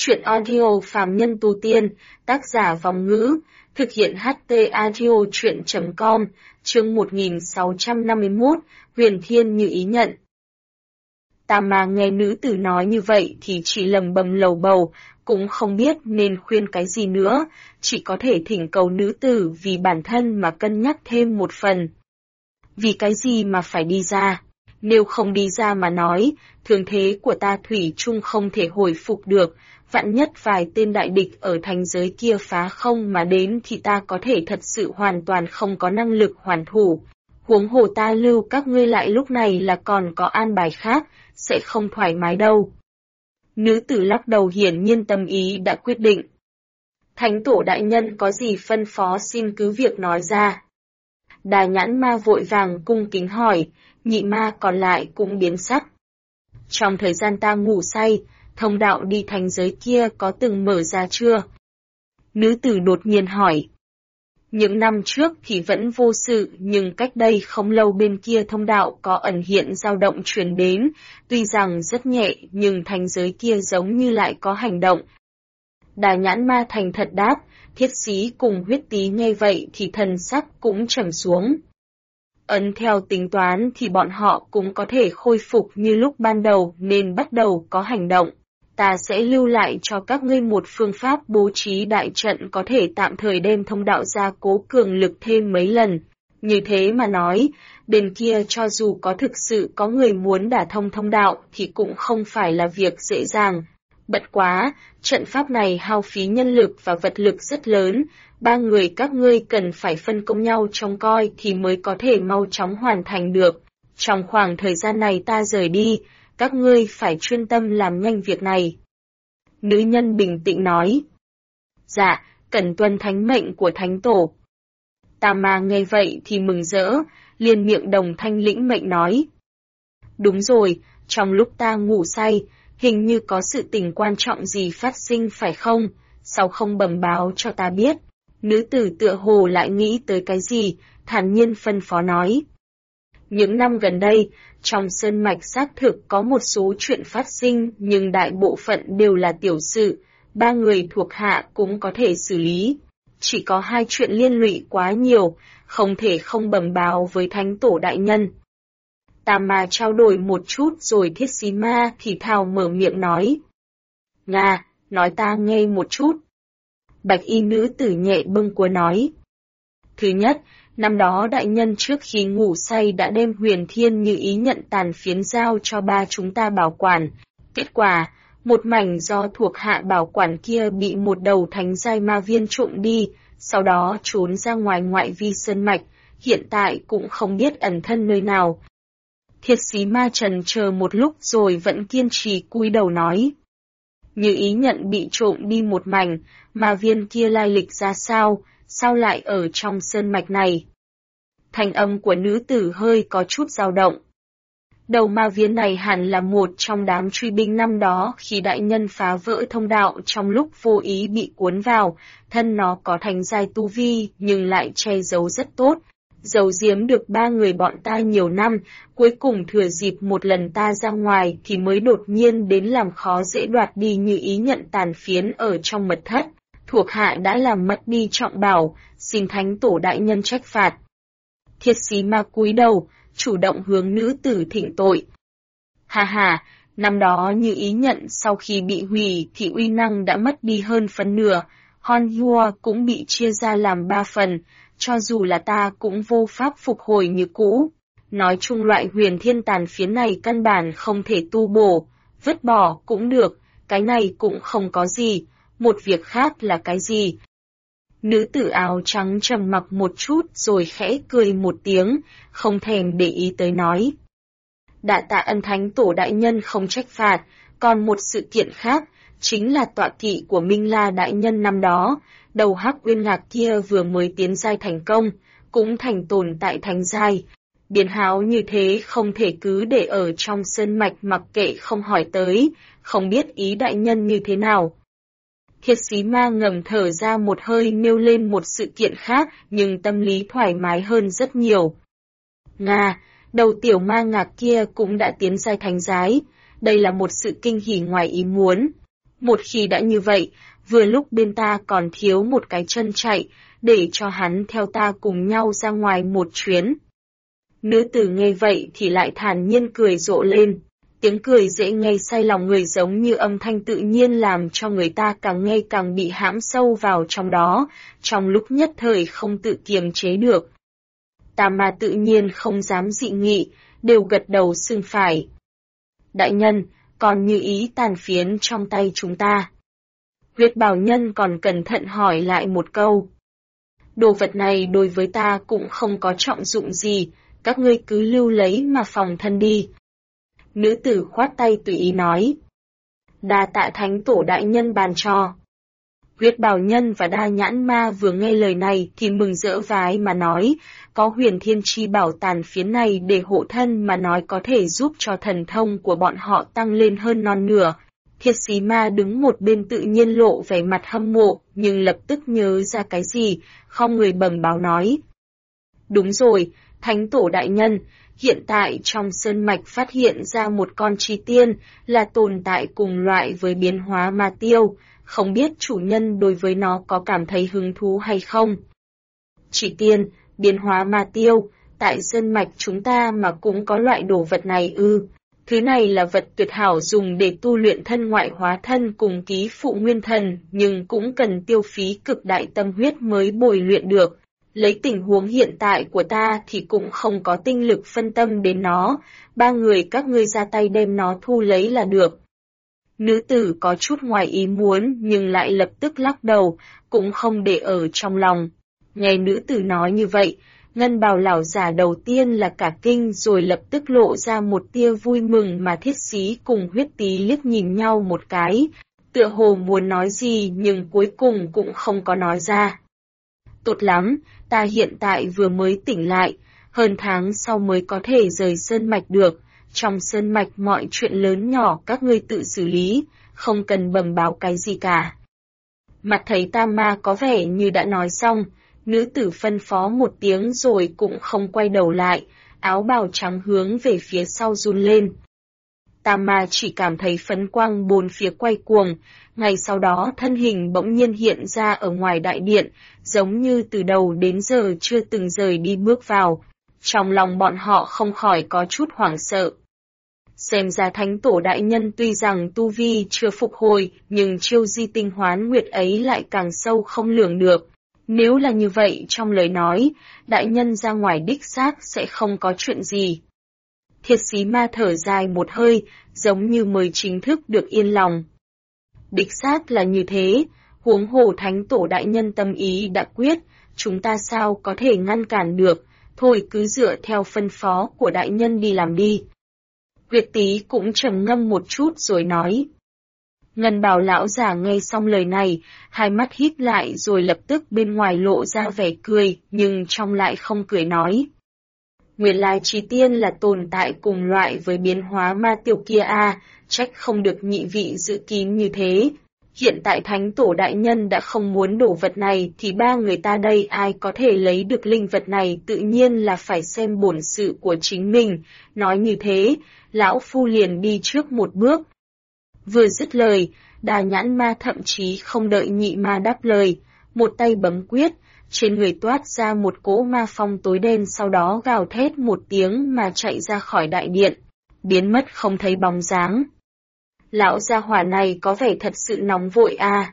Chuyện audio phàm nhân tu tiên, tác giả Vòng Ngữ, thực hiện HT audio truyện.com, chương 1651, Huyền Thiên như ý nhận. Ta mà nghe nữ tử nói như vậy thì chỉ lầm bầm lầu bầu, cũng không biết nên khuyên cái gì nữa, chỉ có thể thỉnh cầu nữ tử vì bản thân mà cân nhắc thêm một phần. Vì cái gì mà phải đi ra? Nếu không đi ra mà nói, thương thế của ta thủy chung không thể hồi phục được, vạn nhất vài tên đại địch ở thành giới kia phá không mà đến thì ta có thể thật sự hoàn toàn không có năng lực hoàn thủ. Huống hồ ta lưu các ngươi lại lúc này là còn có an bài khác, sẽ không thoải mái đâu. Nữ tử lắc đầu, hiển nhiên tâm ý đã quyết định. Thánh tổ đại nhân có gì phân phó xin cứ việc nói ra. Đà Nhãn Ma vội vàng cung kính hỏi, nhị ma còn lại cũng biến sắc. Trong thời gian ta ngủ say, thông đạo đi thành giới kia có từng mở ra chưa? Nữ tử đột nhiên hỏi. Những năm trước thì vẫn vô sự, nhưng cách đây không lâu bên kia thông đạo có ẩn hiện dao động truyền đến, tuy rằng rất nhẹ nhưng thành giới kia giống như lại có hành động. Đà Nhãn Ma thành thật đáp, Thiết Xí cùng Huyết Tý nghe vậy thì thần sắc cũng trầm xuống. Ấn theo tính toán thì bọn họ cũng có thể khôi phục như lúc ban đầu nên bắt đầu có hành động. Ta sẽ lưu lại cho các ngươi một phương pháp bố trí đại trận có thể tạm thời đem thông đạo ra cố cường lực thêm mấy lần. Như thế mà nói, bên kia cho dù có thực sự có người muốn đả thông thông đạo thì cũng không phải là việc dễ dàng. Bất quá, trận pháp này hao phí nhân lực và vật lực rất lớn, ba người các ngươi cần phải phân công nhau trông coi thì mới có thể mau chóng hoàn thành được. Trong khoảng thời gian này ta rời đi, các ngươi phải chuyên tâm làm nhanh việc này. Nữ nhân bình tĩnh nói. Dạ, cần tuân thánh mệnh của thánh tổ. Tà Ma nghe vậy thì mừng rỡ, liền miệng đồng thanh lĩnh mệnh nói. Đúng rồi, trong lúc ta ngủ say, hình như có sự tình quan trọng gì phát sinh phải không? Sao không bẩm báo cho ta biết? Nữ tử tựa hồ lại nghĩ tới cái gì, thản nhiên phân phó nói. Những năm gần đây, trong sơn mạch xác thực có một số chuyện phát sinh nhưng đại bộ phận đều là tiểu sự, ba người thuộc hạ cũng có thể xử lý. Chỉ có hai chuyện liên lụy quá nhiều, không thể không bẩm báo với thánh tổ đại nhân. Tà Ma trao đổi một chút rồi Thiết Xí Ma thì thào mở miệng nói. Nga, nói ta nghe một chút. Bạch y nữ tử nhẹ bâng quơ nói. Thứ nhất, năm đó đại nhân trước khi ngủ say đã đem Huyền Thiên như ý nhận tàn phiến giao cho ba chúng ta bảo quản. Kết quả, một mảnh do thuộc hạ bảo quản kia bị một đầu thánh giai ma viên trộm đi, sau đó trốn ra ngoài ngoại vi sơn mạch, hiện tại cũng không biết ẩn thân nơi nào. Thiết Xí Ma trần chờ một lúc rồi vẫn kiên trì cúi đầu nói. Như ý nhận bị trộm đi một mảnh, ma viên kia lai lịch ra sao lại ở trong sơn mạch này? Thanh âm của nữ tử hơi có chút dao động. Đầu ma viên này hẳn là một trong đám truy binh năm đó khi đại nhân phá vỡ thông đạo trong lúc vô ý bị cuốn vào, thân nó có thành giai tu vi nhưng lại che giấu rất tốt. Giấu giếm được ba người bọn ta nhiều năm, cuối cùng thừa dịp một lần ta ra ngoài thì mới đột nhiên đến làm khó dễ đoạt đi như ý nhận tàn phiến ở trong mật thất. Thuộc hạ đã làm mất đi trọng bảo, xin thánh tổ đại nhân trách phạt. Thiết Xí Ma cúi đầu, chủ động hướng nữ tử thỉnh tội. Hà hà, năm đó như ý nhận sau khi bị hủy thì uy năng đã mất đi hơn phần nửa, Hon Hua cũng bị chia ra làm 3 phần. Cho dù là ta cũng vô pháp phục hồi như cũ. Nói chung loại Huyền Thiên tàn phiến này căn bản không thể tu bổ, vứt bỏ cũng được, cái này cũng không có gì, một việc khác là cái gì? Nữ tử áo trắng trầm mặc một chút rồi khẽ cười một tiếng, không thèm để ý tới nói. Đa tạ ân thánh tổ đại nhân không trách phạt, còn một sự kiện khác, chính là tọa kỵ của Minh La đại nhân năm đó. Đầu hắc uyên ngạc kia vừa mới tiến giai thành công, cũng thành tồn tại thánh giai. Biến háo như thế không thể cứ để ở trong sơn mạch mặc kệ không hỏi tới, không biết ý đại nhân như thế nào. Thiết Xí Ma ngầm thở ra một hơi nêu lên một sự kiện khác nhưng tâm lý thoải mái hơn rất nhiều. Nga, đầu tiểu ma ngạc kia cũng đã tiến giai thành giái, đây là một sự kinh hỉ ngoài ý muốn. Một khi đã như vậy, vừa lúc bên ta còn thiếu một cái chân chạy, để cho hắn theo ta cùng nhau ra ngoài một chuyến. Nữ tử nghe vậy thì lại thản nhiên cười rộ lên. Tiếng cười dễ nghe say lòng người giống như âm thanh tự nhiên làm cho người ta càng nghe càng bị hãm sâu vào trong đó, trong lúc nhất thời không tự kiềm chế được. Tà Ma tự nhiên không dám dị nghị, đều gật đầu xưng phải. Đại nhân, còn như ý tàn phiến trong tay chúng ta. Huyết Bào Nhân còn cẩn thận hỏi lại một câu. Đồ vật này đối với ta cũng không có trọng dụng gì, các ngươi cứ lưu lấy mà phòng thân đi. Nữ tử khoát tay tùy ý nói. Đa tạ thánh tổ đại nhân bàn cho. Huyết Bào Nhân và Đa Nhãn Ma vừa nghe lời này thì mừng rỡ vái mà nói, có Huyền Thiên Chi bảo tàn phiến này để hộ thân mà nói có thể giúp cho thần thông của bọn họ tăng lên hơn non nửa. Thiết Xí Ma đứng một bên tự nhiên lộ vẻ mặt hâm mộ, nhưng lập tức nhớ ra cái gì, không người bẩm báo nói. Đúng rồi, thánh tổ đại nhân, hiện tại trong sơn mạch phát hiện ra một con chi tiên, là tồn tại cùng loại với biến hóa ma tiêu, không biết chủ nhân đối với nó có cảm thấy hứng thú hay không. Chỉ tiên, biến hóa ma tiêu, tại sơn mạch chúng ta mà cũng có loại đồ vật này ư. Thứ này là vật tuyệt hảo dùng để tu luyện thân ngoại hóa thân cùng ký phụ nguyên thần, nhưng cũng cần tiêu phí cực đại tâm huyết mới bồi luyện được. Lấy tình huống hiện tại của ta thì cũng không có tinh lực phân tâm đến nó, ba người các ngươi ra tay đem nó thu lấy là được. Nữ tử có chút ngoài ý muốn nhưng lại lập tức lắc đầu, cũng không để ở trong lòng. Nghe nữ tử nói như vậy, Ngân Bào lão giả đầu tiên là cả kinh rồi lập tức lộ ra một tia vui mừng mà Thiết Xí cùng Huyết Tý liếc nhìn nhau một cái, tựa hồ muốn nói gì nhưng cuối cùng cũng không có nói ra. Tốt lắm, ta hiện tại vừa mới tỉnh lại, hơn tháng sau mới có thể rời sơn mạch được, trong sơn mạch mọi chuyện lớn nhỏ các ngươi tự xử lý, không cần bẩm báo cái gì cả. Mặt thấy Tam Ma có vẻ như đã nói xong, nữ tử phân phó một tiếng rồi cũng không quay đầu lại, áo bào trắng hướng về phía sau run lên. Tam Ma chỉ cảm thấy phấn quang bốn phía quay cuồng, ngay sau đó thân hình bỗng nhiên hiện ra ở ngoài đại điện, giống như từ đầu đến giờ chưa từng rời đi bước vào. Trong lòng bọn họ không khỏi có chút hoảng sợ. Xem ra thánh tổ đại nhân tuy rằng tu vi chưa phục hồi, nhưng chiêu di tinh hoán nguyệt ấy lại càng sâu không lường được. Nếu là như vậy trong lời nói, đại nhân ra ngoài đích xác sẽ không có chuyện gì. Thiết Xí Ma thở dài một hơi, giống như mới chính thức được yên lòng. Đích xác là như thế, huống hồ thánh tổ đại nhân tâm ý đã quyết, chúng ta sao có thể ngăn cản được, thôi cứ dựa theo phân phó của đại nhân đi làm đi. Huyết Tý cũng trầm ngâm một chút rồi nói. Ngân Bào lão giả nghe xong lời này, hai mắt híp lại rồi lập tức bên ngoài lộ ra vẻ cười, nhưng trong lại không cười nói. Nguyên lai Trí Tiên là tồn tại cùng loại với biến hóa ma tiêu kia trách không được nhị vị giữ kín như thế. Hiện tại thánh tổ đại nhân đã không muốn đổ vật này thì ba người ta đây ai có thể lấy được linh vật này tự nhiên là phải xem bổn sự của chính mình. Nói như thế, lão phu liền đi trước một bước. Vừa dứt lời, Đa Nhãn Ma thậm chí không đợi nhị ma đáp lời, một tay bấm quyết, trên người toát ra một cỗ ma phong tối đen sau đó gào thét một tiếng mà chạy ra khỏi đại điện, biến mất không thấy bóng dáng. Lão gia hỏa này có vẻ thật sự nóng vội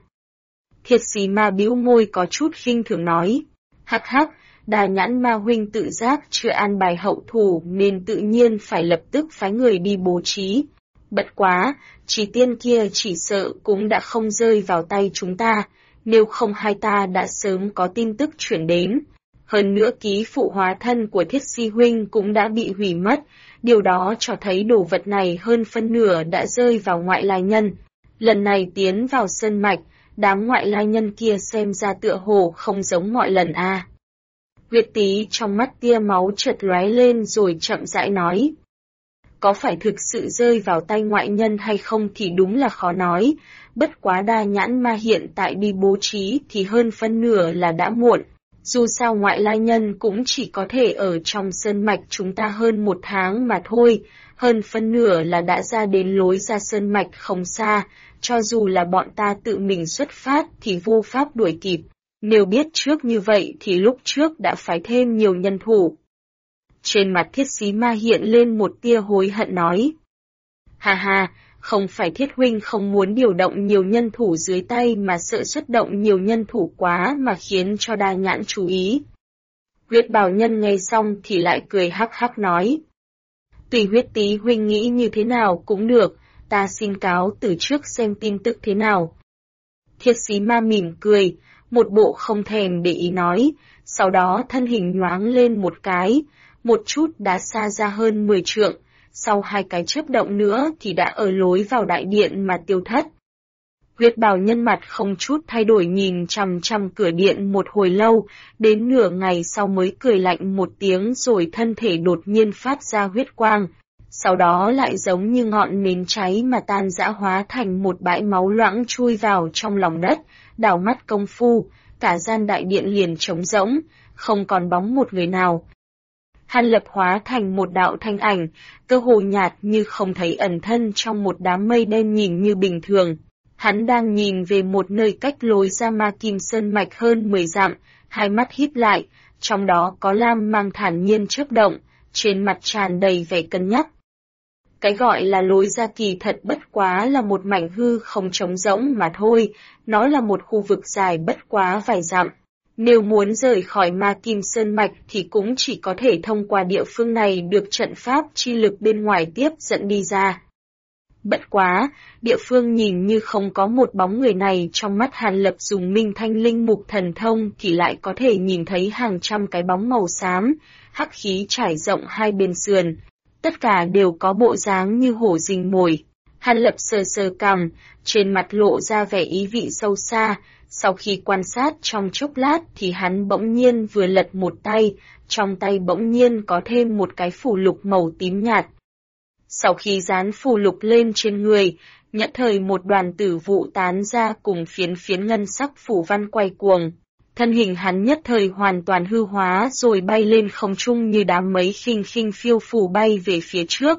Thiết Xí Ma bĩu môi có chút khinh thường nói. Hắc hắc, Đa Nhãn Ma huynh tự giác chưa an bài hậu thủ nên tự nhiên phải lập tức phái người đi bố trí. Bất quá, Trí Tiên kia chỉ sợ cũng đã không rơi vào tay chúng ta, nếu không hai ta đã sớm có tin tức chuyển đến. Hơn nữa ký phụ hóa thân của Thiết Si huynh cũng đã bị hủy mất, điều đó cho thấy đồ vật này hơn phân nửa đã rơi vào ngoại lai nhân. Lần này tiến vào sơn mạch, đám ngoại lai nhân kia xem ra tựa hồ không giống mọi lần Huyết Tý trong mắt tia máu chợt lóe lên rồi chậm rãi nói. Có phải thực sự rơi vào tay ngoại nhân hay không thì đúng là khó nói, bất quá Đa Nhãn Ma hiện tại đi bố trí thì hơn phân nửa là đã muộn. Dù sao ngoại lai nhân cũng chỉ có thể ở trong sơn mạch chúng ta hơn một tháng mà thôi, hơn phân nửa là đã ra đến lối ra sơn mạch không xa, cho dù là bọn ta tự mình xuất phát thì vô pháp đuổi kịp. Nếu biết trước như vậy thì lúc trước đã phái thêm nhiều nhân thủ. Trên mặt Thiết Xí Ma hiện lên một tia hối hận nói. Hà hà, không phải Thiết huynh không muốn điều động nhiều nhân thủ dưới tay mà sợ xuất động nhiều nhân thủ quá mà khiến cho Đa Nhãn chú ý. Huyết Bào Nhân nghe xong thì lại cười hắc hắc nói. Tùy Huyết Tý huynh nghĩ như thế nào cũng được, ta xin cáo từ trước xem tin tức thế nào. Thiết Xí Ma mỉm cười, một bộ không thèm để ý nói, sau đó thân hình nhoáng lên một cái, một chút đã xa ra hơn 10 trượng, sau 2 cái chớp động nữa thì đã ở lối vào đại điện mà tiêu thất. Huyết Bào Nhân mặt không chút thay đổi nhìn chằm chằm cửa điện một hồi lâu, đến nửa ngày sau mới cười lạnh một tiếng rồi thân thể đột nhiên phát ra huyết quang. Sau đó lại giống như ngọn nến cháy mà tan rã hóa thành một bãi máu loãng chui vào trong lòng đất, đảo mắt công phu, cả gian đại điện liền trống rỗng, không còn bóng một người nào. Hàn Lập hóa thành một đạo thanh ảnh, cơ hồ nhạt như không thấy ẩn thân trong một đám mây đen nhìn như bình thường. Hắn đang nhìn về một nơi cách lối ra Ma Kim Sơn Mạch hơn 10 dặm, hai mắt híp lại, trong đó có lam mang thản nhiên chớp động, trên mặt tràn đầy vẻ cân nhắc. Cái gọi là lối ra kỳ thật bất quá là một mảnh hư không trống rỗng mà thôi, nó là một khu vực dài bất quá vài dặm. Nếu muốn rời khỏi Ma Kim Sơn Mạch thì cũng chỉ có thể thông qua địa phương này được trận pháp chi lực bên ngoài tiếp dẫn đi ra. Bất quá, địa phương nhìn như không có một bóng người này, trong mắt Hàn Lập dùng Minh Thanh Linh Mục Thần Thông thì lại có thể nhìn thấy hàng trăm cái bóng màu xám, hắc khí trải rộng hai bên sườn. Tất cả đều có bộ dáng như hổ rình mồi. Hàn Lập sờ sờ cằm, trên mặt lộ ra vẻ ý vị sâu xa. Sau khi quan sát trong chốc lát thì hắn bỗng nhiên vừa lật một tay, trong tay bỗng nhiên có thêm một cái phù lục màu tím nhạt. Sau khi dán phù lục lên trên người, nhất thời một đoàn tử vụ tán ra cùng phiến phiến ngân sắc phủ văn quay cuồng. Thân hình hắn nhất thời hoàn toàn hư hóa rồi bay lên không trung như đám mây khinh khinh phiêu phù bay về phía trước.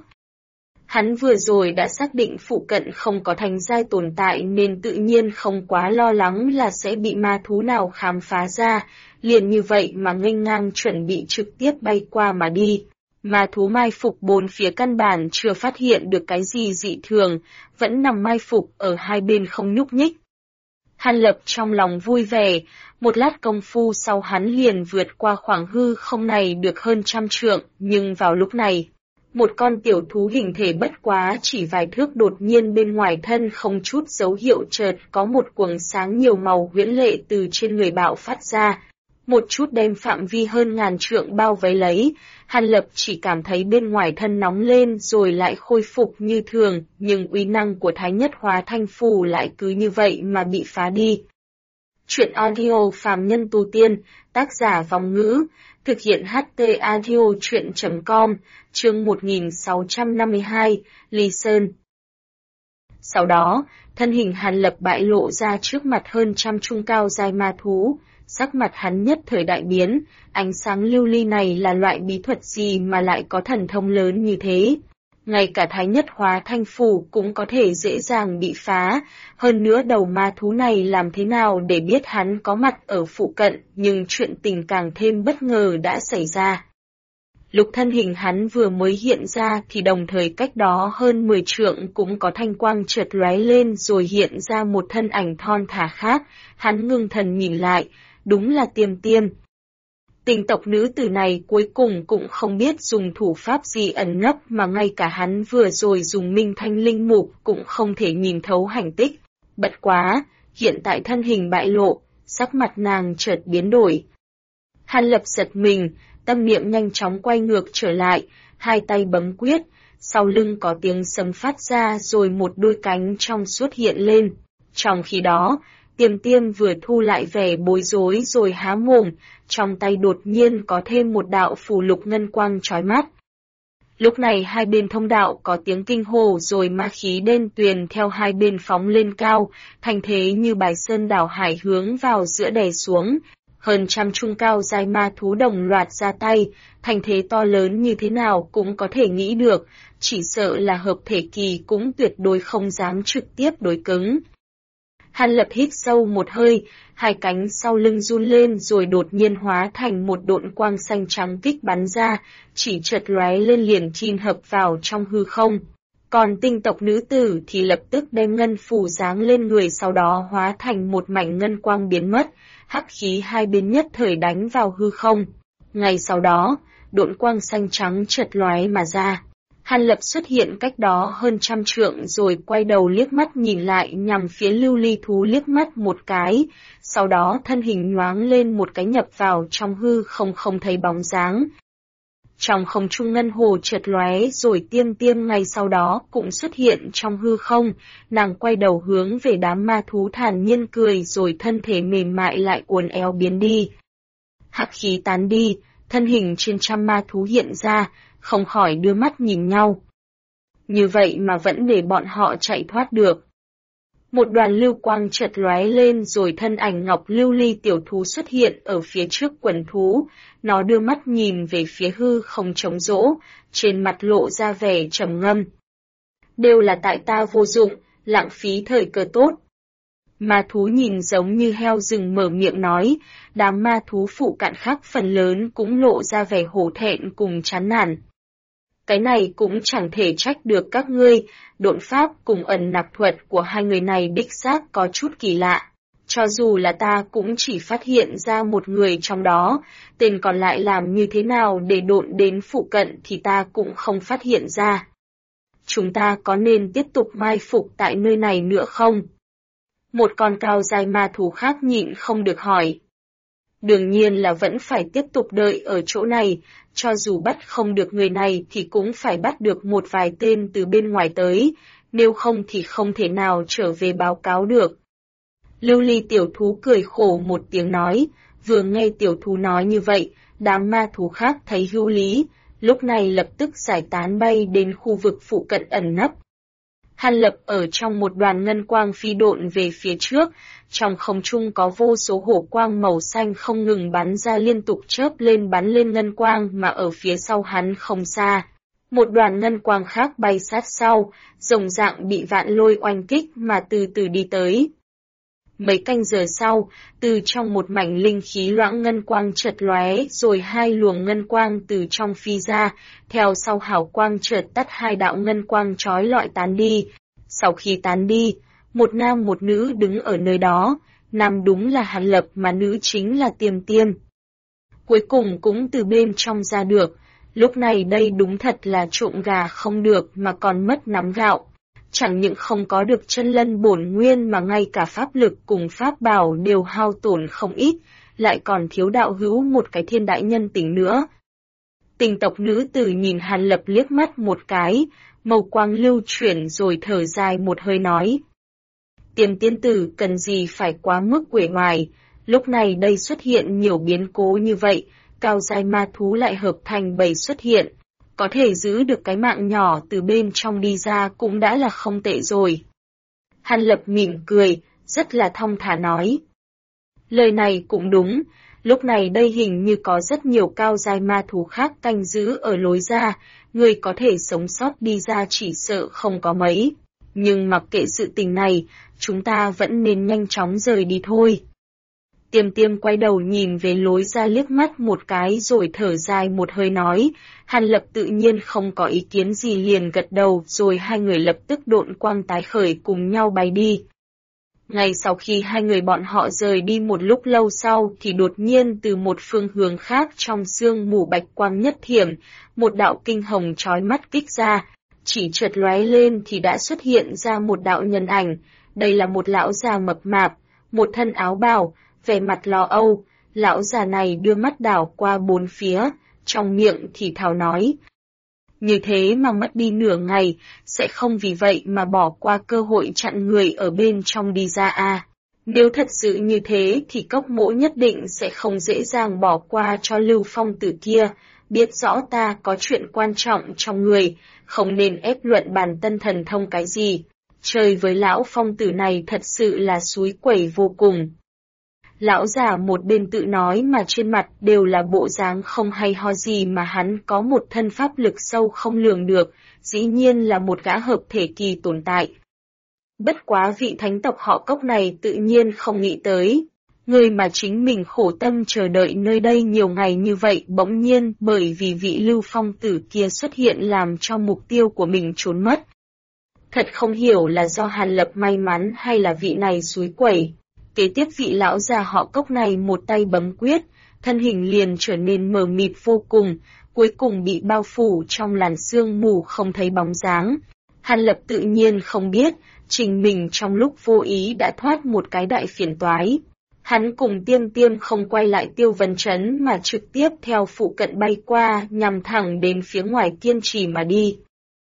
Hắn vừa rồi đã xác định phụ cận không có thành giai tồn tại nên tự nhiên không quá lo lắng là sẽ bị ma thú nào khám phá ra, liền như vậy mà nghênh ngang chuẩn bị trực tiếp bay qua mà đi. Ma thú mai phục bốn phía căn bản chưa phát hiện được cái gì dị thường, vẫn nằm mai phục ở hai bên không nhúc nhích. Hàn Lập trong lòng vui vẻ, một lát công phu sau hắn liền vượt qua khoảng hư không này được hơn 100 trượng, nhưng vào lúc này, một con tiểu thú hình thể bất quá chỉ vài thước đột nhiên bên ngoài thân không chút dấu hiệu chợt có một quầng sáng nhiều màu huyễn lệ từ trên người bạo phát ra, một chút đem phạm vi hơn 1000 trượng bao vây lấy. Hàn Lập chỉ cảm thấy bên ngoài thân nóng lên rồi lại khôi phục như thường, nhưng uy năng của Thái Nhất Hóa Thanh Phù lại cứ như vậy mà bị phá đi. Chuyện audio phàm nhân tu tiên, tác giả Vong Ngữ, thực hiện HT Audio Chuyện.com, chương 1652, Ly Sơn. Sau đó, thân hình Hàn Lập bại lộ ra trước mặt hơn 100 trung cao giai ma thú. Sắc mặt hắn nhất thời đại biến, ánh sáng lưu ly này là loại bí thuật gì mà lại có thần thông lớn như thế. Ngay cả Thái Nhất Hóa Thanh Phù cũng có thể dễ dàng bị phá, hơn nữa đầu ma thú này làm thế nào để biết hắn có mặt ở phụ cận, nhưng chuyện tình càng thêm bất ngờ đã xảy ra. Lúc thân hình hắn vừa mới hiện ra thì đồng thời cách đó hơn 10 trượng cũng có thanh quang chợt lóe lên rồi hiện ra một thân ảnh thon thả khác, hắn ngưng thần nhìn lại. Đúng là Tiêm Tiêm. Tình tộc nữ tử này cuối cùng cũng không biết dùng thủ pháp gì ẩn nấp mà ngay cả hắn vừa rồi dùng Minh Thanh Linh Mục cũng không thể nhìn thấu hành tích. Bất quá, hiện tại thân hình bại lộ, sắc mặt nàng chợt biến đổi. Hàn Lập giật mình, tâm niệm nhanh chóng quay ngược trở lại, hai tay bấm quyết, sau lưng có tiếng sấm phát ra rồi một đôi cánh trong suốt hiện lên. Trong khi đó, Tiêm Tiêm vừa thu lại vẻ bối rối rồi há mồm, trong tay đột nhiên có thêm một đạo phù lục ngân quang chói mắt. Lúc này hai bên thông đạo có tiếng kinh hô rồi ma khí đen tuyền theo hai bên phóng lên cao, thành thế như bài sơn đảo hải hướng vào giữa đè xuống. hơn trăm trung cao giai ma thú đồng loạt ra tay, thành thế to lớn như thế nào cũng có thể nghĩ được, chỉ sợ là hợp thể kỳ cũng tuyệt đối không dám trực tiếp đối cứng. Hàn Lập hít sâu một hơi, hai cánh sau lưng run lên rồi đột nhiên hóa thành một độn quang xanh trắng kích bắn ra, chỉ chợt lóe lên liền chin hợp vào trong hư không. Còn tinh tộc nữ tử thì lập tức đem ngân phù giáng lên người sau đó hóa thành một mảnh ngân quang biến mất, hắc khí hai bên nhất thời đánh vào hư không. Ngay sau đó, độn quang xanh trắng chợt lóe mà ra. Hàn Lập xuất hiện cách đó hơn trăm trượng rồi quay đầu liếc mắt nhìn lại nhằm phía lưu ly thú liếc mắt một cái, sau đó thân hình nhoáng lên một cái nhập vào trong hư không thấy bóng dáng. Trong không trung ngân hồ chợt lóe rồi tiêm ngay sau đó cũng xuất hiện trong hư không, nàng quay đầu hướng về đám ma thú thản nhiên cười rồi thân thể mềm mại lại uốn éo biến đi. Hắc khí tán đi, thân hình trên trăm ma thú hiện ra, không khỏi đưa mắt nhìn nhau. Như vậy mà vẫn để bọn họ chạy thoát được. Một đoàn lưu quang chợt lóe lên rồi thân ảnh ngọc lưu ly tiểu thú xuất hiện ở phía trước quần thú, nó đưa mắt nhìn về phía hư không trống rỗng, trên mặt lộ ra vẻ trầm ngâm. Đều là tại ta vô dụng, lãng phí thời cơ tốt. Ma thú nhìn giống như heo rừng mở miệng nói, đám ma thú phụ cận khác phần lớn cũng lộ ra vẻ hổ thẹn cùng chán nản. Cái này cũng chẳng thể trách được các ngươi, độn pháp cùng ẩn nặc thuật của hai người này đích xác có chút kỳ lạ. Cho dù là ta cũng chỉ phát hiện ra một người trong đó, tên còn lại làm như thế nào để độn đến phụ cận thì ta cũng không phát hiện ra. Chúng ta có nên tiếp tục mai phục tại nơi này nữa không? Một con cao dài ma thú khác nhịn không được hỏi. Đương nhiên là vẫn phải tiếp tục đợi ở chỗ này, cho dù bắt không được người này thì cũng phải bắt được một vài tên từ bên ngoài tới, nếu không thì không thể nào trở về báo cáo được. Lưu ly tiểu thú cười khổ một tiếng nói, vừa nghe tiểu thú nói như vậy, đám ma thú khác thấy hữu lý, lúc này lập tức giải tán bay đến khu vực phụ cận ẩn nấp. Hàn Lập ở trong một đoàn ngân quang phi độn về phía trước, trong không trung có vô số hổ quang màu xanh không ngừng bắn ra liên tục chớp lên bắn lên ngân quang mà ở phía sau hắn không xa. Một đoàn ngân quang khác bay sát sau, rồng dạng bị vạn lôi oanh kích mà từ từ đi tới. Mấy canh giờ sau, từ trong một mảnh linh khí loãng ngân quang chợt lóe rồi hai luồng ngân quang từ trong phi ra, theo sau hào quang chợt tắt hai đạo ngân quang chói lọi tán đi. Sau khi tán đi, một nam một nữ đứng ở nơi đó, nam đúng là Hàn Lập mà nữ chính là Tiêm Tiêm. Cuối cùng cũng từ bên trong ra được, lúc này đây đúng thật là trộm gà không được mà còn mất nắm gạo. Chẳng những không có được chân lân bổn nguyên mà ngay cả pháp lực cùng pháp bảo đều hao tổn không ít, lại còn thiếu đạo hữu một cái thiên đại nhân tình nữa. Tình tộc nữ tử nhìn Hàn Lập liếc mắt một cái, màu quang lưu chuyển rồi thở dài một hơi nói. Tiêm tiên tử cần gì phải quá mức uể oải, lúc này đây xuất hiện nhiều biến cố như vậy, cao giai ma thú lại hợp thành bầy xuất hiện. Có thể giữ được cái mạng nhỏ từ bên trong đi ra cũng đã là không tệ rồi. Hàn Lập mỉm cười, rất là thong thả nói. Lời này cũng đúng, lúc này đây hình như có rất nhiều cao giai ma thú khác canh giữ ở lối ra, người có thể sống sót đi ra chỉ sợ không có mấy. Nhưng mặc kệ sự tình này, chúng ta vẫn nên nhanh chóng rời đi thôi. Tiêm Tiêm quay đầu nhìn về lối ra liếc mắt một cái rồi thở dài một hơi nói, Hàn Lập tự nhiên không có ý kiến gì liền gật đầu rồi hai người lập tức độn quang tái khởi cùng nhau bay đi. Ngay sau khi hai người bọn họ rời đi một lúc lâu sau thì đột nhiên từ một phương hướng khác trong sương mù bạch quang nhất thiểm, một đạo kinh hồng chói mắt kích ra, chỉ chợt lóe lên thì đã xuất hiện ra một đạo nhân ảnh, đây là một lão già mập mạp, một thân áo bào, vẻ mặt lo âu, lão già này đưa mắt đảo qua bốn phía, trong miệng thì thào nói. Như thế mà mất đi nửa ngày, sẽ không vì vậy mà bỏ qua cơ hội chặn người ở bên trong đi ra à. Nếu thật sự như thế thì cốc mỗ nhất định sẽ không dễ dàng bỏ qua cho Lưu Phong tử kia, biết rõ ta có chuyện quan trọng trong người, không nên ép luận bản tân thần thông cái gì. Chơi với lão phong tử này thật sự là suối quẩy vô cùng. Lão già một bên tự nói mà trên mặt đều là bộ dáng không hay ho gì mà hắn có một thân pháp lực sâu không lường được, dĩ nhiên là một gã hợp thể kỳ tồn tại. Bất quá vị thánh tộc họ Cốc này tự nhiên không nghĩ tới. Người mà chính mình khổ tâm chờ đợi nơi đây nhiều ngày như vậy bỗng nhiên bởi vì vị Lưu Phong tử kia xuất hiện làm cho mục tiêu của mình trốn mất. Thật không hiểu là do Hàn Lập may mắn hay là vị này xúi quẩy. Kế tiếp vị lão già họ Cốc này một tay bấm quyết, thân hình liền trở nên mờ mịt vô cùng, cuối cùng bị bao phủ trong làn sương mù không thấy bóng dáng. Hàn Lập tự nhiên không biết, chính mình trong lúc vô ý đã thoát một cái đại phiền toái. Hắn cùng Tiêm Tiêm không quay lại Tiêu Vân Trấn mà trực tiếp theo phụ cận bay qua nhằm thẳng đến phía ngoài Kiên Trì mà đi.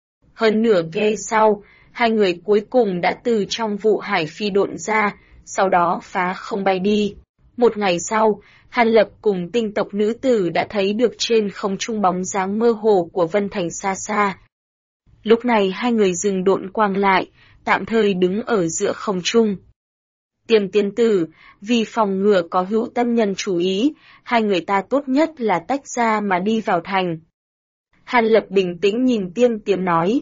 Hơn nửa giây sau, hai người cuối cùng đã từ trong vụ hải phi độn ra, sau đó phá không bay đi. Một ngày sau, Hàn Lập cùng tinh tộc nữ tử đã thấy được trên không trung bóng dáng mơ hồ của Vân Thành xa xa. Lúc này hai người dừng độn quang lại, tạm thời đứng ở giữa không trung. Tiêm tiên tử, vì phòng ngừa có hữu tâm nhân chú ý, hai người ta tốt nhất là tách ra mà đi vào thành. Hàn Lập bình tĩnh nhìn Tiêm Tiêm nói.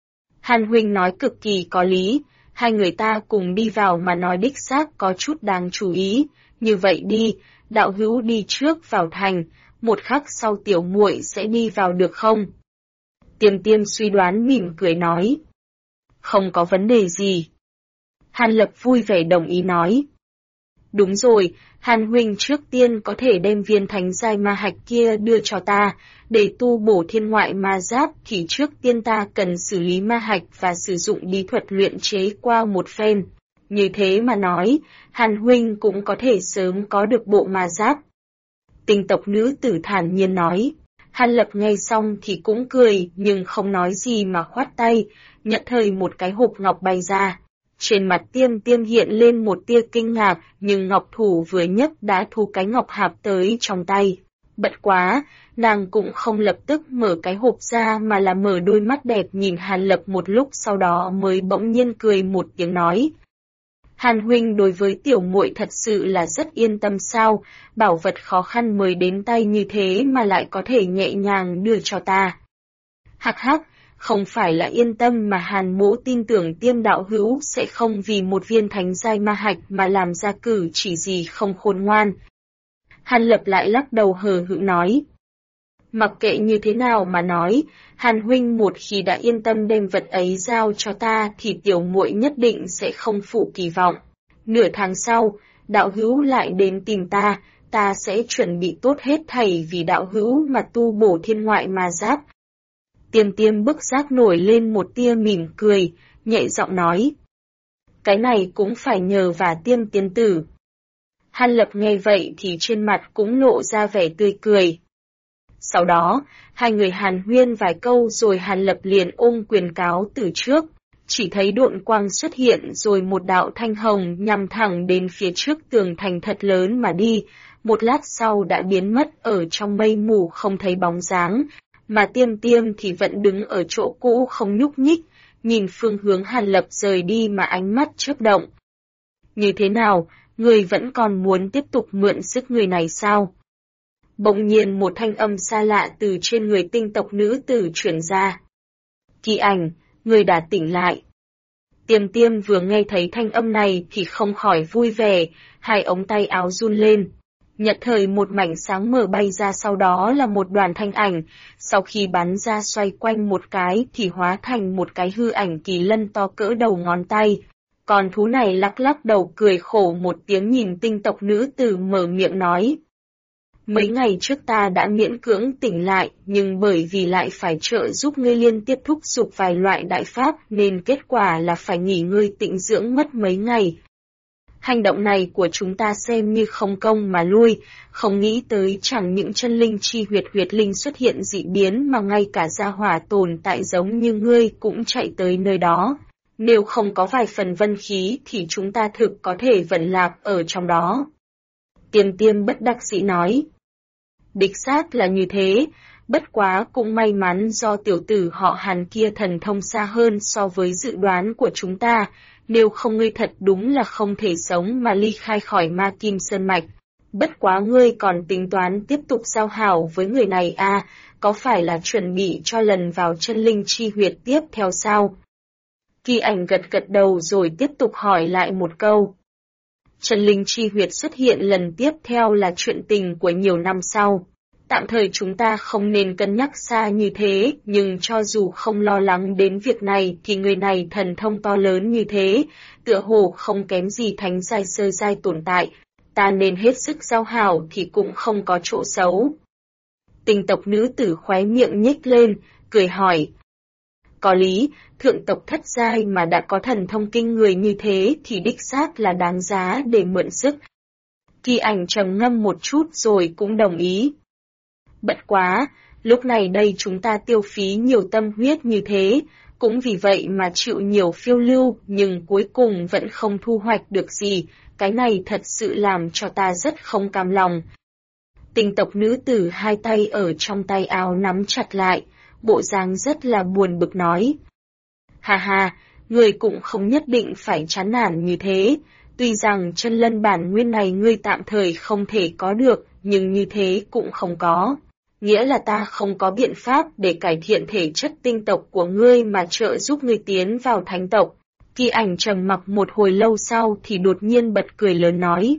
Hàn huynh nói cực kỳ có lý, hai người ta cùng đi vào mà nói đích xác có chút đáng chú ý, như vậy đi, đạo hữu đi trước vào thành, một khắc sau tiểu muội sẽ đi vào được không? Tiêm Tiêm suy đoán mỉm cười nói. Không có vấn đề gì. Hàn Lập vui vẻ đồng ý nói. Đúng rồi, Hàn huynh trước tiên có thể đem viên thánh giai ma hạch kia đưa cho ta, để tu bổ thiên ngoại ma giáp thì trước tiên ta cần xử lý ma hạch và sử dụng bí thuật luyện chế qua một phen. Như thế mà nói, Hàn huynh cũng có thể sớm có được bộ ma giáp. Tinh tộc nữ tử thản nhiên nói. Hàn Lập nghe xong thì cũng cười nhưng không nói gì mà khoát tay, nhận thời một cái hộp ngọc bay ra. Trên mặt Tiêm Tiêm hiện lên một tia kinh ngạc, nhưng ngọc thủ vừa nhấc đã thu cái ngọc hạp tới trong tay. Bận quá, nàng cũng không lập tức mở cái hộp ra mà là mở đôi mắt đẹp nhìn Hàn Lập một lúc sau đó mới bỗng nhiên cười một tiếng nói. Hàn huynh đối với tiểu muội thật sự là rất yên tâm sao, bảo vật khó khăn mới đến tay như thế mà lại có thể nhẹ nhàng đưa cho ta. Hắc hắc. Không phải là yên tâm mà Hàn mỗ tin tưởng Tiêm đạo hữu sẽ không vì một viên thánh giai ma hạch mà làm ra cử chỉ gì không khôn ngoan. Hàn Lập lại lắc đầu hờ hững nói. Mặc kệ như thế nào mà nói, Hàn huynh một khi đã yên tâm đem vật ấy giao cho ta thì tiểu muội nhất định sẽ không phụ kỳ vọng. Nửa tháng sau, đạo hữu lại đến tìm ta, ta sẽ chuẩn bị tốt hết thảy vì đạo hữu mà tu bổ thiên ngoại ma giáp. Tiêm Tiêm bức giác nổi lên một tia mỉm cười, nhẹ giọng nói. Cái này cũng phải nhờ và Tiêm tiên tử. Hàn Lập nghe vậy thì trên mặt cũng lộ ra vẻ tươi cười. Sau đó, hai người hàn huyên vài câu rồi Hàn Lập liền ôm quyền cáo từ trước. Chỉ thấy độn quang xuất hiện rồi một đạo thanh hồng nhằm thẳng đến phía trước tường thành thật lớn mà đi, một lát sau đã biến mất ở trong mây mù không thấy bóng dáng. Mà Tiêm Tiêm thì vẫn đứng ở chỗ cũ không nhúc nhích, nhìn phương hướng Hàn Lập rời đi mà ánh mắt chớp động. Như thế nào, người vẫn còn muốn tiếp tục mượn sức người này sao? Bỗng nhiên một thanh âm xa lạ từ trên người tinh tộc nữ tử truyền ra. Kỳ ảnh, người đã tỉnh lại. Tiêm Tiêm vừa nghe thấy thanh âm này thì không khỏi vui vẻ, hai ống tay áo run lên. Nhật thời một mảnh sáng mờ bay ra sau đó là một đoàn thanh ảnh, sau khi bắn ra xoay quanh một cái thì hóa thành một cái hư ảnh kỳ lân to cỡ đầu ngón tay. Con thú này lắc lắc đầu cười khổ một tiếng nhìn tinh tộc nữ tử mở miệng nói. Mấy ngày trước ta đã miễn cưỡng tỉnh lại, nhưng bởi vì lại phải trợ giúp ngươi liên tiếp thúc giục vài loại đại pháp nên kết quả là phải nghỉ ngơi tĩnh dưỡng mất mấy ngày. Hành động này của chúng ta xem như không công mà lui, không nghĩ tới chẳng những chân linh chi huyệt linh xuất hiện dị biến mà ngay cả gia hỏa tồn tại giống như ngươi cũng chạy tới nơi đó. Nếu không có vài phần vân khí thì chúng ta thực có thể vẫn lạc ở trong đó. Tiêm Tiêm bất đắc dĩ nói. Đích xác là như thế, Bất quá cũng may mắn do tiểu tử họ Hàn kia thần thông xa hơn so với dự đoán của chúng ta, nếu không ngươi thật đúng là không thể sống mà ly khai khỏi Ma Kim Sơn Mạch. Bất quá ngươi còn tính toán tiếp tục giao hảo với người này à, có phải là chuẩn bị cho lần vào chân linh chi huyệt tiếp theo sao? Kỳ Ảnh gật gật đầu rồi tiếp tục hỏi lại một câu. Chân linh chi huyệt xuất hiện lần tiếp theo là chuyện tình của nhiều năm sau. Tạm thời chúng ta không nên cân nhắc xa như thế, nhưng cho dù không lo lắng đến việc này thì người này thần thông to lớn như thế, tựa hồ không kém gì thánh giai sơ giai tồn tại. Ta nên hết sức giao hảo thì cũng không có chỗ xấu. Tinh tộc nữ tử khóe miệng nhếch lên, cười hỏi. Có lý, thượng tộc thất giai mà đã có thần thông kinh người như thế thì đích xác là đáng giá để mượn sức. Kỳ Ảnh trầm ngâm một chút rồi cũng đồng ý. Bất quá, lúc này đây chúng ta tiêu phí nhiều tâm huyết như thế, cũng vì vậy mà chịu nhiều phiêu lưu nhưng cuối cùng vẫn không thu hoạch được gì, cái này thật sự làm cho ta rất không cam lòng. Tinh tộc nữ tử hai tay ở trong tay áo nắm chặt lại, bộ dáng rất là buồn bực nói. Hà hà, người cũng không nhất định phải chán nản như thế, tuy rằng chân lân bản nguyên này ngươi tạm thời không thể có được, nhưng như thế cũng không có. Nghĩa là ta không có biện pháp để cải thiện thể chất tinh tộc của ngươi mà trợ giúp ngươi tiến vào thánh tộc. Kỳ Ảnh trầm mặc một hồi lâu sau thì đột nhiên bật cười lớn nói.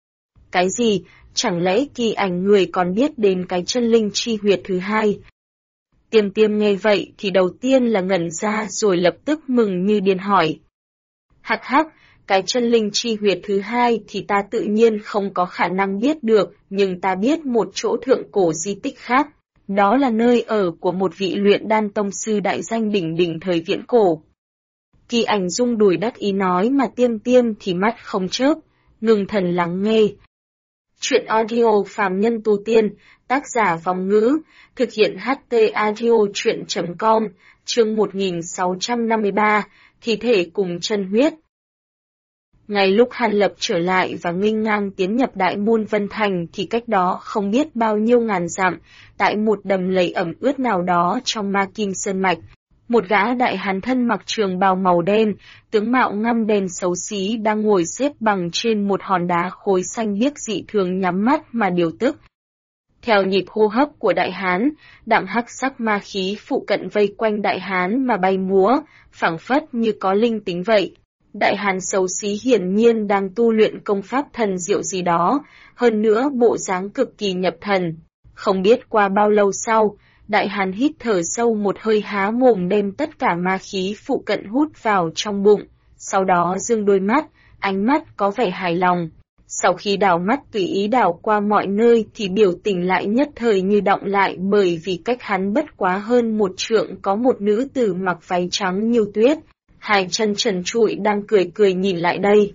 Cái gì, chẳng lẽ Kỳ Ảnh người còn biết đến cái chân linh chi huyệt thứ hai? Tiêm Tiêm nghe vậy thì đầu tiên là ngẩn ra rồi lập tức mừng như điên hỏi. Hắc hắc, cái chân linh chi huyệt thứ hai thì ta tự nhiên không có khả năng biết được, nhưng ta biết một chỗ thượng cổ di tích khác. Đó là nơi ở của một vị luyện đan tông sư đại danh đỉnh đỉnh thời viễn cổ. Kỳ Ảnh rung đùi đắc ý nói mà Tiêm Tiêm thì mắt không chớp, ngừng thần lắng nghe. Chuyện audio phàm nhân tu tiên, tác giả Vòng Ngữ, thực hiện HT audio chuyện.com, chương 1653, thi thể cùng chân huyết. Ngay lúc Hàn Lập trở lại và nghênh ngang tiến nhập Đại Môn Vân Thành thì cách đó không biết bao nhiêu ngàn dặm, tại một đầm lầy ẩm ướt nào đó trong Ma Kim Sơn Mạch. Một gã đại hán thân mặc trường bào màu đen, tướng mạo ngăm đen xấu xí đang ngồi xếp bằng trên một hòn đá khối xanh biếc dị thường nhắm mắt mà điều tức. Theo nhịp hô hấp của đại hán, đạm hắc sắc ma khí phụ cận vây quanh đại hán mà bay múa, phảng phất như có linh tính vậy. Đại hán xấu xí hiển nhiên đang tu luyện công pháp thần diệu gì đó, hơn nữa bộ dáng cực kỳ nhập thần. Không biết qua bao lâu sau, đại hán hít thở sâu một hơi há mồm đem tất cả ma khí phụ cận hút vào trong bụng, sau đó dương đôi mắt, ánh mắt có vẻ hài lòng. Sau khi đảo mắt tùy ý đảo qua mọi nơi thì biểu tình lại nhất thời như đọng lại, bởi vì cách hắn bất quá hơn một trượng có một nữ tử mặc váy trắng như tuyết, hai chân trần trụi đang cười cười nhìn lại đây.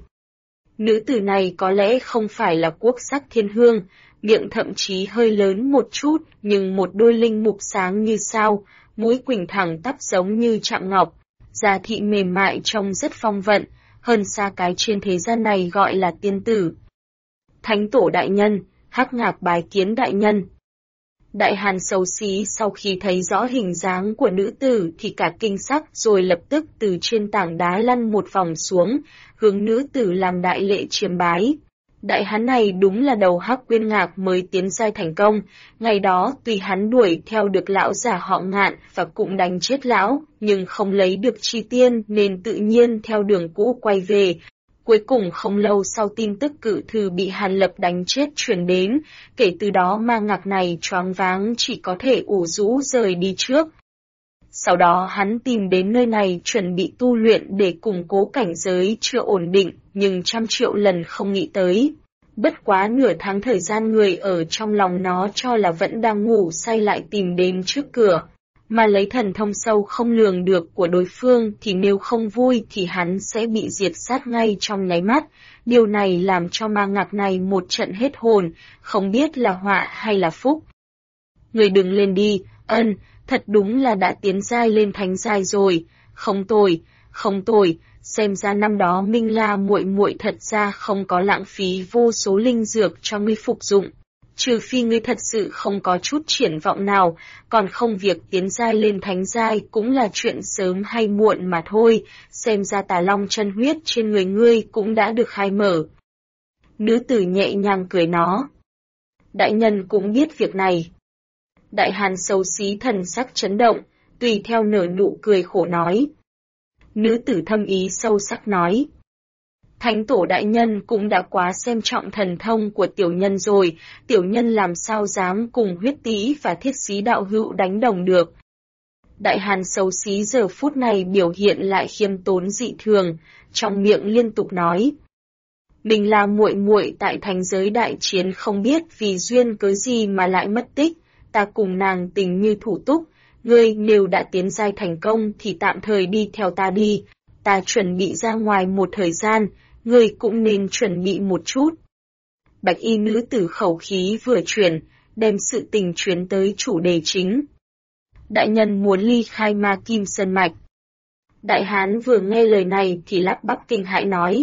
Nữ tử này có lẽ không phải là quốc sắc thiên hương, miệng thậm chí hơi lớn một chút, nhưng một đôi linh mục sáng như sao, mũi quỳnh thẳng tắp giống như chạm ngọc, da thị mềm mại trông rất phong vận, hơn xa cái trên thế gian này gọi là tiên tử. Thánh tổ đại nhân, Hắc Ngạc bái kiến đại nhân. Đại hán xấu xí sau khi thấy rõ hình dáng của nữ tử thì cả kinh sắc rồi lập tức từ trên tảng đá lăn một vòng xuống, hướng nữ tử làm đại lễ chiêm bái. Đại hán này đúng là đầu Hắc Quyên Ngạc mới tiến giai thành công, ngày đó tuy hắn đuổi theo được lão giả họ Ngạn và cũng đánh chết lão, nhưng không lấy được chi tiên nên tự nhiên theo đường cũ quay về. Cuối cùng không lâu sau tin tức cự thư bị Hàn Lập đánh chết truyền đến, kể từ đó ma ngạc này choáng váng chỉ có thể ủ rũ rời đi trước. Sau đó hắn tìm đến nơi này chuẩn bị tu luyện để củng cố cảnh giới chưa ổn định, nhưng trăm triệu lần không nghĩ tới. Bất quá nửa tháng thời gian người ở trong lòng nó cho là vẫn đang ngủ say lại tìm đến trước cửa. Mà lấy thần thông sâu không lường được của đối phương thì nếu không vui thì hắn sẽ bị diệt sát ngay trong nháy mắt. Điều này làm cho ma ngạc này một trận hết hồn, không biết là họa hay là phúc. Người đừng lên đi, thật đúng là đã tiến giai lên thánh giai rồi, không tồi, xem ra năm đó Minh La muội muội thật ra không có lãng phí vô số linh dược cho ngươi phục dụng. trừ phi ngươi thật sự không có chút triển vọng nào, còn không việc tiến giai lên thánh giai cũng là chuyện sớm hay muộn mà thôi, xem ra tà long chân huyết trên người ngươi cũng đã được khai mở. Nữ tử nhẹ nhàng cười nó. Đại nhân cũng biết việc này. Đại hán xấu xí thần sắc chấn động, tùy theo nở nụ cười khổ nói. Nữ tử thâm ý sâu sắc nói. Thánh tổ đại nhân cũng đã quá xem trọng thần thông của tiểu nhân rồi, tiểu nhân làm sao dám cùng huyết tý và thiết xí đạo hữu đánh đồng được. Đại hán xấu xí giờ phút này biểu hiện lại khiêm tốn dị thường, trong miệng liên tục nói. Mình là muội muội tại thành giới đại chiến không biết vì duyên cớ gì mà lại mất tích, ta cùng nàng tình như thủ túc, ngươi nếu đã tiến giai thành công thì tạm thời đi theo ta đi, ta chuẩn bị ra ngoài một thời gian, ngươi cũng nên chuẩn bị một chút. Bạch y nữ tử khẩu khí vừa chuyển, đem sự tình chuyển tới chủ đề chính. Đại nhân muốn ly khai Ma Kim Sơn Mạch. Đại hán vừa nghe lời này thì lắp bắp kinh hãi nói.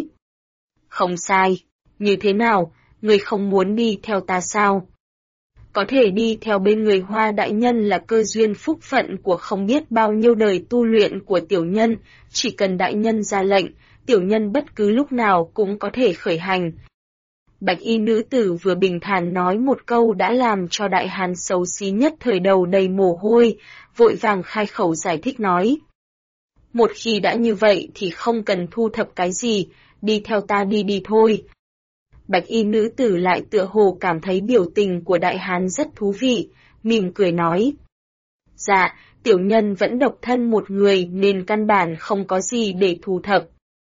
Không sai, như thế nào, ngươi không muốn đi theo ta sao? Có thể đi theo bên người Hoa đại nhân là cơ duyên phúc phận của không biết bao nhiêu đời tu luyện của tiểu nhân, chỉ cần đại nhân ra lệnh, tiểu nhân bất cứ lúc nào cũng có thể khởi hành. Bạch y nữ tử vừa bình thản nói một câu đã làm cho đại hán xấu xí nhất thời đầu đầy mồ hôi, vội vàng khai khẩu giải thích nói. Một khi đã như vậy thì không cần thu thập cái gì, đi theo ta đi thôi. Bạch y nữ tử lại tựa hồ cảm thấy biểu tình của đại hán rất thú vị, mỉm cười nói. Dạ, tiểu nhân vẫn độc thân một người nên căn bản không có gì để thu thập.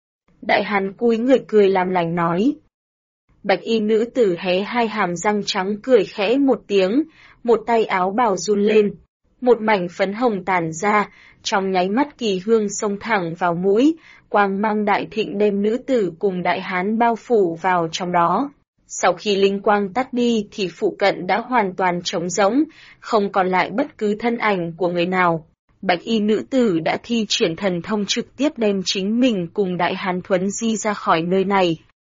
Đại hán cúi người cười làm lành nói. Bạch y nữ tử hé hai hàm răng trắng cười khẽ một tiếng, một tay áo bào run lên, một mảnh phấn hồng tản ra, trong nháy mắt kỳ hương xông thẳng vào mũi, quang mang đại thịnh đem nữ tử cùng đại hán bao phủ vào trong đó. Sau khi linh quang tắt đi thì phụ cận đã hoàn toàn trống rỗng, không còn lại bất cứ thân ảnh của người nào. Bạch y nữ tử đã thi triển thần thông trực tiếp đem chính mình cùng đại hán thuấn di ra khỏi nơi này.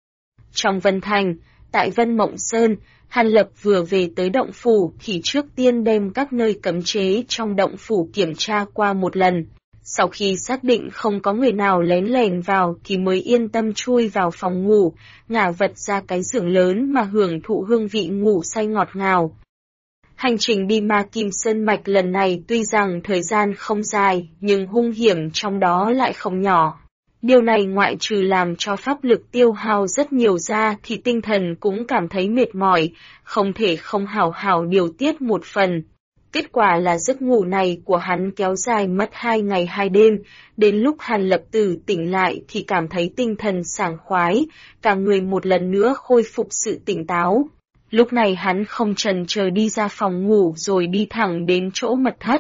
Trong Vân Thành, tại Vân Mộng Sơn, Hàn Lập vừa về tới động phủ thì trước tiên đem các nơi cấm chế trong động phủ kiểm tra qua một lần. Sau khi xác định không có người nào lén lẻn vào thì mới yên tâm chui vào phòng ngủ, ngả vật ra cái giường lớn mà hưởng thụ hương vị ngủ say ngọt ngào. Hành trình đi Ma Kim Sơn Mạch lần này tuy rằng thời gian không dài, nhưng hung hiểm trong đó lại không nhỏ. Điều này ngoại trừ làm cho pháp lực tiêu hao rất nhiều ra thì tinh thần cũng cảm thấy mệt mỏi, không thể không hảo hảo điều tiết một phần. Kết quả là giấc ngủ này của hắn kéo dài mất 2 ngày 2 đêm, đến lúc Hàn Lập Tử tỉnh lại thì cảm thấy tinh thần sảng khoái, cả người một lần nữa khôi phục sự tỉnh táo. Lúc này hắn không chần chờ đi ra phòng ngủ rồi đi thẳng đến chỗ mật thất.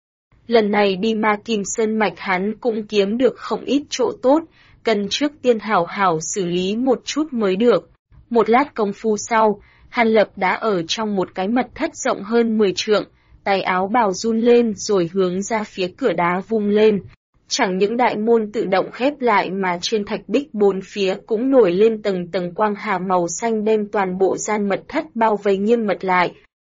Lần này đi Ma Kim Sơn Mạch hắn cũng kiếm được không ít chỗ tốt, cần trước tiên hảo hảo xử lý một chút mới được. Một lát công phu sau, Hàn Lập đã ở trong một cái mật thất rộng hơn 10 trượng, tay áo bào run lên rồi hướng ra phía cửa đá vung lên. Chẳng những đại môn tự động khép lại mà trên thạch bích bốn phía cũng nổi lên tầng tầng quang hà màu xanh đem toàn bộ gian mật thất bao vây nghiêm mật lại.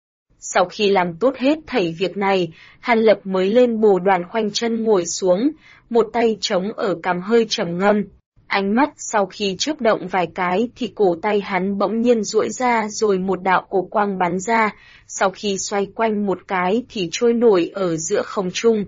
Sau khi làm tốt hết thảy việc này, Hàn Lập mới lên bồ đoàn khoanh chân ngồi xuống, một tay chống ở cằm hơi trầm ngâm. Ánh mắt sau khi chớp động vài cái thì cổ tay hắn bỗng nhiên duỗi ra rồi một đạo cổ quang bắn ra, sau khi xoay quanh một cái thì trôi nổi ở giữa không trung.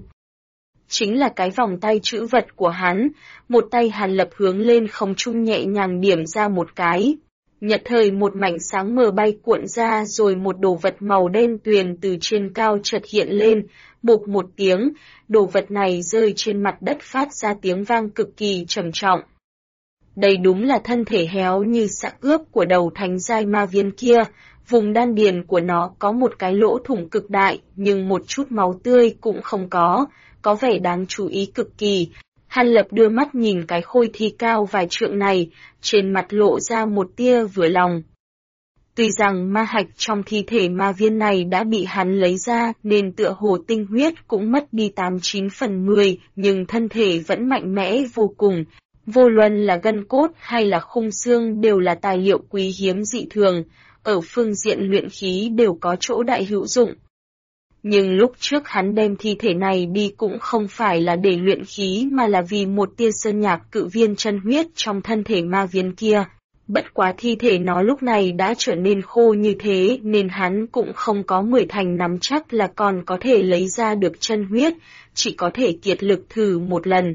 Chính là cái vòng tay chữ vật của hắn, một tay Hàn Lập hướng lên không trung nhẹ nhàng điểm ra một cái. Nhật thời một mảnh sáng mờ bay cuộn ra rồi một đồ vật màu đen tuyền từ trên cao chợt hiện lên, bụp một tiếng, đồ vật này rơi trên mặt đất phát ra tiếng vang cực kỳ trầm trọng. Đây đúng là thân thể héo như xác ướp của đầu thánh giai ma viên kia, vùng đan điền của nó có một cái lỗ thủng cực đại nhưng một chút máu tươi cũng không có vẻ đáng chú ý cực kỳ. Hàn Lập đưa mắt nhìn cái khôi thi cao vài trượng này, trên mặt lộ ra một tia vừa lòng. Tuy rằng ma hạch trong thi thể ma viên này đã bị hắn lấy ra nên tựa hồ tinh huyết cũng mất đi 89 phần 10, nhưng thân thể vẫn mạnh mẽ vô cùng. Vô luận là gân cốt hay là khung xương đều là tài liệu quý hiếm dị thường, ở phương diện luyện khí đều có chỗ đại hữu dụng. Nhưng lúc trước hắn đem thi thể này đi cũng không phải là để luyện khí mà là vì một tia sơn nhạc cự viên chân huyết trong thân thể ma viên kia. Bất quá thi thể nó lúc này đã trở nên khô như thế nên hắn cũng không có 10 thành nắm chắc là còn có thể lấy ra được chân huyết, chỉ có thể kiệt lực thử một lần.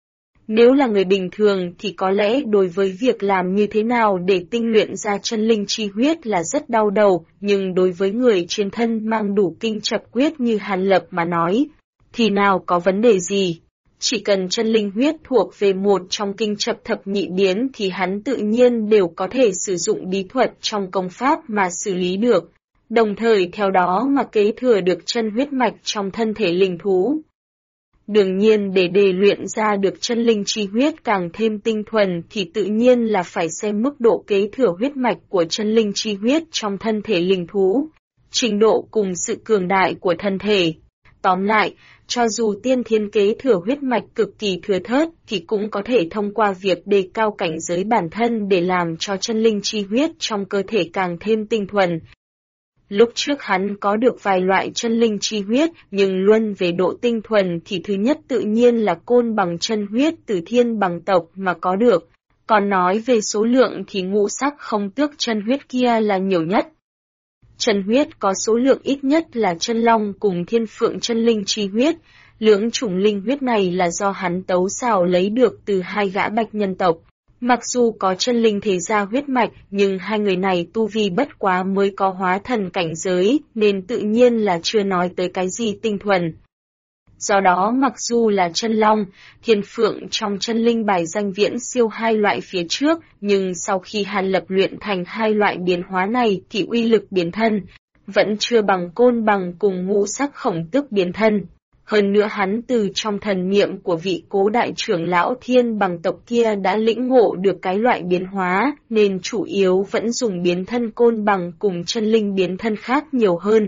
Nếu là người bình thường thì có lẽ đối với việc làm như thế nào để tinh luyện ra chân linh chi huyết là rất đau đầu, nhưng đối với người trên thân mang đủ kinh chập quyết như Hàn Lập mà nói, thì nào có vấn đề gì. Chỉ cần chân linh huyết thuộc về một trong kinh chập thập nhị biến thì hắn tự nhiên đều có thể sử dụng bí thuật trong công pháp mà xử lý được, đồng thời theo đó mà kế thừa được chân huyết mạch trong thân thể linh thú. Đương nhiên để luyện ra được chân linh chi huyết càng thêm tinh thuần thì tự nhiên là phải xem mức độ kế thừa huyết mạch của chân linh chi huyết trong thân thể linh thú, trình độ cùng sự cường đại của thân thể. Tóm lại, cho dù tiên thiên kế thừa huyết mạch cực kỳ thưa thớt thì cũng có thể thông qua việc đề cao cảnh giới bản thân để làm cho chân linh chi huyết trong cơ thể càng thêm tinh thuần. Lúc trước hắn có được vài loại chân linh chi huyết, nhưng luân về độ tinh thuần thì thứ nhất tự nhiên là côn bằng chân huyết từ thiên bằng tộc mà có được, còn nói về số lượng thì ngũ sắc không tước chân huyết kia là nhiều nhất. Chân huyết có số lượng ít nhất là chân long cùng thiên phượng chân linh chi huyết, lưỡng chủng linh huyết này là do hắn tấu xào lấy được từ hai gã bạch nhân tộc. Mặc dù có chân linh thế gia huyết mạch, nhưng hai người này tu vi bất quá mới có hóa thần cảnh giới, nên tự nhiên là chưa nói tới cái gì tinh thuần. Do đó mặc dù là chân long, thiên phượng trong chân linh bài danh viễn siêu hai loại phía trước, nhưng sau khi Hàn Lập luyện thành hai loại biến hóa này thì uy lực biến thân, vẫn chưa bằng côn bằng cùng ngũ sắc khổng tước biến thân. Hơn nữa hắn từ trong thần niệm của vị Cố đại trưởng lão thiên bằng tộc kia đã lĩnh ngộ được cái loại biến hóa, nên chủ yếu vẫn dùng biến thân côn bằng cùng chân linh biến thân khác nhiều hơn.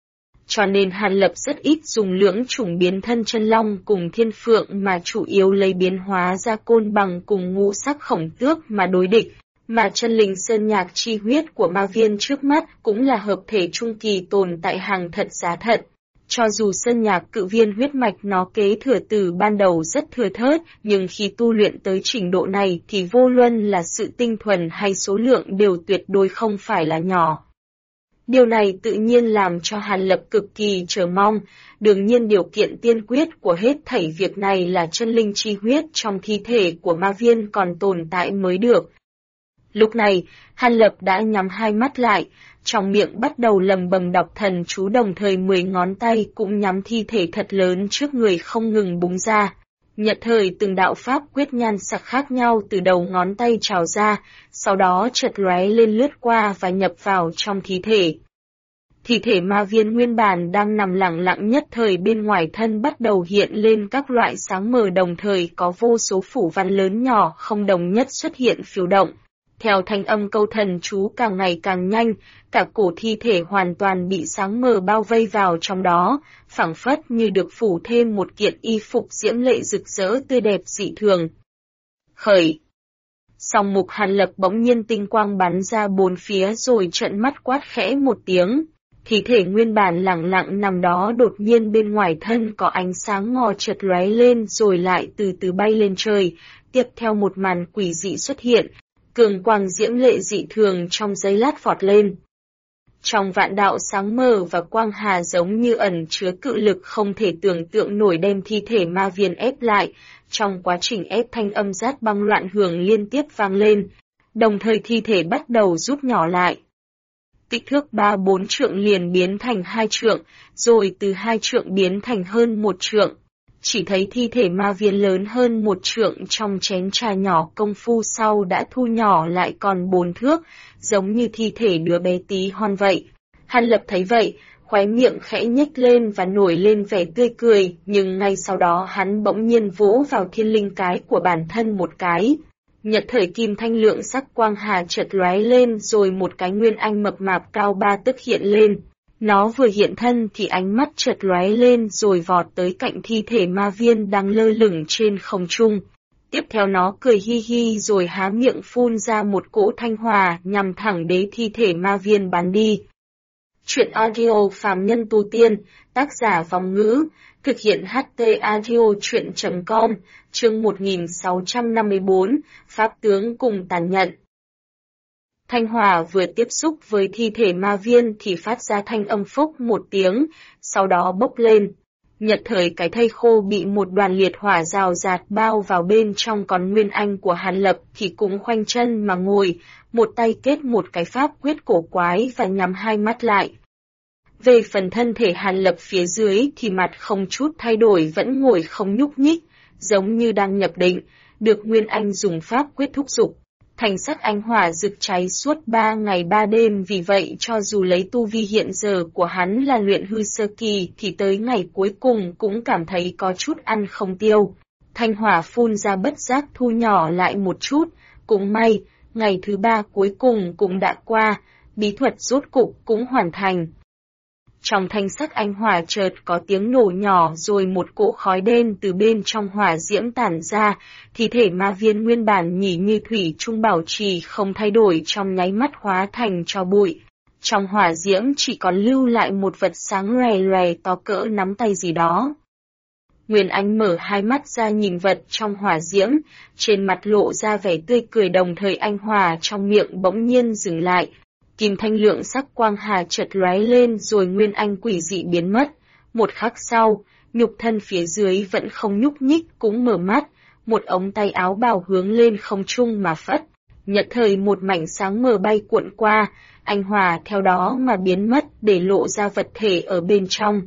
Cho nên Hàn Lập rất ít dùng lưỡng chủng biến thân chân long cùng thiên phượng mà chủ yếu lấy biến hóa ra côn bằng cùng ngũ sắc khổng tước mà đối địch. Mà chân linh sơn nhạc chi huyết của ma viên trước mắt cũng là hợp thể trung kỳ tồn tại hàng thật giá thật. Cho dù sơn nhạc cự viên huyết mạch nó kế thừa từ ban đầu rất thưa thớt, nhưng khi tu luyện tới trình độ này thì vô luận là sự tinh thuần hay số lượng đều tuyệt đối không phải là nhỏ. Điều này tự nhiên làm cho Hàn Lập cực kỳ chờ mong, đương nhiên điều kiện tiên quyết của hết thảy việc này là chân linh chi huyết trong thi thể của ma viên còn tồn tại mới được. Lúc này, Hàn Lập đã nhắm hai mắt lại, trong miệng bắt đầu lầm bầm đọc thần chú đồng thời 10 ngón tay cũng nhắm thi thể thật lớn trước người không ngừng búng ra. Nhật thời từng đạo pháp quyết nhan sắc khác nhau từ đầu ngón tay trào ra, sau đó chợt lóe lên lướt qua và nhập vào trong thi thể. Thi thể ma viên nguyên bản đang nằm lặng lặng nhất thời bên ngoài thân bắt đầu hiện lên các loại sáng mờ đồng thời có vô số phủ văn lớn nhỏ không đồng nhất xuất hiện phiêu động. Theo thanh âm câu thần chú càng ngày càng nhanh, cả cổ thi thể hoàn toàn bị sáng mờ bao vây vào trong đó, phảng phất như được phủ thêm một kiện y phục diễm lệ rực rỡ tươi đẹp dị thường. Khởi! Song mục Hàn Lập bỗng nhiên tinh quang bắn ra bốn phía rồi trợn mắt quát khẽ một tiếng. Thi thể nguyên bản lặng lặng nằm đó đột nhiên bên ngoài thân có ánh sáng ngò chợt lóe lên rồi lại từ từ bay lên trời, tiếp theo một màn quỷ dị xuất hiện. Cường quang diễm lệ dị thường trong giây lát vọt lên. Trong vạn đạo sáng mờ và quang hà giống như ẩn chứa cự lực không thể tưởng tượng nổi đem thi thể ma viên ép lại, trong quá trình ép thanh âm rát băng loạn hưởng liên tiếp vang lên, đồng thời thi thể bắt đầu rút nhỏ lại. Kích thước 3-4 trượng liền biến thành 2 trượng, rồi từ 2 trượng biến thành hơn 1 trượng. Chỉ thấy thi thể ma viên lớn hơn 1 trượng trong chén trà nhỏ công phu sau đã thu nhỏ lại còn 4 thước, giống như thi thể đứa bé tí hon vậy. Hàn Lập thấy vậy, khóe miệng khẽ nhếch lên và nổi lên vẻ tươi cười, nhưng ngay sau đó hắn bỗng nhiên vỗ vào thiên linh cái của bản thân một cái. Nhật thời kim thanh lượng sắc quang hà chợt lóe lên rồi một cái nguyên anh mập mạp cao 3 tấc hiện lên. Nó vừa hiện thân thì ánh mắt chợt lóe lên rồi vọt tới cạnh thi thể ma viên đang lơ lửng trên không trung. Tiếp theo nó cười hi hi rồi há miệng phun ra một cỗ thanh hỏa nhằm thẳng đế thi thể ma viên bắn đi. Truyện audio Phàm Nhân Tu Tiên, tác giả Vong Ngữ, thực hiện HT Audio Truyện.com, chương 1654, Pháp tướng cùng tàn nhẫn. Thanh hỏa vừa tiếp xúc với thi thể ma viên thì phát ra thanh âm phốc một tiếng, sau đó bốc lên. Nhật thời cái thây khô bị một đoàn liệt hỏa rào rạt bao vào bên trong, còn Nguyên Anh của Hàn Lập thì cũng khoanh chân mà ngồi, một tay kết một cái pháp quyết cổ quái và nhắm hai mắt lại. Về phần thân thể Hàn Lập phía dưới thì mặt không chút thay đổi vẫn ngồi không nhúc nhích, giống như đang nhập định, được Nguyên Anh dùng pháp quyết thúc giục. Thành sắc ánh hỏa rực cháy suốt 3 ngày 3 đêm, vì vậy cho dù lấy tu vi hiện giờ của hắn là luyện hư sơ kỳ thì tới ngày cuối cùng cũng cảm thấy có chút ăn không tiêu. Thanh hỏa phun ra bất giác thu nhỏ lại một chút, cũng may, ngày thứ 3 cuối cùng cũng đã qua, bí thuật rốt cục cũng hoàn thành. Trong thanh sắc ánh hỏa chợt có tiếng nổ nhỏ rồi một cỗ khói đen từ bên trong hỏa diễm tản ra, thi thể ma viên nguyên bản nhỉ như thủy chung bảo trì không thay đổi trong nháy mắt hóa thành tro bụi. Trong hỏa diễm chỉ còn lưu lại một vật sáng lòe lòe to cỡ nắm tay gì đó. Nguyên Anh mở hai mắt ra nhìn vật trong hỏa diễm, trên mặt lộ ra vẻ tươi cười, đồng thời anh hỏa trong miệng bỗng nhiên dừng lại. Kim thanh lượng sắc quang hà chợt lóe lên rồi Nguyên Anh quỷ dị biến mất. Một khắc sau, nhục thân phía dưới vẫn không nhúc nhích cũng mở mắt, một ống tay áo bào hướng lên không trung mà phất. Nhật thời một mảnh sáng mờ bay cuộn qua, anh hỏa theo đó mà biến mất để lộ ra vật thể ở bên trong.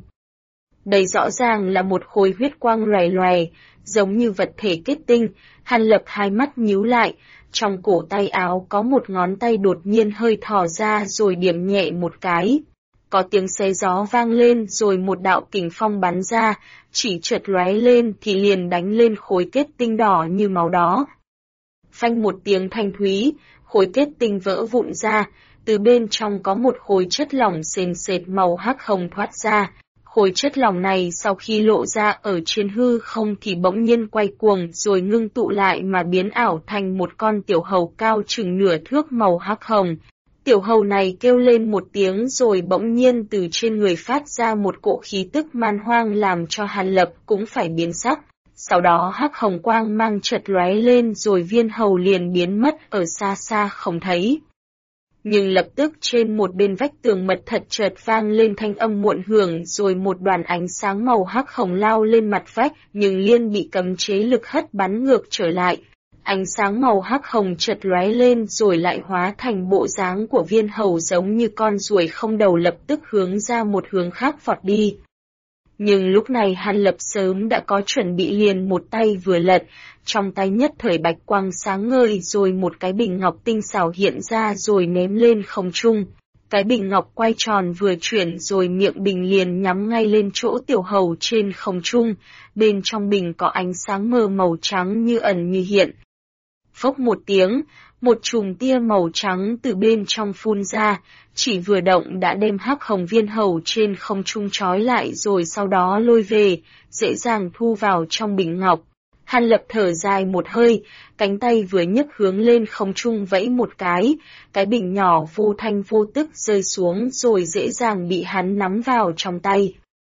Đây rõ ràng là một khối huyết quang loè loè, giống như vật thể kết tinh. Hàn Lập hai mắt nhíu lại, trong cổ tay áo có một ngón tay đột nhiên hơi thò ra rồi điểm nhẹ một cái. Có tiếng xé gió vang lên rồi một đạo kình phong bắn ra, chỉ chợt lóe lên thì liền đánh lên khối kết tinh đỏ như máu đó. Phanh một tiếng thanh thúy, khối kết tinh vỡ vụn ra, từ bên trong có một khối chất lỏng sền sệt màu hắc hồng thoát ra. Khối chất lỏng này sau khi lộ ra ở trên hư không thì bỗng nhiên quay cuồng rồi ngưng tụ lại mà biến ảo thành một con tiểu hầu cao chừng nửa thước màu hắc hồng. Tiểu hầu này kêu lên một tiếng rồi bỗng nhiên từ trên người phát ra một cỗ khí tức man hoang làm cho Hàn Lập cũng phải biến sắc. Sau đó hắc hồng quang mang chợt lóe lên rồi viên hầu liền biến mất ở xa xa không thấy. Nhưng lập tức trên một bên vách tường mật thật chợt vang lên thanh âm muộn hưởng rồi một đoàn ánh sáng màu hắc hồng lao lên mặt vách, nhưng liền bị cấm chế lực hất bắn ngược trở lại. Ánh sáng màu hắc hồng chợt lóe lên rồi lại hóa thành bộ dáng của viên hầu giống như con ruồi không đầu, lập tức hướng ra một hướng khác vọt đi. Nhưng lúc này Hàn Lập sớm đã có chuẩn bị, liền một tay vừa lật, trong tay nhất thời bạch quang sáng ngời rồi một cái bình ngọc tinh xảo hiện ra rồi ném lên không trung. Cái bình ngọc quay tròn vừa chuyển rồi miệng bình liền nhắm ngay lên chỗ tiểu hầu trên không trung, bên trong bình có ánh sáng mờ màu trắng như ẩn như hiện. Phốc một tiếng, một chùm tia màu trắng từ bên trong phun ra, chỉ vừa động đã đem hắc hồng viên hầu trên không trung trói lại rồi sau đó lôi về, dễ dàng thu vào trong bình ngọc. Hàn Lập thở dài một hơi, cánh tay vừa nhấc hướng lên không trung vẫy một cái bình nhỏ vô thanh vô tức rơi xuống rồi dễ dàng bị hắn nắm vào trong tay.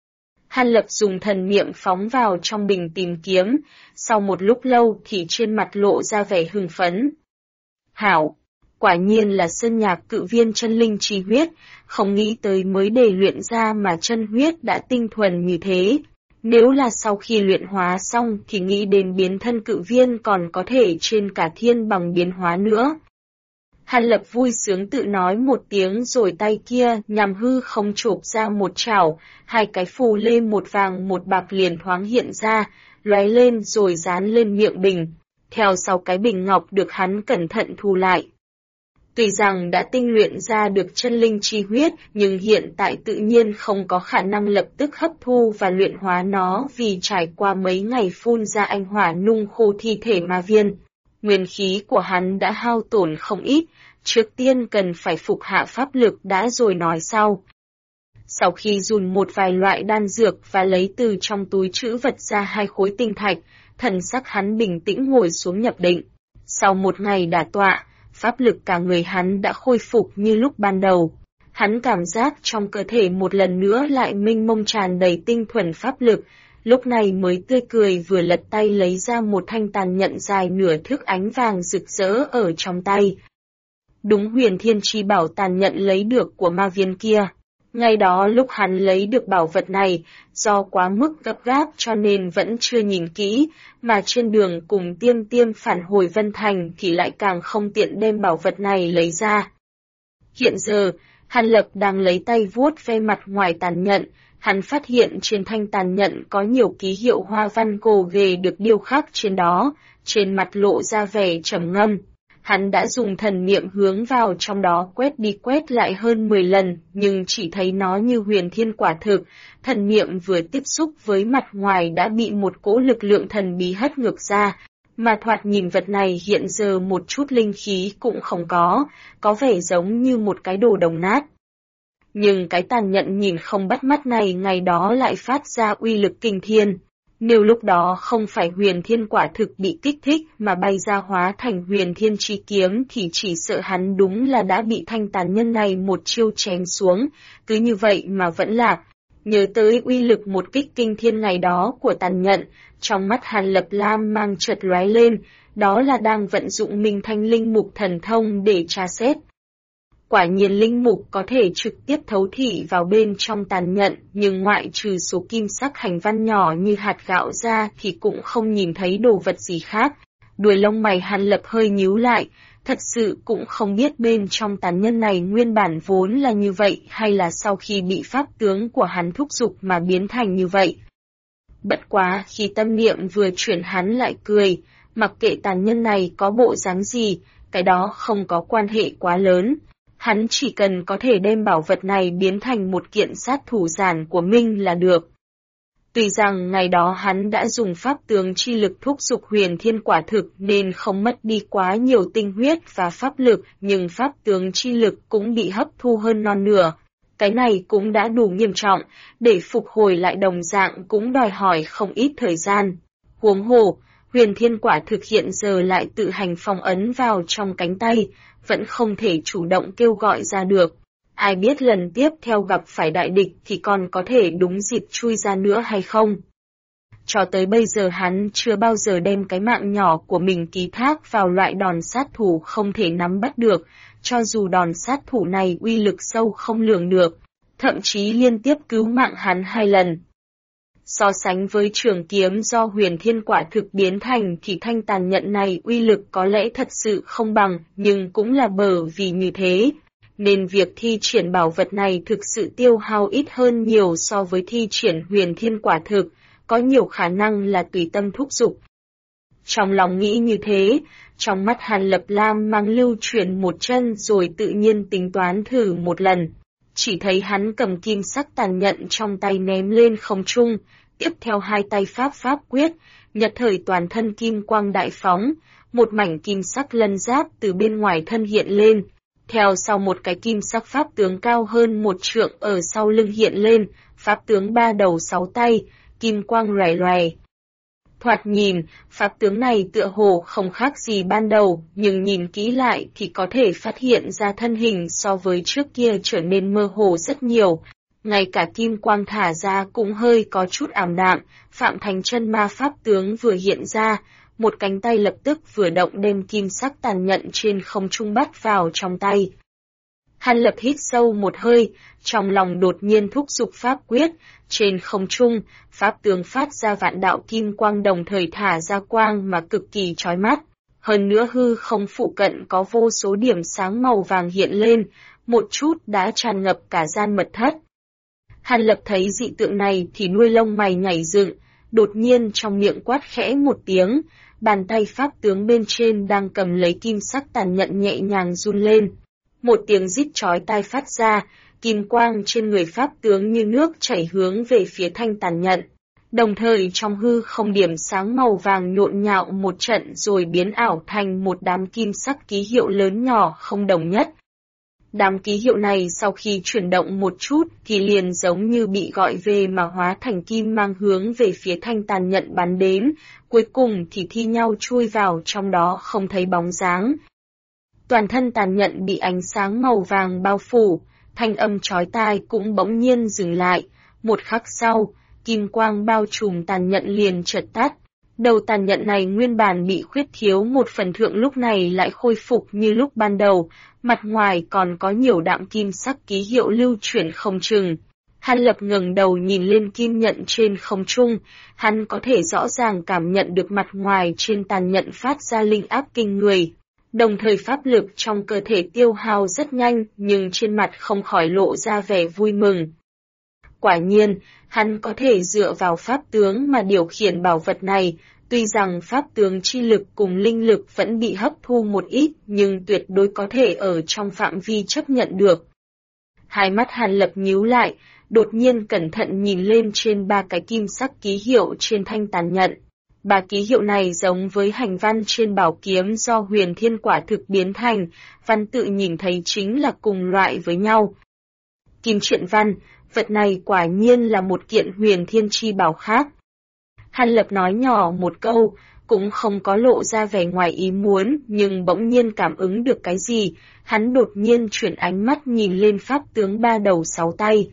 Hàn Lập dùng thần niệm phóng vào trong bình tìm kiếm, sau một lúc lâu thì trên mặt lộ ra vẻ hưng phấn. Hảo! Quả nhiên là sơn nhạc cự viên chân linh chi huyết, không nghĩ tới mới để luyện ra mà chân huyết đã tinh thuần như thế. Nếu là sau khi luyện hóa xong thì nghĩ đến biến thân cự viên còn có thể trên cả thiên bằng biến hóa nữa. Hàn Lập vui sướng tự nói một tiếng rồi tay kia nhằm hư không chộp ra một chảo, hai cái phù lê một vàng một bạc liền thoáng hiện ra, lóe lên rồi dán lên miệng bình. Theo sau cái bình ngọc được hắn cẩn thận thu lại. Tuy rằng đã tinh luyện ra được chân linh chi huyết, nhưng hiện tại tự nhiên không có khả năng lập tức hấp thu và luyện hóa nó vì trải qua mấy ngày phun ra anh hỏa nung khô thi thể ma viên. Nguyên khí của hắn đã hao tổn không ít, trước tiên cần phải phục hạ pháp lực đã rồi nói sau. Sau khi dùng một vài loại đan dược và lấy từ trong túi trữ vật ra 2 khối tinh thạch, thần sắc hắn bình tĩnh ngồi xuống nhập định. Sau một ngày đả tọa, pháp lực cả người hắn đã khôi phục như lúc ban đầu. Hắn cảm giác trong cơ thể một lần nữa lại mênh mông tràn đầy tinh thuần pháp lực, lúc này mới tươi cười vừa lật tay lấy ra một thanh tàn nhận dài nửa thước ánh vàng rực rỡ ở trong tay. Đúng Huyền Thiên Chi Bảo tàn nhận lấy được của ma viên kia. Ngày đó lúc hắn lấy được bảo vật này, do quá mức gấp gáp cho nên vẫn chưa nhìn kỹ, mà trên đường cùng Tiêm Tiêm phản hồi Vân Thành thì lại càng không tiện đem bảo vật này lấy ra. Hiện giờ, Hàn Lập đang lấy tay vuốt ve mặt ngoài tàn nhận, hắn phát hiện trên thanh tàn nhận có nhiều ký hiệu hoa văn gồ ghề được điêu khắc trên đó, trên mặt lộ ra vẻ trầm ngâm. Hắn đã dùng thần niệm hướng vào trong đó quét đi quét lại hơn 10 lần, nhưng chỉ thấy nó như huyền thiên quả thực, thần niệm vừa tiếp xúc với mặt ngoài đã bị một cỗ lực lượng thần bí hất ngược ra, mà thoạt nhìn vật này hiện giờ một chút linh khí cũng không có vẻ giống như một cái đồ đồng nát. Nhưng cái tàn nhận nhìn không bắt mắt này ngày đó lại phát ra uy lực kinh thiên. Nếu lúc đó không phải huyền thiên quả thực bị kích thích mà bay ra hóa thành huyền thiên chi kiếm thì chỉ sợ hắn đúng là đã bị thanh tàn nhân này một chiêu chém xuống, cứ như vậy mà vẫn lạc. Nhớ tới uy lực một kích kinh thiên ngày đó của tàn nhận, trong mắt Hàn Lập lam mang chợt lóe lên, đó là đang vận dụng Minh Thanh linh mục thần thông để tra xét. Quả nhiên linh mục có thể trực tiếp thấu thị vào bên trong tàn nhận, nhưng ngoại trừ số kim sắc hành văn nhỏ như hạt gạo ra thì cũng không nhìn thấy đồ vật gì khác. Đuôi lông mày Hàn Lập hơi nhíu lại, thật sự cũng không biết bên trong tàn nhân này nguyên bản vốn là như vậy hay là sau khi bị pháp tướng của hắn thúc giục mà biến thành như vậy. Bất quá khi tâm niệm vừa chuyển hắn lại cười, mặc kệ tàn nhân này có bộ dáng gì, cái đó không có quan hệ quá lớn. Hắn chỉ cần có thể đem bảo vật này biến thành một kiện sát thủ giản của mình là được. Tuy rằng ngày đó hắn đã dùng pháp tướng chi lực thúc giục huyền thiên quả thực nên không mất đi quá nhiều tinh huyết và pháp lực, nhưng pháp tướng chi lực cũng bị hấp thu hơn non nửa. Cái này cũng đã đủ nghiêm trọng, để phục hồi lại đồng dạng cũng đòi hỏi không ít thời gian. Huống hồ, huyền thiên quả thực hiện giờ lại tự hành phong ấn vào trong cánh tay, vẫn không thể chủ động kêu gọi ra được. Ai biết lần tiếp theo gặp phải đại địch thì còn có thể đúng dịp chui ra nữa hay không. Cho tới bây giờ hắn chưa bao giờ đem cái mạng nhỏ của mình ký thác vào loại đòn sát thủ không thể nắm bắt được, cho dù đòn sát thủ này uy lực sâu không lường được, thậm chí liên tiếp cứu mạng hắn 2 lần. So sánh với trường kiếm do huyền thiên quả thực biến thành thì thanh tàn nhận này uy lực có lẽ thật sự không bằng, nhưng cũng là bởi vì như thế, nên việc thi triển bảo vật này thực sự tiêu hao ít hơn nhiều so với thi triển huyền thiên quả thực, có nhiều khả năng là tùy tâm thúc giục. Trong lòng nghĩ như thế, trong mắt Hàn Lập lam mang lưu chuyển một chân rồi tự nhiên tính toán thử một lần. Chỉ thấy hắn cầm kim sắc tàn nhận trong tay ném lên không trung, tiếp theo 2 tay pháp quyết, nhật thời toàn thân kim quang đại phóng, một mảnh kim sắc lân giáp từ bên ngoài thân hiện lên, theo sau một cái kim sắc pháp tướng cao hơn 1 trượng ở sau lưng hiện lên, pháp tướng 3 đầu 6 tay, kim quang loè loè. Thoạt nhìn, pháp tướng này tựa hồ không khác gì ban đầu, nhưng nhìn kỹ lại thì có thể phát hiện ra thân hình so với trước kia trở nên mơ hồ rất nhiều. Ngay cả kim quang thả ra cũng hơi có chút ảm đạm, Phạm Thành chân ma pháp tướng vừa hiện ra, một cánh tay lập tức vừa động đem kim sắc tàn nhận trên không trung bắt vào trong tay. Hàn Lập hít sâu một hơi, trong lòng đột nhiên thúc giục pháp quyết, trên không trung, pháp tướng phát ra vạn đạo kim quang đồng thời thả ra quang mà cực kỳ chói mắt. Hơn nữa hư không phụ cận có vô số điểm sáng màu vàng hiện lên, một chút đã tràn ngập cả gian mật thất. Hàn Lập thấy dị tượng này thì đuôi lông mày nhảy dựng, đột nhiên trong miệng quát khẽ một tiếng, bàn tay pháp tướng bên trên đang cầm lấy kim sắc tàn nhận nhẹ nhàng run lên. Một tiếng rít chói tai phát ra, kim quang trên người pháp tướng như nước chảy hướng về phía thanh tàn nhận. Đồng thời trong hư không điểm sáng màu vàng nhộn nhạo một trận rồi biến ảo thành một đám kim sắc ký hiệu lớn nhỏ không đồng nhất. Đám ký hiệu này sau khi chuyển động một chút thì liền giống như bị gọi về mà hóa thành kim mang hướng về phía thanh tàn nhận bắn đến, cuối cùng thì thi nhau chui vào trong đó không thấy bóng dáng. Toàn thân tàn nhận bị ánh sáng màu vàng bao phủ, thanh âm chói tai cũng bỗng nhiên dừng lại, một khắc sau, kim quang bao trùm tàn nhận liền chợt tắt. Đầu tàn nhận này nguyên bản bị khuyết thiếu một phần thượng lúc này lại khôi phục như lúc ban đầu, mặt ngoài còn có nhiều đạm kim sắc ký hiệu lưu chuyển không chừng. Hàn Lập ngẩng đầu nhìn lên kim nhận trên không trung, hắn có thể rõ ràng cảm nhận được mặt ngoài trên tàn nhận phát ra linh áp kinh người. Đồng thời pháp lực trong cơ thể tiêu hao rất nhanh nhưng trên mặt không khỏi lộ ra vẻ vui mừng. Quả nhiên, hắn có thể dựa vào pháp tướng mà điều khiển bảo vật này, tuy rằng pháp tướng chi lực cùng linh lực vẫn bị hấp thu một ít nhưng tuyệt đối có thể ở trong phạm vi chấp nhận được. Hai mắt Hàn Lập nhíu lại, đột nhiên cẩn thận nhìn lên trên ba cái kim sắc ký hiệu trên thanh tàn nhận. Ba ký hiệu này giống với hành văn trên bảo kiếm do Huyền Thiên quả thực biến thành, văn tự nhìn thấy chính là cùng loại với nhau. Kim truyện văn, vật này quả nhiên là một kiện Huyền Thiên chi bảo khác. Hàn Lập nói nhỏ một câu, cũng không có lộ ra vẻ ngoài ý muốn, nhưng bỗng nhiên cảm ứng được cái gì, hắn đột nhiên chuyển ánh mắt nhìn lên pháp tướng ba đầu sáu tay.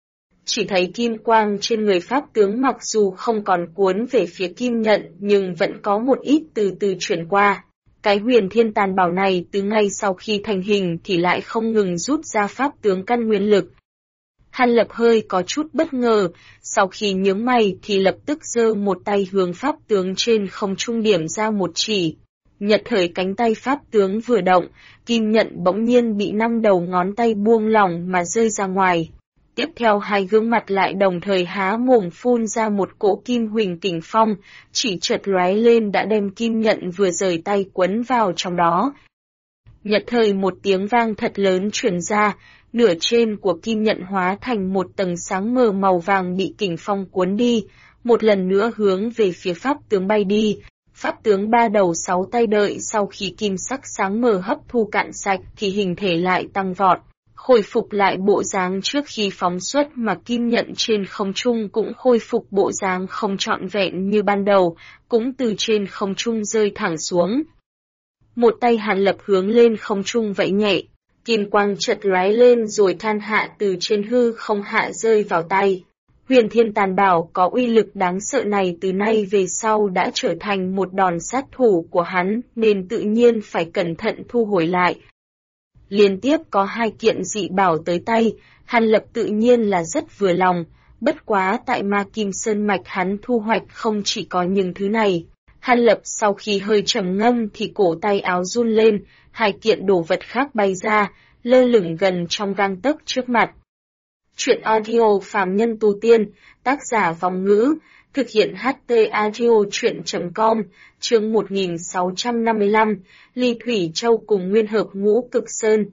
Chỉ thấy kim quang trên người pháp tướng mặc dù không còn cuốn về phía kim nhận nhưng vẫn có một ít từ từ chuyển qua. Cái Huyền Thiên tàn bảo này từ ngay sau khi thành hình thì lại không ngừng rút ra pháp tướng căn nguyên lực. Hàn Lập hơi có chút bất ngờ, sau khi nhướng mày thì lập tức giơ một tay hướng pháp tướng trên không trung điểm ra một chỉ. Nhật thời cánh tay pháp tướng vừa động, kim nhận bỗng nhiên bị 5 đầu ngón tay buông lỏng mà rơi ra ngoài. Tiếp theo hai gương mặt lại đồng thời há mồm phun ra một cỗ kim huỳnh kình phong, chỉ chợt lóe lên đã đem kim nhận vừa rời tay quấn vào trong đó. Nhật thời một tiếng vang thật lớn truyền ra, nửa trên của kim nhận hóa thành một tầng sáng mờ màu vàng bị kình phong cuốn đi, một lần nữa hướng về phía pháp tướng bay đi. Pháp tướng ba đầu sáu tay đợi sau khi kim sắc sáng mờ hấp thu cạn sạch thì hình thể lại tăng vọt, khôi phục lại bộ dáng trước khi phóng xuất mà kim nhận trên không trung cũng khôi phục bộ dáng không trọn vẹn như ban đầu, cũng từ trên không trung rơi thẳng xuống. Một tay Hàn Lập hướng lên không trung vẫy nhẹ, kim quang chợt lóe lên rồi than hạ từ trên hư không hạ rơi vào tay. Huyền Thiên tàn bảo có uy lực đáng sợ này từ nay về sau đã trở thành một đòn sát thủ của hắn nên tự nhiên phải cẩn thận thu hồi lại. Liên tiếp có 2 kiện dị bảo tới tay, Hàn Lập tự nhiên là rất vừa lòng, bất quá tại Ma Kim Sơn Mạch hắn thu hoạch không chỉ có những thứ này. Hàn Lập sau khi hơi trầm ngâm thì cổ tay áo run lên, 2 kiện đồ vật khác bay ra, lơ lửng gần trong gang tấc trước mặt. Chuyện audio phàm nhân tu tiên, tác giả Vong Ngữ, thực hiện HT Audio Chuyện.com, chương 1655, Ly Thủy Châu cùng Nguyên Hợp Ngũ Cực Sơn.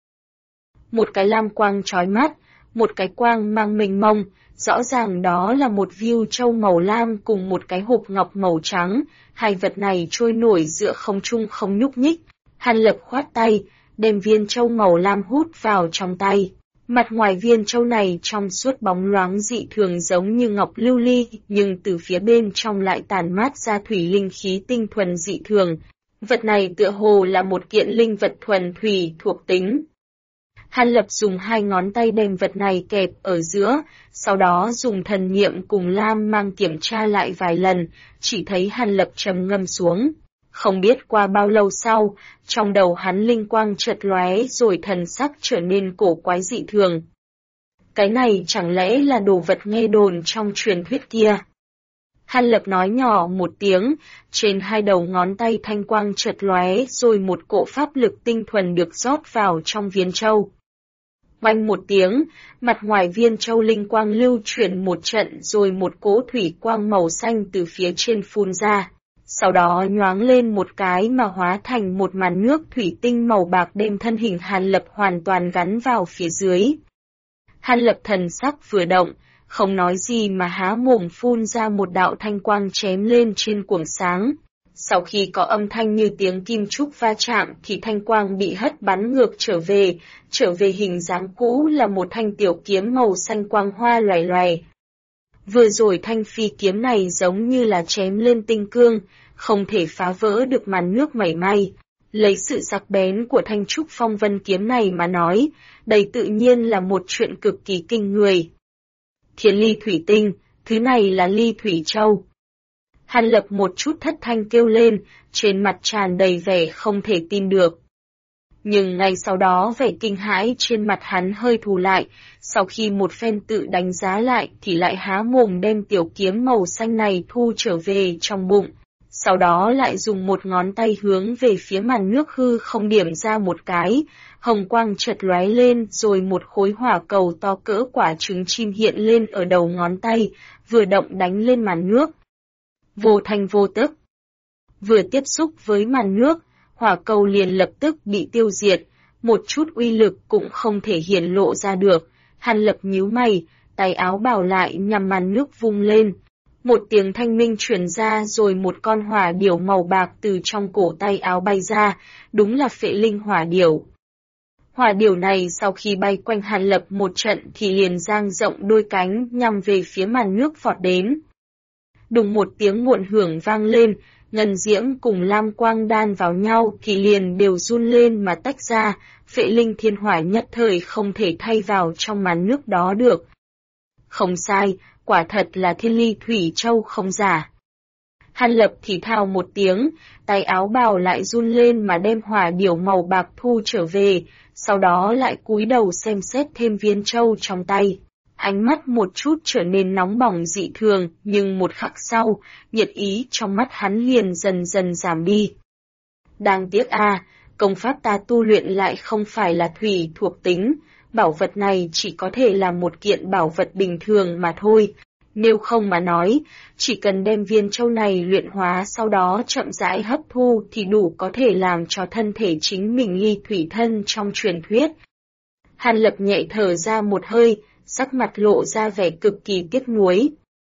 Một cái lam quang chói mắt, một cái quang mang mênh mông, rõ ràng đó là một viu châu màu lam cùng một cái hộp ngọc màu trắng, hai vật này trôi nổi giữa không trung không nhúc nhích. Hàn Lập khoát tay, đem viên châu màu lam hút vào trong tay. Mặt ngoài viên châu này trong suốt bóng loáng dị thường giống như ngọc lưu ly, nhưng từ phía bên trong lại tản mát ra thủy linh khí tinh thuần dị thường. Vật này tựa hồ là một kiện linh vật thuần thủy thuộc tính. Hàn Lập dùng 2 ngón tay đem vật này kẹp ở giữa, sau đó dùng thần niệm cùng lam mang kiểm tra lại vài lần, chỉ thấy Hàn Lập trầm ngâm xuống. Không biết qua bao lâu sau, trong đầu hắn linh quang chợt lóe rồi thần sắc trở nên cổ quái dị thường. Cái này chẳng lẽ là đồ vật nghe đồn trong truyền thuyết kia? Hàn Lập nói nhỏ một tiếng, trên 2 đầu ngón tay thanh quang chợt lóe rồi một cỗ pháp lực tinh thuần được rót vào trong viên châu. Oanh một tiếng, mặt ngoài viên châu linh quang lưu chuyển một trận rồi một cỗ thủy quang màu xanh từ phía trên phun ra. Sau đó nhoáng lên một cái mà hóa thành một màn nước thủy tinh màu bạc đem thân hình Hàn Lập hoàn toàn gắn vào phía dưới. Hàn Lập thần sắc vừa động, không nói gì mà há mồm phun ra một đạo thanh quang chém lên trên cuồng sáng. Sau khi có âm thanh như tiếng kim trúc va chạm thì thanh quang bị hất bắn ngược trở về hình dáng cũ là một thanh tiểu kiếm màu xanh quang hoa loài loài. Vừa rồi thanh phi kiếm này giống như là chém lên tinh cương, không thể phá vỡ được màn nước mảy may. Lấy sự sắc bén của thanh trúc phong vân kiếm này mà nói, đây tự nhiên là một chuyện cực kỳ kinh người. Thiên ly thủy tinh, thứ này là ly thủy châu. Hàn Lập một chút thất thanh kêu lên, trên mặt tràn đầy vẻ không thể tin được. Nhưng ngay sau đó vẻ kinh hãi trên mặt hắn hơi thù lại, sau khi một phen tự đánh giá lại thì lại há mồm đem tiểu kiếm màu xanh này thu trở về trong bụng. Sau đó lại dùng một ngón tay hướng về phía màn nước hư không điểm ra một cái, hồng quang chợt lóe lên rồi một khối hỏa cầu to cỡ quả trứng chim hiện lên ở đầu ngón tay, vừa động đánh lên màn nước. Vô thanh vô tức. Vừa tiếp xúc với màn nước, hỏa cầu liền lập tức bị tiêu diệt, một chút uy lực cũng không thể hiển lộ ra được. Hàn Lập nhíu mày, tay áo bào lại nhằm màn nước vung lên. Một tiếng thanh minh truyền ra rồi một con hỏa điểu màu bạc từ trong cổ tay áo bay ra, đúng là phệ linh hỏa điểu. Hỏa điểu này sau khi bay quanh Hàn Lập một trận thì liền dang rộng đôi cánh nhằm về phía màn nước vọt đến. Đùng một tiếng muộn hưởng vang lên, ngân diễm cùng lam quang đan vào nhau thì liền đều run lên mà tách ra, phệ linh thiên hỏa nhất thời không thể thay vào trong màn nước đó được. Không sai, quả thật là thiên ly thủy châu không giả. Hàn Lập thì thào một tiếng, tay áo bào lại run lên mà đem hỏa điểu màu bạc thu trở về, sau đó lại cúi đầu xem xét thêm viên châu trong tay. Ánh mắt một chút trở nên nóng bỏng dị thường, nhưng một khắc sau, nhiệt ý trong mắt hắn liền dần dần giảm đi. Đáng tiếc công pháp ta tu luyện lại không phải là thủy thuộc tính, bảo vật này chỉ có thể là một kiện bảo vật bình thường mà thôi. Nếu không mà nói, chỉ cần đem viên châu này luyện hóa sau đó chậm rãi hấp thu thì đủ có thể làm cho thân thể chính mình ly thủy thân trong truyền thuyết. Hàn Lập nhẹ thở ra một hơi, sắc mặt lộ ra vẻ cực kỳ tiếc nuối.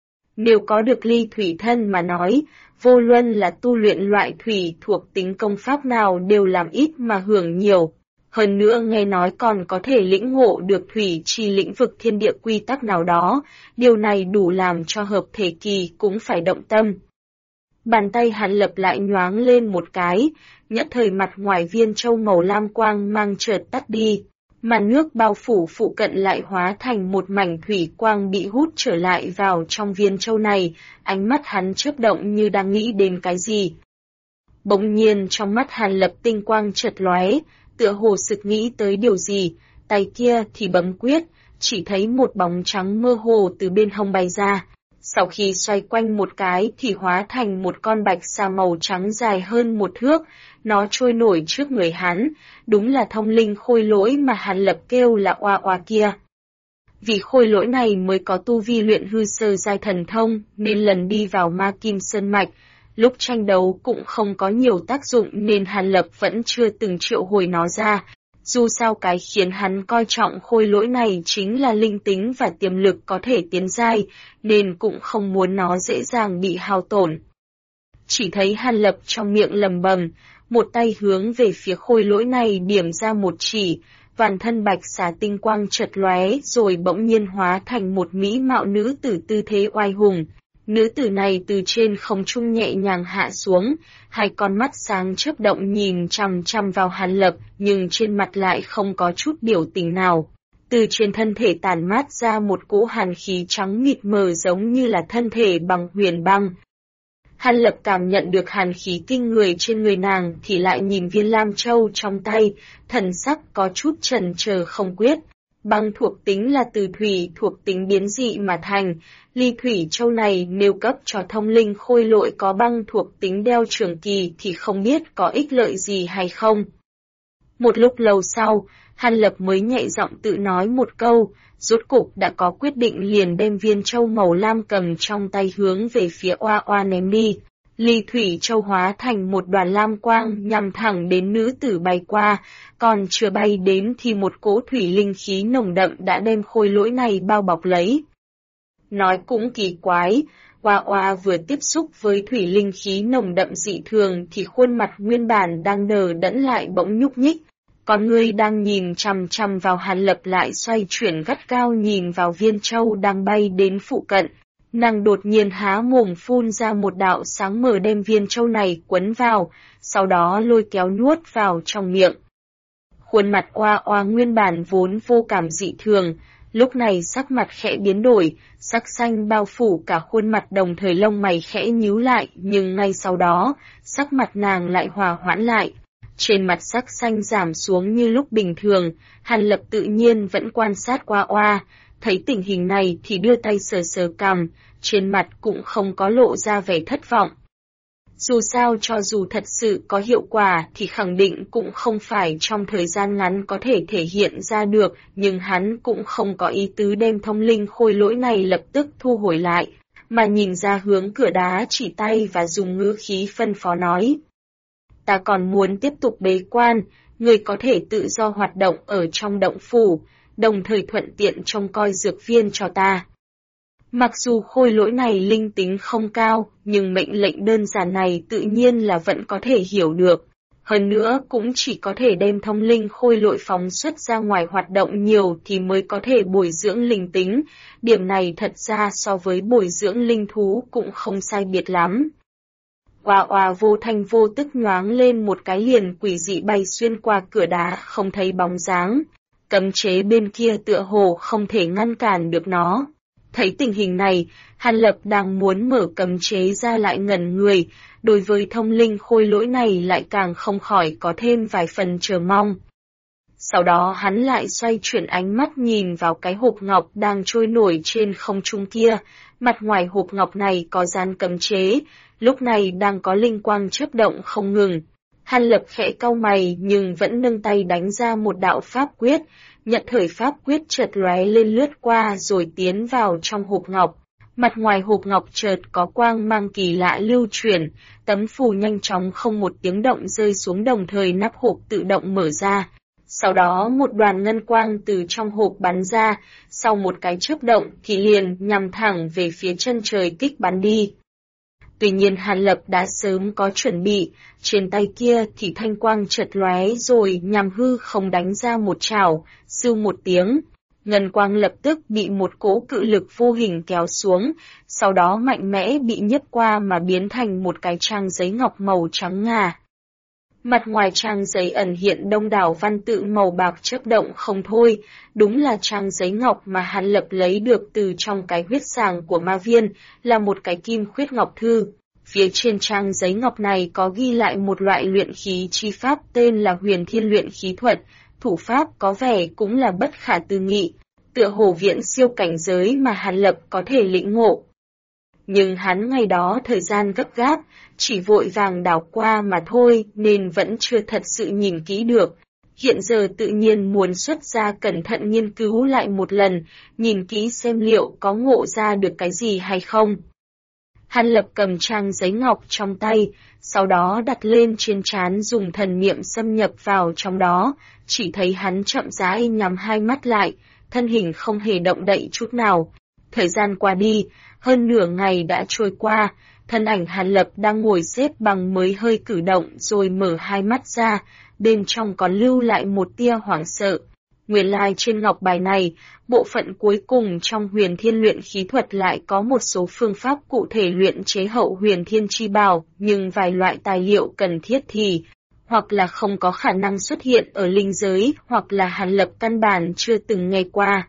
Nếu có được ly thủy thân mà nói, vô luận là tu luyện loại thủy thuộc tính công pháp nào đều làm ít mà hưởng nhiều. Hơn nữa nghe nói còn có thể lĩnh ngộ được thủy chi lĩnh vực thiên địa quy tắc nào đó, điều này đủ làm cho hợp thể kỳ cũng phải động tâm. Bàn tay Hàn Lập lại nhoáng lên một cái, nhất thời mặt ngoài viên châu màu lam quang mang chợt tắt đi. Màn nước bao phủ phụ cận lại hóa thành một mảnh thủy quang bị hút trở lại vào trong viên châu này, ánh mắt hắn chớp động như đang nghĩ đến cái gì. Bỗng nhiên trong mắt Hàn Lập tinh quang chợt lóe, tựa hồ sực nghĩ tới điều gì, tay kia thì bấm quyết, chỉ thấy một bóng trắng mơ hồ từ bên hông bay ra. Sau khi xoay quanh một cái thì hóa thành một con bạch xà màu trắng dài hơn một thước, nó trôi nổi trước người hắn, đúng là thông linh khôi lỗi mà Hàn Lập kêu là oa oa kia. Vì khôi lỗi này mới có tu vi luyện hư sơ giai thần thông, nên lần đi vào ma kim sơn mạch, lúc tranh đấu cũng không có nhiều tác dụng nên Hàn Lập vẫn chưa từng triệu hồi nó ra. Dù sao cái khiến hắn coi trọng khôi lỗi này chính là linh tính và tiềm lực có thể tiến giai, nên cũng không muốn nó dễ dàng bị hao tổn. Chỉ thấy Hàn Lập trong miệng lầm bầm, một tay hướng về phía khôi lỗi này điểm ra một chỉ, toàn thân bạch xà tinh quang chợt lóe rồi bỗng nhiên hóa thành một mỹ mạo nữ tử tư thế oai hùng. Nữ tử này từ trên không trung nhẹ nhàng hạ xuống, hai con mắt sáng chớp động nhìn chằm chằm vào Hàn Lập, nhưng trên mặt lại không có chút biểu tình nào. Từ trên thân thể tản mát ra một cỗ hàn khí trắng mịt mờ giống như là thân thể bằng huyền băng. Hàn Lập cảm nhận được hàn khí kinh người trên người nàng thì lại nhìn viên lam châu trong tay, thần sắc có chút chần chờ không quyết. Băng thuộc tính là từ thủy thuộc tính biến dị mà thành, ly thủy châu này nếu cấp cho thông linh khôi lỗi có băng thuộc tính đeo trường kỳ thì không biết có ích lợi gì hay không. Một lúc lâu sau, Hàn Lập mới nhẹ giọng tự nói một câu, rốt cục đã có quyết định liền đem viên châu màu lam cầm trong tay hướng về phía oa oa ném đi. Ly thủy châu hóa thành một đoàn lam quang nhằm thẳng đến nữ tử bay qua, còn chưa bay đến thì một cỗ thủy linh khí nồng đậm đã đem khôi lỗi này bao bọc lấy. Nói cũng kỳ quái, Oa Oa vừa tiếp xúc với thủy linh khí nồng đậm dị thường thì khuôn mặt nguyên bản đang đờ đẫn lại bỗng nhúc nhích. Con người đang nhìn chằm chằm vào Hàn Lập lại xoay chuyển gắt gao nhìn vào viên châu đang bay đến phụ cận. Nàng đột nhiên há mồm phun ra một đạo sáng mờ đem viên châu này quấn vào, sau đó lôi kéo nuốt vào trong miệng. Khuôn mặt Oa Oa nguyên bản vốn vô cảm dị thường, lúc này sắc mặt khẽ biến đổi, sắc xanh bao phủ cả khuôn mặt đồng thời lông mày khẽ nhíu lại, nhưng ngay sau đó, sắc mặt nàng lại hòa hoãn lại. Trên mặt sắc xanh giảm xuống như lúc bình thường, Hàn Lập tự nhiên vẫn quan sát Oa Oa, thấy tình hình này thì đưa tay sờ sờ cằm, trên mặt cũng không có lộ ra vẻ thất vọng. Dù sao cho dù thật sự có hiệu quả thì khẳng định cũng không phải trong thời gian ngắn có thể thể hiện ra được, nhưng hắn cũng không có ý tứ đem thông linh khôi lỗi này lập tức thu hồi lại, mà nhìn ra hướng cửa đá chỉ tay và dùng ngữ khí phân phó nói. Ta còn muốn tiếp tục bế quan, người có thể tự do hoạt động ở trong động phủ, đồng thời thuận tiện trông coi dược viên cho ta. Mặc dù khôi lỗi này linh tính không cao, nhưng mệnh lệnh đơn giản này tự nhiên là vẫn có thể hiểu được. Hơn nữa cũng chỉ có thể đem thông linh khôi lỗi phóng xuất ra ngoài hoạt động nhiều thì mới có thể bồi dưỡng linh tính. Điểm này thật ra so với bồi dưỡng linh thú cũng không sai biệt lắm. Oa Oa vô thanh vô tức nhoáng lên một cái liền quỷ dị bay xuyên qua cửa đá không thấy bóng dáng. Cấm chế bên kia tựa hồ không thể ngăn cản được nó. Thấy tình hình này, Hàn Lập đang muốn mở cấm chế ra lại ngẩn người, đối với thông linh khôi lỗi này lại càng không khỏi có thêm vài phần chờ mong. Sau đó hắn lại xoay chuyển ánh mắt nhìn vào cái hộp ngọc đang trôi nổi trên không trung kia, mặt ngoài hộp ngọc này có dán cấm chế, lúc này đang có linh quang chớp động không ngừng. Hàn Lập khẽ cau mày nhưng vẫn nâng tay đánh ra một đạo pháp quyết, nhận thời pháp quyết chợt lóe lên lướt qua rồi tiến vào trong hộp ngọc. Mặt ngoài hộp ngọc chợt có quang mang kỳ lạ lưu chuyển, tấm phù nhanh chóng không một tiếng động rơi xuống đồng thời nắp hộp tự động mở ra. Sau đó một đoàn ngân quang từ trong hộp bắn ra, sau một cái chớp động thì liền nhằm thẳng về phía chân trời kích bắn đi. Tuy nhiên Hàn Lập đã sớm có chuẩn bị, trên tay kia thì thanh quang chợt lóe rồi nhằm hư không đánh ra một chảo, sưu một tiếng. Ngân quang lập tức bị một cỗ cự lực vô hình kéo xuống, sau đó mạnh mẽ bị nhấp qua mà biến thành một cái trang giấy ngọc màu trắng ngà. Mặt ngoài trang giấy ẩn hiện đông đảo văn tự màu bạc chớp động không thôi, đúng là trang giấy ngọc mà Hàn Lập lấy được từ trong cái huyết sàng của ma viên, là một cái kim khuyết ngọc thư. Phía trên trang giấy ngọc này có ghi lại một loại luyện khí chi pháp tên là Huyền Thiên luyện khí thuật, thủ pháp có vẻ cũng là bất khả tư nghị, tựa hồ viễn siêu cảnh giới mà Hàn Lập có thể lĩnh ngộ. Nhưng hắn ngày đó thời gian gấp gáp, chỉ vội vàng đảo qua mà thôi nên vẫn chưa thật sự nhìn kỹ được. Hiện giờ tự nhiên muốn xuất ra cẩn thận nghiên cứu lại một lần, nhìn kỹ xem liệu có ngộ ra được cái gì hay không. Hàn Lập cầm trang giấy ngọc trong tay, sau đó đặt lên trên trán dùng thần niệm xâm nhập vào trong đó, chỉ thấy hắn chậm rãi nhắm hai mắt lại, thân hình không hề động đậy chút nào. Thời gian qua đi, hơn nửa ngày đã trôi qua, thân ảnh Hàn Lập đang ngồi xếp bằng mới hơi cử động rồi mở hai mắt ra, bên trong còn lưu lại một tia hoảng sợ. Nguyên lai trên ngọc bài này, bộ phận cuối cùng trong Huyền Thiên luyện khí thuật lại có một số phương pháp cụ thể luyện chế hậu Huyền Thiên chi bảo, nhưng vài loại tài liệu cần thiết thì hoặc là không có khả năng xuất hiện ở linh giới, hoặc là Hàn Lập căn bản chưa từng nghe qua.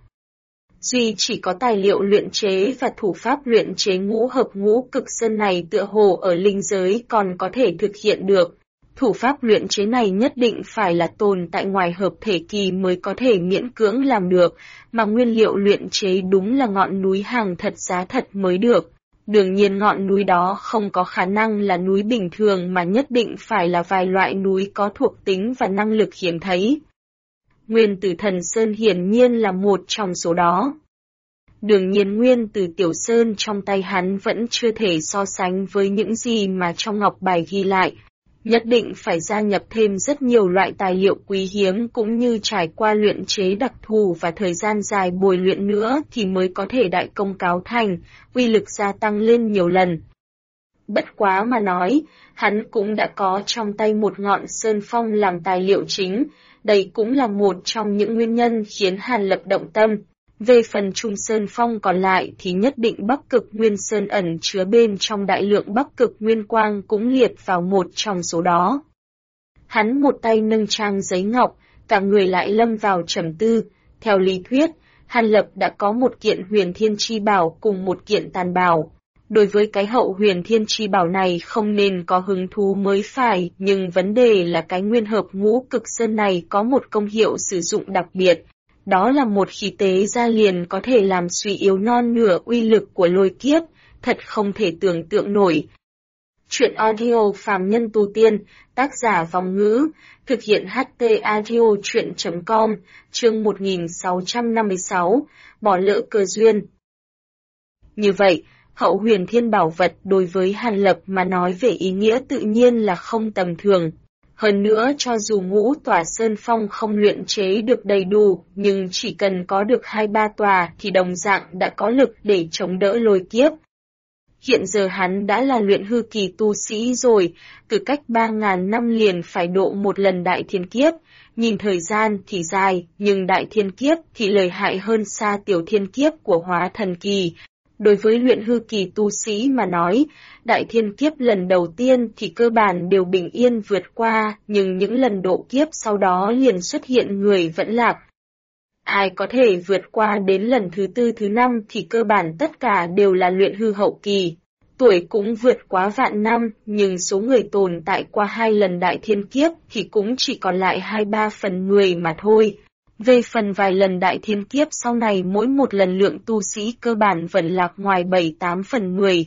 Duy chỉ có tài liệu luyện chế và thủ pháp luyện chế ngũ hợp ngũ cực sơn này tựa hồ ở linh giới còn có thể thực hiện được. Thủ pháp luyện chế này nhất định phải là tồn tại ngoài hợp thể kỳ mới có thể miễn cưỡng làm được, mà nguyên liệu luyện chế đúng là ngọn núi hàng thật giá thật mới được. Đương nhiên ngọn núi đó không có khả năng là núi bình thường mà nhất định phải là vài loại núi có thuộc tính và năng lực hiếm thấy. Nguyên Tử Thần Sơn hiển nhiên là một trong số đó. Đương nhiên Nguyên Tử Tiểu Sơn trong tay hắn vẫn chưa thể so sánh với những gì mà trong ngọc bài ghi lại. Nhất định phải gia nhập thêm rất nhiều loại tài liệu quý hiếm cũng như trải qua luyện chế đặc thù và thời gian dài bồi luyện nữa thì mới có thể đại công cáo thành, uy lực gia tăng lên nhiều lần. Bất quá mà nói, hắn cũng đã có trong tay một ngọn sơn phong làm tài liệu chính, đây cũng là một trong những nguyên nhân khiến Hàn Lập động tâm. Về phần Trung Sơn Phong còn lại thì nhất định Bắc Cực Nguyên Sơn ẩn chứa bên trong đại lượng Bắc Cực Nguyên Quang cũng liệt vào một trong số đó. Hắn một tay nâng trang giấy ngọc, cả người lại lâm vào trầm tư. Theo lý thuyết, Hàn Lập đã có một kiện huyền thiên chi bảo cùng một kiện tàn bảo. Đối với cái hậu huyền thiên chi bảo này không nên có hứng thú mới phải, nhưng vấn đề là cái nguyên hợp ngũ cực sơn này có một công hiệu sử dụng đặc biệt. Đó là một khí tế ra liền có thể làm suy yếu non nửa uy lực của lôi kiếp, thật không thể tưởng tượng nổi. Chuyện audio phàm nhân tu tiên, tác giả Vòng Ngữ, thực hiện HT audio chuyện.com, chương 1656, bỏ lỡ cơ duyên. Như vậy, hậu huyền thiên bảo vật đối với Hàn Lập mà nói về ý nghĩa tự nhiên là không tầm thường. Hơn nữa cho dù ngũ tòa sơn phong không luyện chế được đầy đủ, nhưng chỉ cần có được 2-3 tòa thì đồng dạng đã có lực để chống đỡ lôi kiếp. Hiện giờ hắn đã là luyện hư kỳ tu sĩ rồi, từ cách 3.000 năm liền phải độ một lần đại thiên kiếp, nhìn thời gian thì dài, nhưng đại thiên kiếp thì lợi hại hơn xa tiểu thiên kiếp của hóa thần kỳ. Đối với luyện hư kỳ tu sĩ mà nói, đại thiên kiếp lần đầu tiên thì cơ bản đều bình yên vượt qua, nhưng những lần độ kiếp sau đó liền xuất hiện người vẫn lạc. Ai có thể vượt qua đến lần thứ 4, thứ 5 thì cơ bản tất cả đều là luyện hư hậu kỳ. Tuổi cũng vượt quá vạn năm, nhưng số người tồn tại qua 2 lần đại thiên kiếp thì cũng chỉ còn lại 2-3 phần người mà thôi. Về phần vài lần đại thiên kiếp sau này mỗi một lần lượng tu sĩ cơ bản vẫn lạc ngoài 7-8 phần người.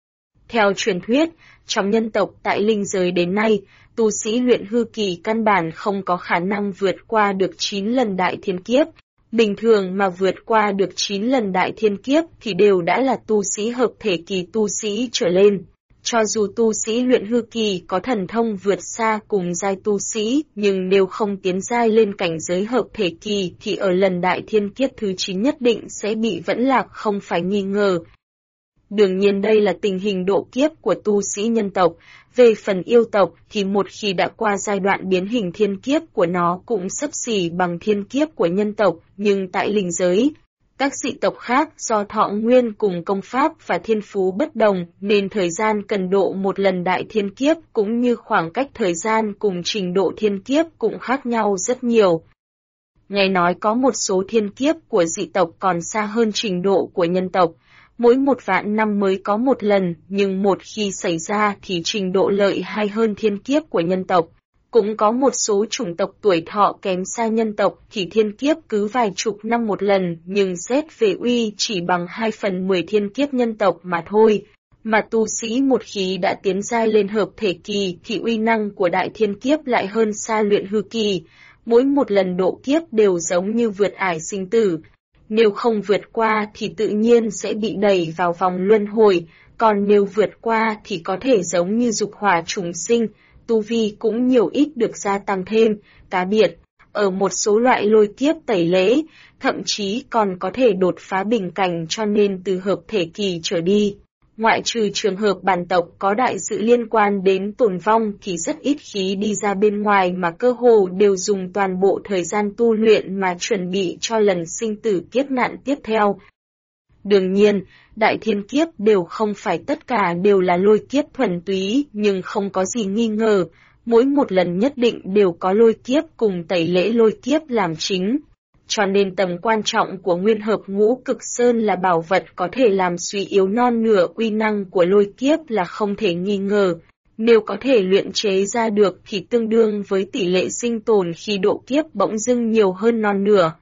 Theo truyền thuyết, trong nhân tộc tại linh giới đến nay, tu sĩ luyện hư kỳ căn bản không có khả năng vượt qua được 9 lần đại thiên kiếp. Bình thường mà vượt qua được 9 lần đại thiên kiếp thì đều đã là tu sĩ hợp thể kỳ tu sĩ trở lên. Cho dù tu sĩ luyện hư kỳ có thần thông vượt xa cùng giai tu sĩ, nhưng nếu không tiến giai lên cảnh giới hợp thể kỳ thì ở lần đại thiên kiếp thứ 9 nhất định sẽ bị vẫn lạc không phải nghi ngờ. Đương nhiên đây là tình hình độ kiếp của tu sĩ nhân tộc, về phần yêu tộc thì một khi đã qua giai đoạn biến hình thiên kiếp của nó cũng xấp xỉ bằng thiên kiếp của nhân tộc, nhưng tại linh giới, các dị tộc khác do thọ nguyên cùng công pháp và thiên phú bất đồng nên thời gian cần độ một lần đại thiên kiếp cũng như khoảng cách thời gian cùng trình độ thiên kiếp cũng khác nhau rất nhiều. Nghe nói có một số thiên kiếp của dị tộc còn xa hơn trình độ của nhân tộc, mỗi 1.000.000 năm mới có một lần, nhưng một khi xảy ra thì trình độ lợi hại hơn thiên kiếp của nhân tộc. Cũng có một số chủng tộc tuổi thọ kém xa nhân tộc thì thiên kiếp cứ vài chục năm một lần, nhưng xét về uy chỉ bằng 2/10 thiên kiếp nhân tộc mà thôi. Mà tu sĩ một khi đã tiến giai lên hợp thể kỳ thì uy năng của đại thiên kiếp lại hơn xa luyện hư kỳ. Mỗi một lần độ kiếp đều giống như vượt ải sinh tử. Nếu không vượt qua thì tự nhiên sẽ bị đẩy vào vòng luân hồi, còn nếu vượt qua thì có thể giống như dục hỏa trùng sinh, tu vi cũng nhiều ít được gia tăng thêm, cá biệt. Ở một số loại lôi kiếp tẩy lễ, thậm chí còn có thể đột phá bình cảnh cho nên từ hợp thể kỳ trở đi. Ngoại trừ trường hợp bản tộc có đại sự liên quan đến tổn vong thì rất ít khí đi ra bên ngoài mà cơ hồ đều dùng toàn bộ thời gian tu luyện mà chuẩn bị cho lần sinh tử kiếp nạn tiếp theo. Đương nhiên, đại thiên kiếp đều không phải tất cả đều là lôi kiếp thuần túy, nhưng không có gì nghi ngờ, mỗi một lần nhất định đều có lôi kiếp cùng tẩy lễ lôi kiếp làm chính. Cho nên tầm quan trọng của nguyên hợp ngũ cực sơn là bảo vật có thể làm suy yếu non nửa uy năng của lôi kiếp là không thể nghi ngờ. Nếu có thể luyện chế ra được thì tương đương với tỷ lệ sinh tồn khi độ kiếp bỗng dưng nhiều hơn non nửa.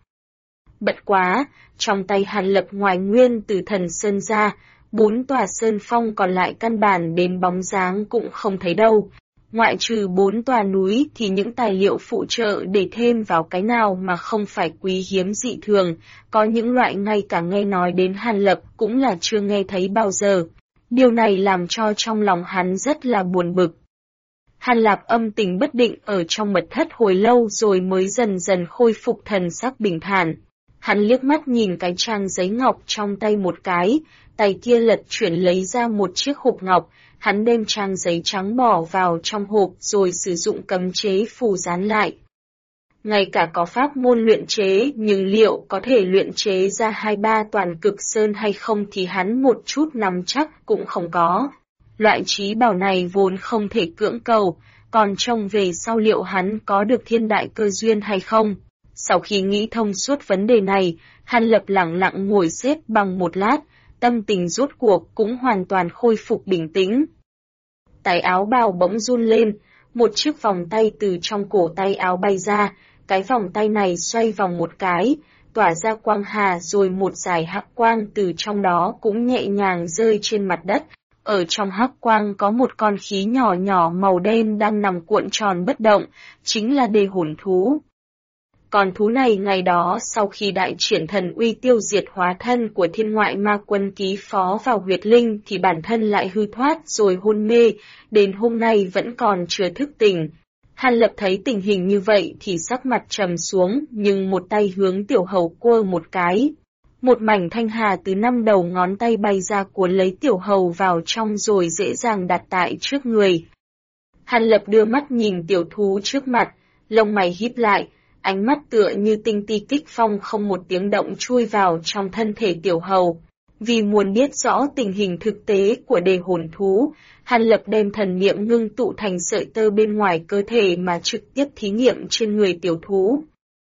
Bất quá, trong tay Hàn Lập ngoài nguyên từ thần sơn ra, 4 tòa sơn phong còn lại căn bản đến bóng dáng cũng không thấy đâu. Ngoại trừ 4 tòa núi thì những tài liệu phụ trợ để thêm vào cái nào mà không phải quý hiếm dị thường, có những loại ngay cả nghe nói đến Hàn Lập cũng là chưa nghe thấy bao giờ. Điều này làm cho trong lòng hắn rất là buồn bực. Hàn Lạp âm tình bất định ở trong mật thất hồi lâu rồi mới dần dần khôi phục thần sắc bình thản. Hắn liếc mắt nhìn cái trang giấy ngọc trong tay một cái, tay kia lật chuyển lấy ra một chiếc hộp ngọc, hắn đem trang giấy trắng bỏ vào trong hộp rồi sử dụng cấm chế phù dán lại. Ngay cả có pháp môn luyện chế, nhưng liệu có thể luyện chế ra 2-3 toàn cực sơn hay không thì hắn một chút nắm chắc cũng không có. Loại trí bảo này vốn không thể cưỡng cầu, còn trông về sau liệu hắn có được thiên đại cơ duyên hay không. Sau khi nghĩ thông suốt vấn đề này, Hàn Lập lặng lặng ngồi xếp bằng một lát, tâm tình rốt cuộc cũng hoàn toàn khôi phục bình tĩnh. Tay áo bào bỗng run lên, một chiếc vòng tay từ trong cổ tay áo bay ra, cái vòng tay này xoay vòng một cái, tỏa ra quang hà rồi một dải hắc quang từ trong đó cũng nhẹ nhàng rơi trên mặt đất. Ở trong hắc quang có một con khí nhỏ nhỏ màu đen đang nằm cuộn tròn bất động, chính là đề hồn thú. Con thú này ngày đó sau khi đại triển thần uy tiêu diệt hóa thân của thiên ngoại ma quân ký phó vào huyệt linh thì bản thân lại hư thoát rồi hôn mê, đến hôm nay vẫn còn chưa thức tỉnh. Hàn Lập thấy tình hình như vậy thì sắc mặt trầm xuống, nhưng một tay hướng tiểu hầu quơ một cái. Một mảnh thanh hà từ 5 đầu ngón tay bay ra cuốn lấy tiểu hầu vào trong rồi dễ dàng đặt tại trước người. Hàn Lập đưa mắt nhìn tiểu thú trước mặt, lông mày híp lại, ánh mắt tựa như tinh ti kích phong không một tiếng động chui vào trong thân thể tiểu hầu. Vì muốn biết rõ tình hình thực tế của đề hồn thú, Hàn Lập đem thần niệm ngưng tụ thành sợi tơ bên ngoài cơ thể mà trực tiếp thí nghiệm trên người tiểu thú.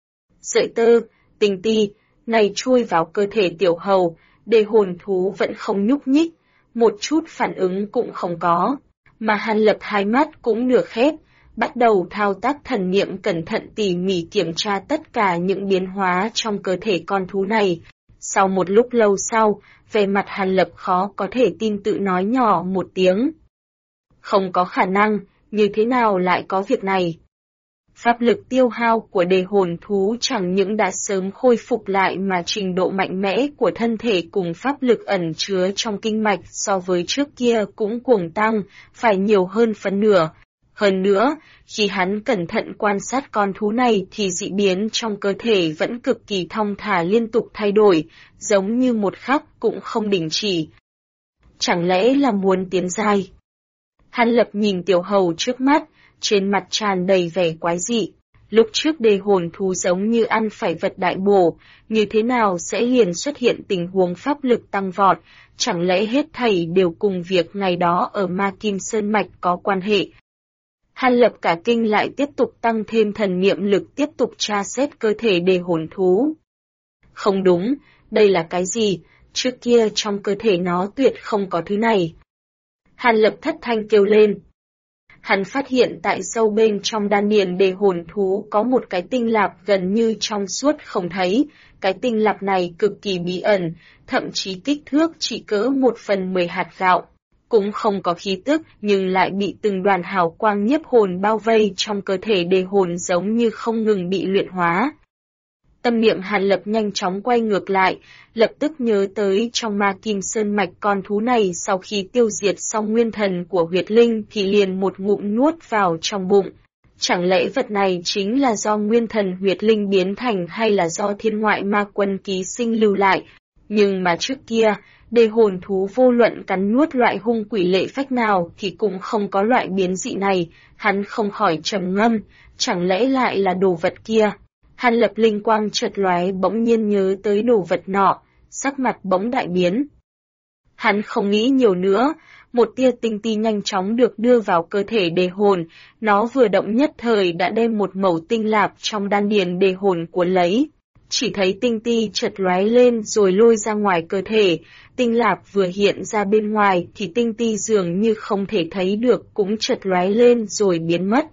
Sợi tơ, tinh ti, này chui vào cơ thể tiểu hầu, đề hồn thú vẫn không nhúc nhích, một chút phản ứng cũng không có, mà Hàn Lập hai mắt cũng nửa khép, bắt đầu thao tác thần niệm cẩn thận tỉ mỉ kiểm tra tất cả những biến hóa trong cơ thể con thú này. Sau một lúc lâu sau, về mặt Hàn Lập khó có thể tin tự nói nhỏ một tiếng. Không có khả năng, như thế nào lại có việc này? Pháp lực tiêu hao của đề hồn thú chẳng những đã sớm khôi phục lại mà trình độ mạnh mẽ của thân thể cùng pháp lực ẩn chứa trong kinh mạch so với trước kia cũng cuồng tăng, phải nhiều hơn phân nửa. Hơn nữa, khi hắn cẩn thận quan sát con thú này thì dị biến trong cơ thể vẫn cực kỳ thong thả liên tục thay đổi, giống như một khắc cũng không đình chỉ. Chẳng lẽ là muốn tiến giai? Hàn Lập nhìn tiểu hầu trước mắt, trên mặt tràn đầy vẻ quái dị. Lúc trước đề hồn thú giống như ăn phải vật đại bổ, như thế nào sẽ liền xuất hiện tình huống pháp lực tăng vọt, chẳng lẽ hết thảy đều cùng việc ngày đó ở Ma Kim Sơn Mạch có quan hệ. Hàn Lập cả kinh lại tiếp tục tăng thêm thần niệm lực tiếp tục tra xét cơ thể đề hồn thú. Không đúng, đây là cái gì, trước kia trong cơ thể nó tuyệt không có thứ này. Hàn Lập thất thanh kêu lên. Hắn phát hiện tại sâu bên trong đan điền đề hồn thú có một cái tinh lạp gần như trong suốt không thấy, cái tinh lạp này cực kỳ bí ẩn, thậm chí kích thước chỉ cỡ 1/10 hạt gạo. Cũng không có khí tức nhưng lại bị từng đoàn hào quang nhiếp hồn bao vây trong cơ thể đề hồn giống như không ngừng bị luyện hóa. Tâm niệm Hàn Lập nhanh chóng quay ngược lại, lập tức nhớ tới trong Ma Kim Sơn Mạch con thú này sau khi tiêu diệt xong nguyên thần của huyệt linh thì liền một ngụm nuốt vào trong bụng. Chẳng lẽ vật này chính là do nguyên thần huyệt linh biến thành hay là do thiên ngoại ma quân ký sinh lưu lại? Nhưng mà trước kia, đề hồn thú vô luận cắn nuốt loại hung quỷ lệ phách nào thì cũng không có loại biến dị này, hắn không khỏi trầm ngâm, chẳng lẽ lại là đồ vật kia? Hàn Lập linh quang chợt lóe bỗng nhiên nhớ tới đồ vật nọ, sắc mặt bỗng đại biến. Hắn không nghĩ nhiều nữa, một tia tinh ti nhanh chóng được đưa vào cơ thể đề hồn, nó vừa động nhất thời đã đem một mẩu tinh lạp trong đan điền đề hồn cuốn lấy. Chỉ thấy tinh ti chợt lóe lên rồi lôi ra ngoài cơ thể, tinh lạp vừa hiện ra bên ngoài thì tinh ti dường như không thể thấy được cũng chợt lóe lên rồi biến mất.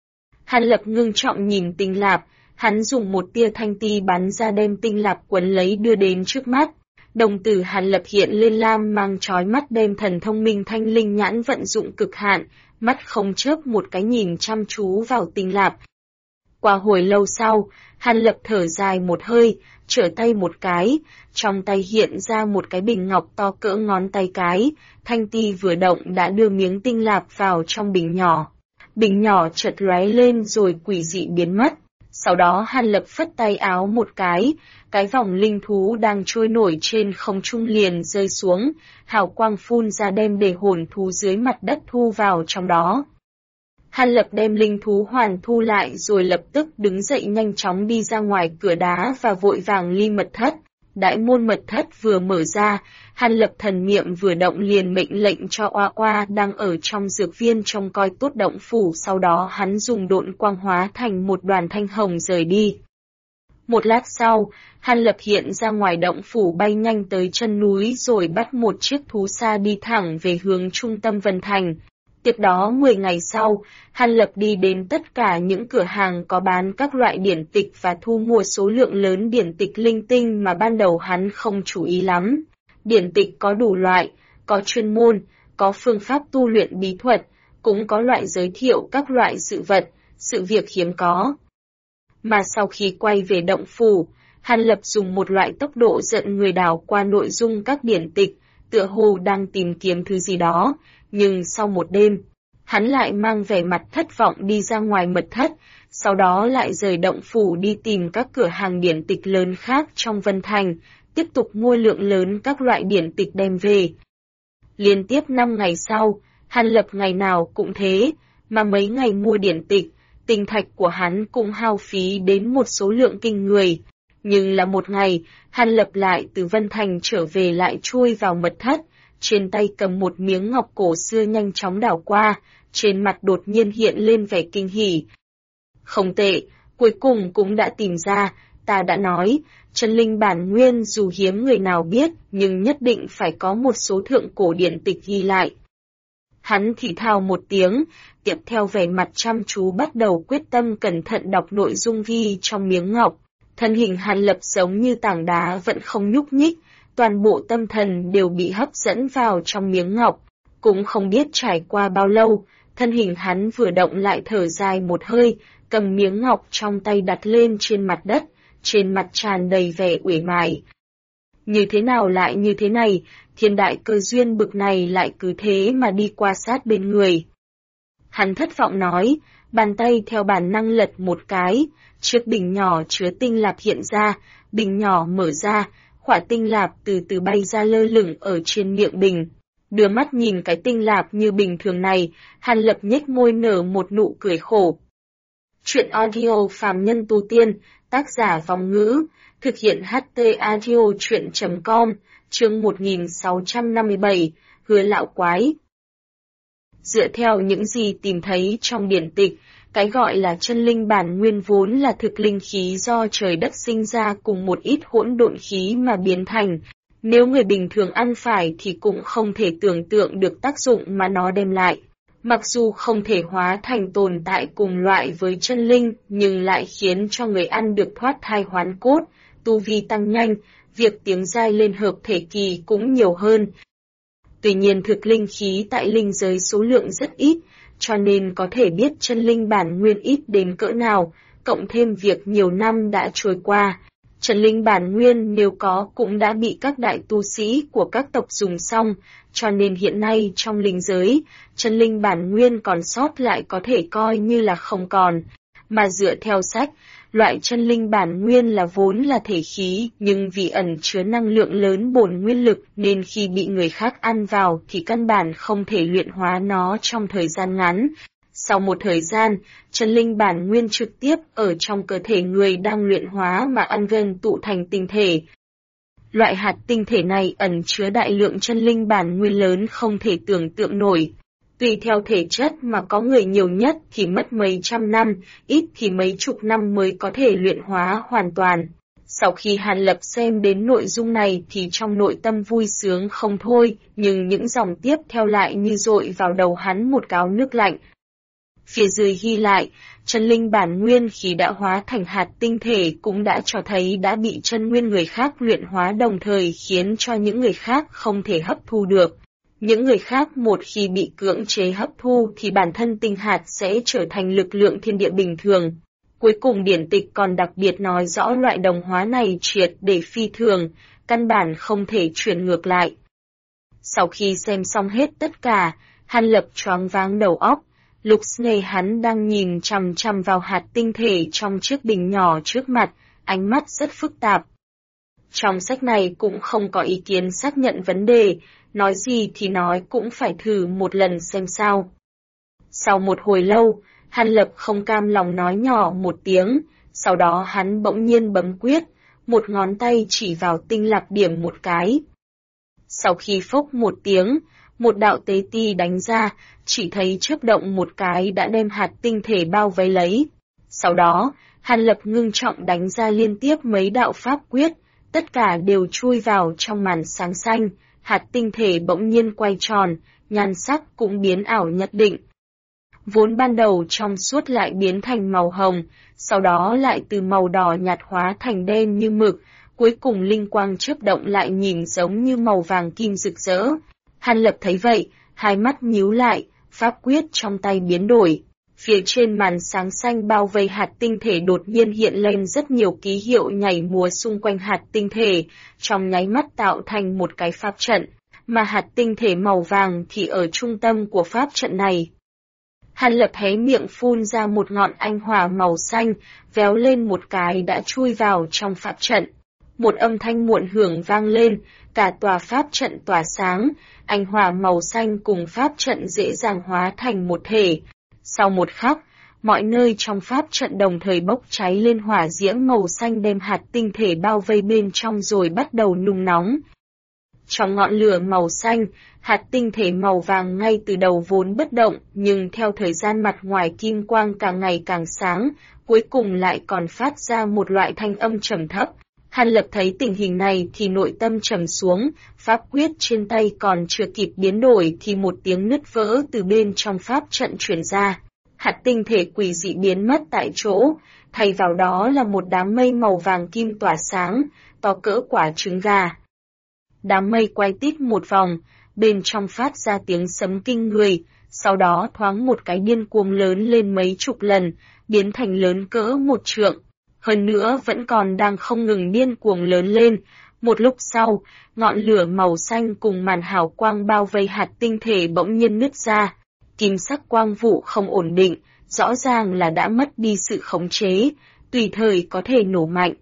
Hàn Lập ngưng trọng nhìn tinh lạp, hắn dùng một tia thanh ti bắn ra đem tinh lạp quấn lấy đưa đến trước mắt. Đồng tử Hàn Lập hiện lên lam mang chói mắt đem thần thông minh thanh linh nhãn vận dụng cực hạn, mắt không chớp một cái nhìn chăm chú vào tinh lạp. Qua hồi lâu sau, Hàn Lập thở dài một hơi, trở tay một cái, trong tay hiện ra một cái bình ngọc to cỡ ngón tay cái, thanh ti vừa động đã đưa miếng tinh lạp vào trong bình nhỏ. bình nhỏ chợt lóe lên rồi quỷ dị biến mất. Sau đó Hàn Lập phất tay áo một cái vòng linh thú đang trôi nổi trên không trung liền rơi xuống, hào quang phun ra đem để hồn thú dưới mặt đất thu vào trong đó. Hàn Lập đem linh thú hoàn thu lại rồi lập tức đứng dậy nhanh chóng đi ra ngoài cửa đá và vội vàng ly mật thất. Đại môn mật thất vừa mở ra, Hàn Lập thần niệm vừa động liền mệnh lệnh cho Oa Oa đang ở trong dược viên trông coi tốt động phủ, sau đó hắn dùng độn quang hóa thành một đoàn thanh hồng rời đi. Một lát sau, Hàn Lập hiện ra ngoài động phủ bay nhanh tới chân núi rồi bắt một chiếc thú xa đi thẳng về hướng trung tâm Vân Thành. Tiếp đó 10 ngày sau, Hàn Lập đi đến tất cả những cửa hàng có bán các loại điển tịch và thu mua số lượng lớn điển tịch linh tinh mà ban đầu hắn không chú ý lắm. Điển tịch có đủ loại, có chuyên môn, có phương pháp tu luyện bí thuật, cũng có loại giới thiệu các loại sự vật, sự việc hiếm có. Mà sau khi quay về động phủ, Hàn Lập dùng một loại tốc độ giận người đảo qua nội dung các điển tịch, tựa hồ đang tìm kiếm thứ gì đó, nhưng sau một đêm, hắn lại mang vẻ mặt thất vọng đi ra ngoài mật thất, sau đó lại rời động phủ đi tìm các cửa hàng điển tịch lớn khác trong Vân Thành, tiếp tục mua lượng lớn các loại điển tịch đem về. Liên tiếp 5 ngày sau, Hàn Lập ngày nào cũng thế, mà mấy ngày mua điển tịch, tinh thạch của hắn cũng hao phí đến một số lượng kinh người. Nhưng là một ngày, Hàn Lập lại từ Vân Thành trở về lại chui vào mật thất, trên tay cầm một miếng ngọc cổ xưa nhanh chóng đảo qua, trên mặt đột nhiên hiện lên vẻ kinh hỉ. Không tệ, cuối cùng cũng đã tìm ra, ta đã nói, chân linh bản nguyên dù hiếm người nào biết, nhưng nhất định phải có một số thượng cổ điển tịch ghi lại. Hắn thì thào một tiếng, tiếp theo vẻ mặt chăm chú bắt đầu quyết tâm cẩn thận đọc nội dung ghi trong miếng ngọc. Thân hình Hàn Lập giống như tảng đá vẫn không nhúc nhích, toàn bộ tâm thần đều bị hấp dẫn vào trong miếng ngọc. Cũng không biết trải qua bao lâu, thân hình hắn vừa động lại thở dài một hơi, cầm miếng ngọc trong tay đặt lên trên mặt đất, trên mặt tràn đầy vẻ uể mải. Như thế nào lại như thế này, thiên đại cơ duyên bực này lại cứ thế mà đi qua sát bên người. Hắn thất vọng nói, bàn tay theo bản năng lật một cái, chiếc bình nhỏ chứa tinh lạp hiện ra, bình nhỏ mở ra, khỏa tinh lạp từ từ bay ra lơ lửng ở trên miệng bình. Đưa mắt nhìn cái tinh lạp như bình thường này, Hàn Lập nhếch môi nở một nụ cười khổ. Chuyện audio phàm nhân tu tiên, tác giả Vong Ngữ, thực hiện HT Audio Chuyện.com, chương 1657, Hứa Lão Quái. Dựa theo những gì tìm thấy trong điển tịch, cái gọi là chân linh bản nguyên vốn là thực linh khí do trời đất sinh ra cùng một ít hỗn độn khí mà biến thành. Nếu người bình thường ăn phải thì cũng không thể tưởng tượng được tác dụng mà nó đem lại. Mặc dù không thể hóa thành tồn tại cùng loại với chân linh, nhưng lại khiến cho người ăn được thoát thai hoán cốt, tu vi tăng nhanh, việc tiến giai lên hợp thể kỳ cũng nhiều hơn. Tuy nhiên thực linh khí tại linh giới số lượng rất ít, cho nên có thể biết chân linh bản nguyên ít đến cỡ nào, cộng thêm việc nhiều năm đã trôi qua. Chân linh bản nguyên nếu có cũng đã bị các đại tu sĩ của các tộc dùng xong, cho nên hiện nay trong linh giới, chân linh bản nguyên còn sót lại có thể coi như là không còn. Mà dựa theo sách, loại chân linh bản nguyên là vốn là thể khí, nhưng vì ẩn chứa năng lượng lớn bổn nguyên lực nên khi bị người khác ăn vào thì căn bản không thể luyện hóa nó trong thời gian ngắn. Sau một thời gian, chân linh bản nguyên trực tiếp ở trong cơ thể người đang luyện hóa mà ăn gần tụ thành tinh thể. Loại hạt tinh thể này ẩn chứa đại lượng chân linh bản nguyên lớn không thể tưởng tượng nổi. Tùy theo thể chất mà có người nhiều nhất thì mất mấy trăm năm, ít thì mấy chục năm mới có thể luyện hóa hoàn toàn. Sau khi Hàn Lập xem đến nội dung này thì trong nội tâm vui sướng không thôi, nhưng những dòng tiếp theo lại như dội vào đầu hắn một gáo nước lạnh. Phía dưới ghi lại, chân linh bản nguyên khi đã hóa thành hạt tinh thể cũng đã cho thấy đã bị chân nguyên người khác luyện hóa đồng thời khiến cho những người khác không thể hấp thu được. Những người khác một khi bị cưỡng chế hấp thu thì bản thân tinh hạt sẽ trở thành lực lượng thiên địa bình thường. Cuối cùng điển tịch còn đặc biệt nói rõ loại đồng hóa này triệt để phi thường, căn bản không thể chuyển ngược lại. Sau khi xem xong hết tất cả, Hàn Lập choáng váng đầu óc, Lúc này hắn đang nhìn chằm chằm vào hạt tinh thể trong chiếc bình nhỏ trước mặt, ánh mắt rất phức tạp. Trong sách này cũng không có ý kiến xác nhận vấn đề, nói gì thì nói cũng phải thử một lần xem sao. Sau một hồi lâu, Hàn Lập không cam lòng nói nhỏ một tiếng, sau đó hắn bỗng nhiên bấm quyết, một ngón tay chỉ vào tinh lạc điểm một cái. Sau khi phốc một tiếng, một đạo tế ti đánh ra, chỉ thấy chớp động một cái đã đem hạt tinh thể bao vây lấy. Sau đó, Hàn Lập ngưng trọng đánh ra liên tiếp mấy đạo pháp quyết, tất cả đều chui vào trong màn sáng xanh, hạt tinh thể bỗng nhiên quay tròn, nhan sắc cũng biến ảo nhất định. Vốn ban đầu trong suốt lại biến thành màu hồng, sau đó lại từ màu đỏ nhạt hóa thành đen như mực, cuối cùng linh quang chớp động lại nhìn giống như màu vàng kim rực rỡ. Hàn Lập thấy vậy, hai mắt nhíu lại, pháp quyết trong tay biến đổi. Phía trên màn sáng xanh bao vây hạt tinh thể đột nhiên hiện lên rất nhiều ký hiệu nhảy múa xung quanh hạt tinh thể, trong nháy mắt tạo thành một cái pháp trận, mà hạt tinh thể màu vàng thì ở trung tâm của pháp trận này. Hàn Lập hé miệng phun ra một ngọn anh hỏa màu xanh, véo lên một cái đã chui vào trong pháp trận. Một âm thanh muộn hưởng vang lên, cả tòa pháp trận tỏa sáng, anh hỏa màu xanh cùng pháp trận dễ dàng hóa thành một thể. Sau một khắc, mọi nơi trong pháp trận đồng thời bốc cháy lên hỏa diễm màu xanh đem hạt tinh thể bao vây bên trong rồi bắt đầu nung nóng. Trong ngọn lửa màu xanh, hạt tinh thể màu vàng ngay từ đầu vốn bất động, nhưng theo thời gian mặt ngoài kim quang càng ngày càng sáng, cuối cùng lại còn phát ra một loại thanh âm trầm thấp. Hàn Lập thấy tình hình này thì nội tâm trầm xuống, pháp quyết trên tay còn chưa kịp biến đổi thì một tiếng nứt vỡ từ bên trong pháp trận truyền ra. Hạt tinh thể quỷ dị biến mất tại chỗ, thay vào đó là một đám mây màu vàng kim tỏa sáng, to cỡ quả trứng gà. Đám mây quay tít một vòng, bên trong phát ra tiếng sấm kinh người, sau đó thoáng một cái điên cuồng lớn lên mấy chục lần, biến thành lớn cỡ một trượng. Hơn nữa vẫn còn đang không ngừng điên cuồng lớn lên. Một lúc sau, ngọn lửa màu xanh cùng màn hào quang bao vây hạt tinh thể bỗng nhiên nứt ra. Kim sắc quang vụ không ổn định, rõ ràng là đã mất đi sự khống chế, tùy thời có thể nổ mạnh.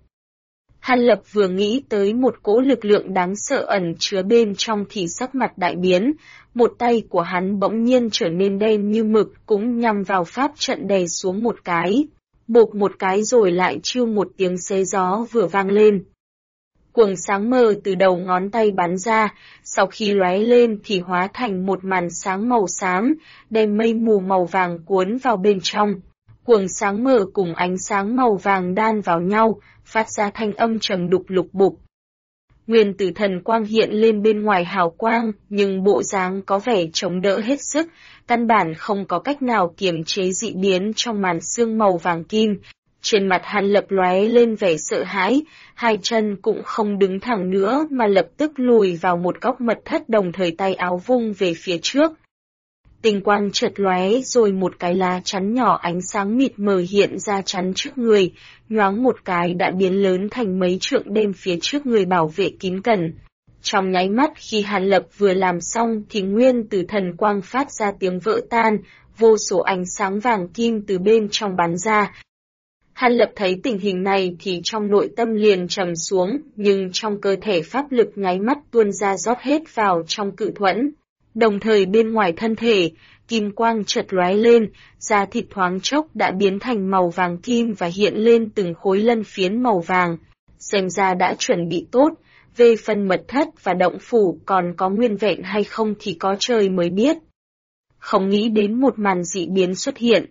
Hàn Lập vừa nghĩ tới một cỗ lực lượng đáng sợ ẩn chứa bên trong thì sắc mặt đại biến, một tay của hắn bỗng nhiên trở nên đen như mực cũng nhằm vào pháp trận đè xuống một cái. Bộp một cái rồi lại chiêu một tiếng xé gió vừa vang lên. Quầng sáng mờ từ đầu ngón tay bắn ra, sau khi lóe lên thì hóa thành một màn sáng màu xám, đem mây mù màu vàng cuốn vào bên trong. Quầng sáng mờ cùng ánh sáng màu vàng đan vào nhau, phát ra thanh âm trầm đục lục bục. Nguyên tử thần quang hiện lên bên ngoài hào quang, nhưng bộ dáng có vẻ chống đỡ hết sức, căn bản không có cách nào kiềm chế dị biến trong màn sương màu vàng kim. Trên mặt Hàn Lập lóe lên vẻ sợ hãi, hai chân cũng không đứng thẳng nữa mà lập tức lùi vào một góc mật thất đồng thời tay áo vung về phía trước. Tinh quang chợt lóe rồi một cái lá chắn nhỏ ánh sáng mịt mờ hiện ra chắn trước người, nhoáng một cái đã biến lớn thành mấy trượng đem phía trước người bảo vệ kín cẩn. Trong nháy mắt khi Hàn Lập vừa làm xong thì nguyên tử thần quang phát ra tiếng vỡ tan, vô số ánh sáng vàng kim từ bên trong bắn ra. Hàn Lập thấy tình hình này thì trong nội tâm liền trầm xuống, nhưng trong cơ thể pháp lực nháy mắt tuôn ra rót hết vào trong cự thuẫn. Đồng thời bên ngoài thân thể, kim quang chợt lóe lên, da thịt thoáng chốc đã biến thành màu vàng kim và hiện lên từng khối lân phiến màu vàng. Xem ra đã chuẩn bị tốt, về phần mật thất và động phủ còn có nguyên vẹn hay không thì có trời mới biết. Không nghĩ đến một màn dị biến xuất hiện.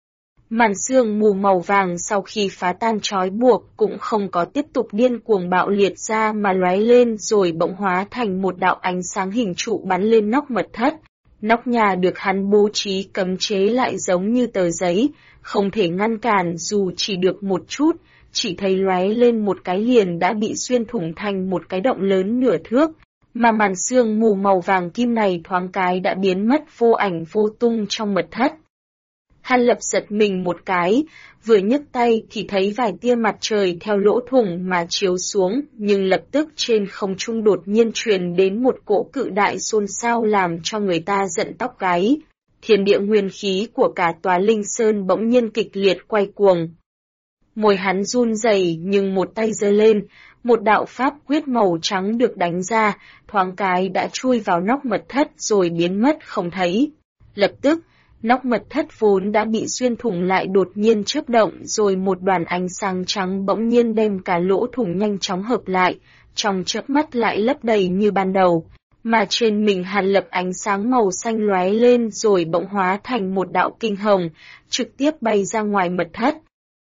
Màn sương mù màu vàng sau khi phá tan trói buộc cũng không có tiếp tục điên cuồng bạo liệt ra mà lóe lên rồi bỗng hóa thành một đạo ánh sáng hình trụ bắn lên nóc mật thất. Nóc nhà được hắn bố trí cấm chế lại giống như tờ giấy, không thể ngăn cản dù chỉ được một chút, chỉ thấy lóe lên một cái liền đã bị xuyên thủng thành một cái động lớn nửa thước, mà màn sương mù màu vàng kim này thoáng cái đã biến mất vô ảnh vô tung trong mật thất. Hàn Lập giật mình một cái, vừa nhấc tay thì thấy vài tia mặt trời theo lỗ thủng mà chiếu xuống, nhưng lập tức trên không trung đột nhiên truyền đến một cỗ cự đại xôn xao làm cho người ta giận tóc gáy. thiên địa nguyên khí của cả tòa Linh Sơn bỗng nhiên kịch liệt quay cuồng. Môi hắn run rẩy nhưng một tay giơ lên, một đạo pháp quyết màu trắng được đánh ra, thoáng cái đã chui vào nóc mật thất rồi biến mất không thấy. Lập tức, nóc mật thất vốn đã bị xuyên thủng lại đột nhiên chớp động rồi một đoàn ánh sáng trắng bỗng nhiên đem cả lỗ thủng nhanh chóng hợp lại, trong chớp mắt lại lấp đầy như ban đầu. Mà trên mình Hàn Lập ánh sáng màu xanh lóe lên rồi bỗng hóa thành một đạo kinh hồng, trực tiếp bay ra ngoài mật thất.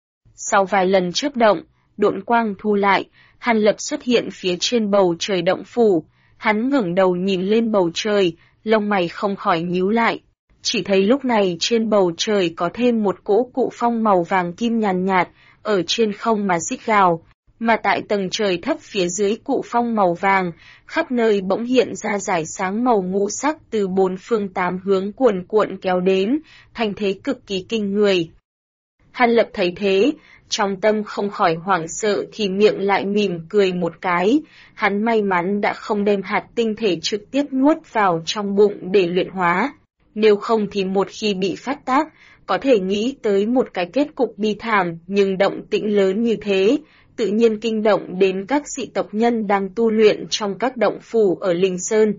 Sau vài lần chớp động, độn quang thu lại, Hàn Lập xuất hiện phía trên bầu trời động phủ. Hắn ngẩng đầu nhìn lên bầu trời, lông mày không khỏi nhíu lại. Chỉ thấy lúc này trên bầu trời có thêm một cỗ cụ phong màu vàng kim nhàn nhạt, ở trên không mà rít gào. Mà tại tầng trời thấp phía dưới cụ phong màu vàng, khắp nơi bỗng hiện ra dải sáng màu ngũ sắc từ bốn phương tám hướng cuồn cuộn kéo đến, thành thế cực kỳ kinh người. Hàn Lập thấy thế, trong tâm không khỏi hoảng sợ thì miệng lại mỉm cười một cái, hắn may mắn đã không đem hạt tinh thể trực tiếp nuốt vào trong bụng để luyện hóa. Nếu không thì một khi bị phát tác, có thể nghĩ tới một cái kết cục bi thảm, nhưng động tĩnh lớn như thế, tự nhiên kinh động đến các dị tộc nhân đang tu luyện trong các động phủ ở Linh Sơn.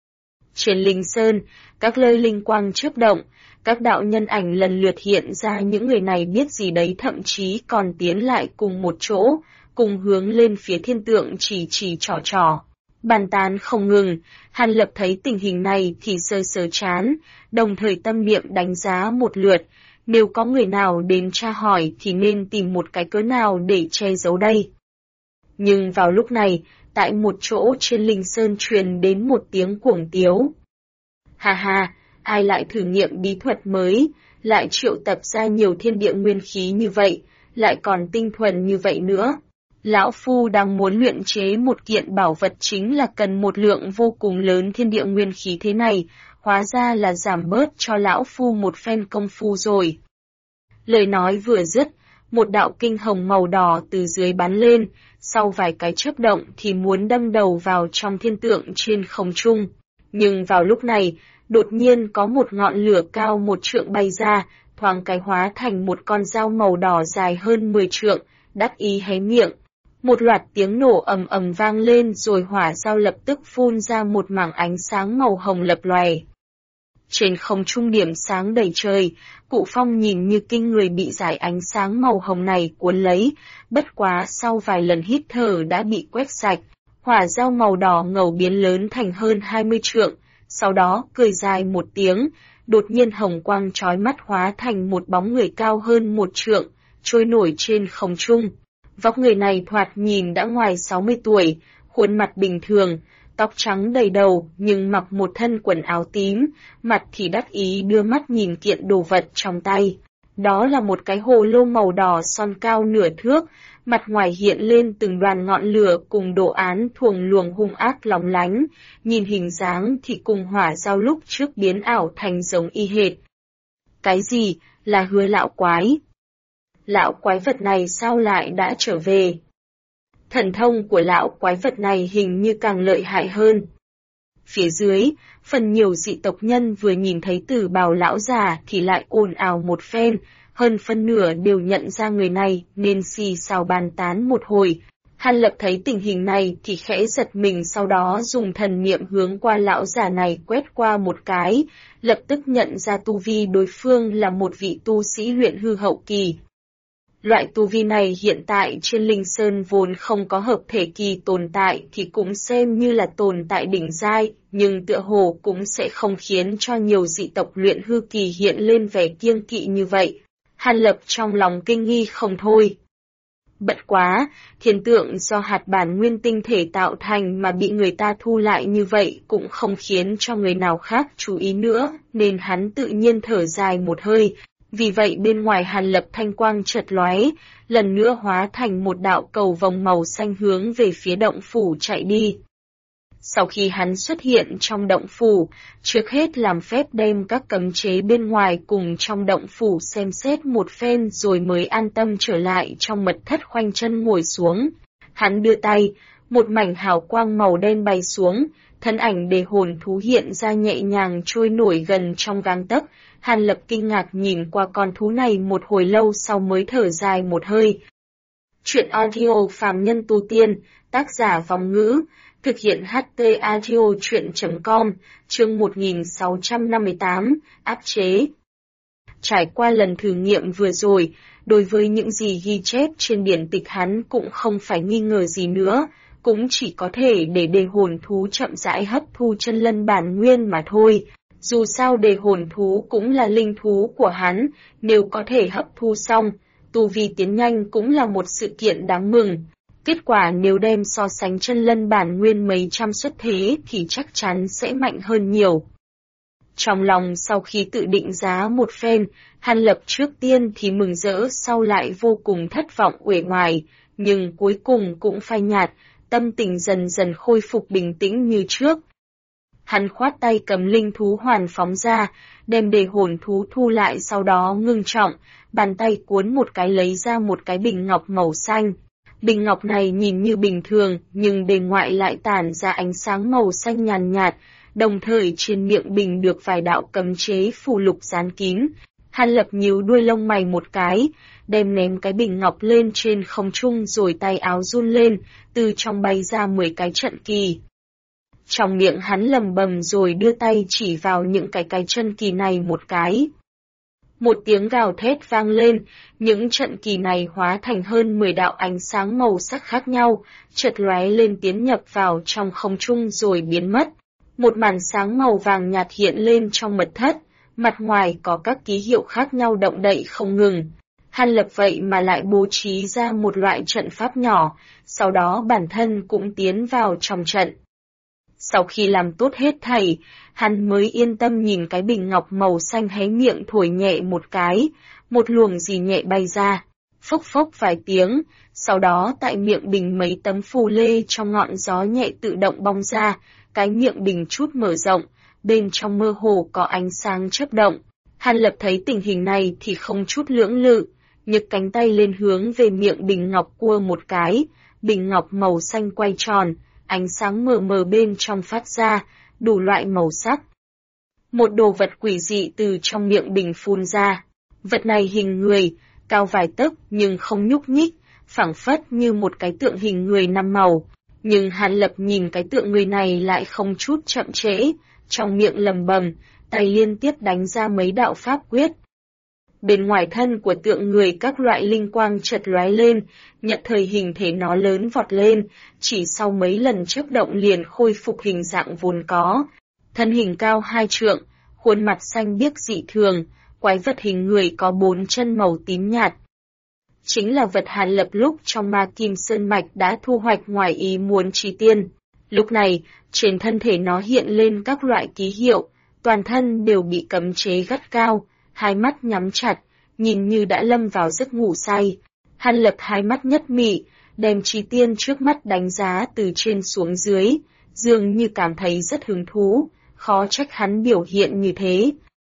Trên Linh Sơn, các nơi linh quang chớp động, các đạo nhân ảnh lần lượt hiện ra, những người này biết gì đấy thậm chí còn tiến lại cùng một chỗ, cùng hướng lên phía thiên tượng chỉ trỏ. Bàn tán không ngừng, Hàn Lập thấy tình hình này thì sờ chán, đồng thời tâm niệm đánh giá một lượt, nếu có người nào đến tra hỏi thì nên tìm một cái cớ nào để che giấu đây. Nhưng vào lúc này, tại một chỗ trên Linh Sơn truyền đến một tiếng cuồng tiếu. Ha ha, ai lại thử nghiệm bí thuật mới, lại triệu tập ra nhiều thiên địa nguyên khí như vậy, lại còn tinh thuần như vậy nữa. Lão Phu đang muốn luyện chế một kiện bảo vật chính là cần một lượng vô cùng lớn thiên địa nguyên khí thế này, hóa ra là giảm bớt cho Lão Phu một phen công phu rồi. Lời nói vừa dứt, một đạo kinh hồng màu đỏ từ dưới bắn lên, sau vài cái chớp động thì muốn đâm đầu vào trong thiên tượng trên không trung. Nhưng vào lúc này, đột nhiên có một ngọn lửa cao 1 trượng bay ra, thoáng cái hóa thành một con dao màu đỏ dài hơn 10 trượng, đắc ý hé miệng. Một loạt tiếng nổ ầm ầm vang lên rồi hỏa dao lập tức phun ra một mảng ánh sáng màu hồng lập lòe. Trên không trung điểm sáng đầy trời, Cụ Phong nhìn như kinh người bị dải ánh sáng màu hồng này cuốn lấy, bất quá sau vài lần hít thở đã bị quét sạch, hỏa dao màu đỏ ngầu biến lớn thành hơn 20 trượng, sau đó cười dài một tiếng, đột nhiên hồng quang chói mắt hóa thành một bóng người cao hơn 1 trượng, trôi nổi trên không trung. Vóc người này thoạt nhìn đã ngoài 60 tuổi, khuôn mặt bình thường, tóc trắng đầy đầu nhưng mặc một thân quần áo tím, mặt thì đắc ý đưa mắt nhìn kiện đồ vật trong tay. Đó là một cái hồ lô màu đỏ son cao nửa thước, mặt ngoài hiện lên từng đoàn ngọn lửa cùng đồ án thuồng luồng hung ác lóng lánh, nhìn hình dáng thì cùng hỏa dao lúc trước biến ảo thành giống y hệt. Cái gì là Hứa lão quái? Lão quái vật này sao lại đã trở về? Thần thông của lão quái vật này hình như càng lợi hại hơn. Phía dưới, phần nhiều dị tộc nhân vừa nhìn thấy Tử Bào lão già thì lại ồn ào một phen, hơn phân nửa đều nhận ra người này nên xì xào bàn tán một hồi. Hàn Lập thấy tình hình này thì khẽ giật mình, sau đó dùng thần niệm hướng qua lão già này quét qua một cái, lập tức nhận ra tu vi đối phương là một vị tu sĩ luyện hư hậu kỳ. Loại tu vi này hiện tại trên Linh Sơn vốn không có hợp thể kỳ tồn tại thì cũng xem như là tồn tại đỉnh giai, nhưng tựa hồ cũng sẽ không khiến cho nhiều dị tộc luyện hư kỳ hiện lên vẻ kiêng kỵ như vậy. Hàn Lập trong lòng kinh nghi không thôi. Bất quá, thiên tượng do hạt bản nguyên tinh thể tạo thành mà bị người ta thu lại như vậy cũng không khiến cho người nào khác chú ý nữa, nên hắn tự nhiên thở dài một hơi. Vì vậy bên ngoài Hàn Lập thanh quang chợt lóe, lần nữa hóa thành một đạo cầu vồng màu xanh hướng về phía động phủ chạy đi. Sau khi hắn xuất hiện trong động phủ, trước hết làm phép đem các cấm chế bên ngoài cùng trong động phủ xem xét một phen rồi mới an tâm trở lại trong mật thất khoanh chân ngồi xuống. Hắn đưa tay, một mảnh hào quang màu đen bay xuống, thân ảnh đề hồn thú hiện ra nhẹ nhàng trôi nổi gần trong gang tấc. Hàn Lập kinh ngạc nhìn qua con thú này một hồi lâu sau mới thở dài một hơi. Chuyện audio phàm nhân tu tiên, tác giả Vong Ngữ, thực hiện HT audio chuyện.com, chương 1658, áp chế. Trải qua lần thử nghiệm vừa rồi, đối với những gì ghi chép trên điển tịch hắn cũng không phải nghi ngờ gì nữa, cũng chỉ có thể để đề hồn thú chậm rãi hấp thu chân lân bản nguyên mà thôi. Dù sao đề hồn thú cũng là linh thú của hắn, nếu có thể hấp thu xong, tu vi tiến nhanh cũng là một sự kiện đáng mừng. Kết quả nếu đem so sánh chân lân bản nguyên mấy trăm xuất thế thì chắc chắn sẽ mạnh hơn nhiều. Trong lòng sau khi tự định giá một phen, Hàn Lập trước tiên thì mừng rỡ sau lại vô cùng thất vọng uể oải, nhưng cuối cùng cũng phai nhạt, tâm tình dần dần khôi phục bình tĩnh như trước. Hắn khoát tay cầm linh thú hoàn phóng ra, đem đề hồn thú thu lại sau đó ngưng trọng, bàn tay cuốn một cái lấy ra một cái bình ngọc màu xanh. Bình ngọc này nhìn như bình thường, nhưng bề ngoại lại tản ra ánh sáng màu xanh nhàn nhạt, đồng thời trên miệng bình được vài đạo cấm chế phù lục dán kín. Hàn Lập nhíu đuôi lông mày một cái, đem ném cái bình ngọc lên trên không trung rồi tay áo run lên, từ trong bay ra 10 cái trận kỳ. Trong miệng hắn lầm bầm rồi đưa tay chỉ vào những cái chân kỳ này một cái. Một tiếng gào thét vang lên, những trận kỳ này hóa thành hơn 10 đạo ánh sáng màu sắc khác nhau, chợt lóe lên tiến nhập vào trong không trung rồi biến mất. Một màn sáng màu vàng nhạt hiện lên trong mật thất, mặt ngoài có các ký hiệu khác nhau động đậy không ngừng. Hàn Lập vậy mà lại bố trí ra một loại trận pháp nhỏ, sau đó bản thân cũng tiến vào trong trận. Sau khi làm tốt hết thảy, hắn mới yên tâm nhìn cái bình ngọc màu xanh hé miệng thổi nhẹ một cái, một luồng gì nhẹ bay ra, phốc phốc vài tiếng, sau đó tại miệng bình mấy tấm phù lê trong ngọn gió nhẹ tự động bong ra, cái miệng bình chút mở rộng, bên trong mơ hồ có ánh sáng chớp động. Hàn Lập thấy tình hình này thì không chút lưỡng lự, nhấc cánh tay lên hướng về miệng bình ngọc cua một cái, bình ngọc màu xanh quay tròn, ánh sáng mờ mờ bên trong phát ra, đủ loại màu sắc. Một đồ vật quỷ dị từ trong miệng bình phun ra. Vật này hình người, cao vài tấc nhưng không nhúc nhích, phảng phất như một cái tượng hình người 5 màu. Nhưng Hàn Lập nhìn cái tượng người này lại không chút chậm trễ, trong miệng lầm bầm, tay liên tiếp đánh ra mấy đạo pháp quyết. Bên ngoài thân của tượng người các loại linh quang chợt lóe lên, nhận thời hình thể nó lớn vọt lên, chỉ sau mấy lần chớp động liền khôi phục hình dạng vốn có. Thân hình cao 2 trượng, khuôn mặt xanh biếc dị thường, quái vật hình người có 4 chân màu tím nhạt. Chính là vật Hàn Lập lúc trong Ma Kim Sơn Mạch đã thu hoạch ngoài ý muốn Trì Tiên. Lúc này, trên thân thể nó hiện lên các loại ký hiệu, toàn thân đều bị cấm chế gắt cao, hai mắt nhắm chặt, nhìn như đã lâm vào giấc ngủ say. Hàn Lập hai mắt nhất mị, đem Trì Tiên trước mắt đánh giá từ trên xuống dưới, dường như cảm thấy rất hứng thú, khó trách hắn biểu hiện như thế.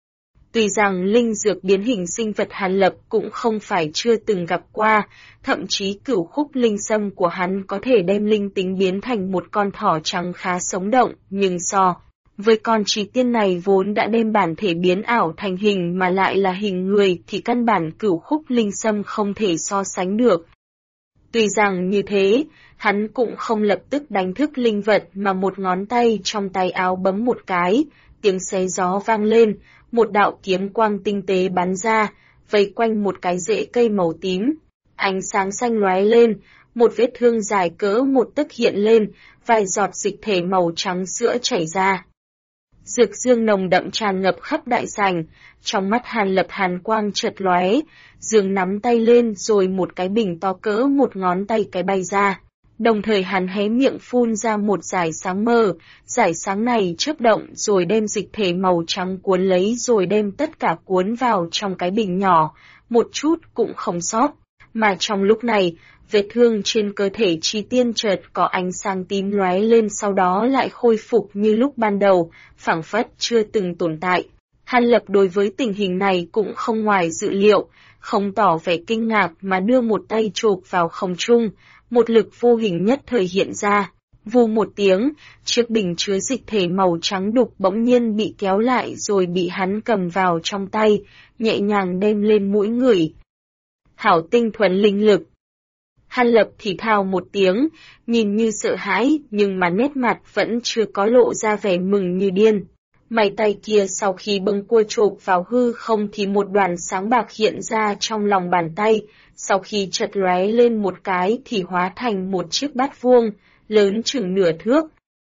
Tuy rằng linh dược biến hình sinh vật Hàn Lập cũng không phải chưa từng gặp qua, thậm chí cửu khúc linh sâm của hắn có thể đem linh tính biến thành một con thỏ trắng khá sống động, nhưng so với con Trì Tiên này vốn đã đem bản thể biến ảo thành hình mà lại là hình người thì căn bản cửu khúc linh sâm không thể so sánh được. Tuy rằng như thế, hắn cũng không lập tức đánh thức linh vật mà một ngón tay trong tay áo bấm một cái, tiếng xé gió vang lên, một đạo kiếm quang tinh tế bắn ra, vây quanh một cái rễ cây màu tím. Ánh sáng xanh lóe lên, một vết thương dài cỡ một tấc hiện lên, vài giọt dịch thể màu trắng sữa chảy ra. Dược dương nồng đậm tràn ngập khắp đại sảnh, trong mắt Hàn Lập hàn quang chợt lóe, dương nắm tay lên rồi một cái bình to cỡ một ngón tay cái bay ra. Đồng thời hắn hé miệng phun ra một dải sáng mờ, dải sáng này chớp động rồi đem dịch thể màu trắng cuốn lấy rồi đem tất cả cuốn vào trong cái bình nhỏ, một chút cũng không sót. Mà trong lúc này, vết thương trên cơ thể Trì Tiên chợt có ánh sáng tím lóe lên sau đó lại khôi phục như lúc ban đầu, phảng phất chưa từng tồn tại. Hàn Lập đối với tình hình này cũng không ngoài dự liệu, không tỏ vẻ kinh ngạc mà đưa một tay chộp vào không trung, một lực vô hình nhất thời hiện ra, Vù một tiếng, chiếc bình chứa dịch thể màu trắng đục bỗng nhiên bị kéo lại rồi bị hắn cầm vào trong tay, nhẹ nhàng đem lên mũi ngửi. Hảo tinh thuần linh lực. Hàn Lập thì thào một tiếng, nhìn như sợ hãi, nhưng mà nét mặt vẫn chưa có lộ ra vẻ mừng như điên. Mày tay kia sau khi bâng cua chộp vào hư không thì một đoàn sáng bạc hiện ra trong lòng bàn tay, sau khi chợt lóe lên một cái thì hóa thành một chiếc bát vuông, lớn chừng nửa thước.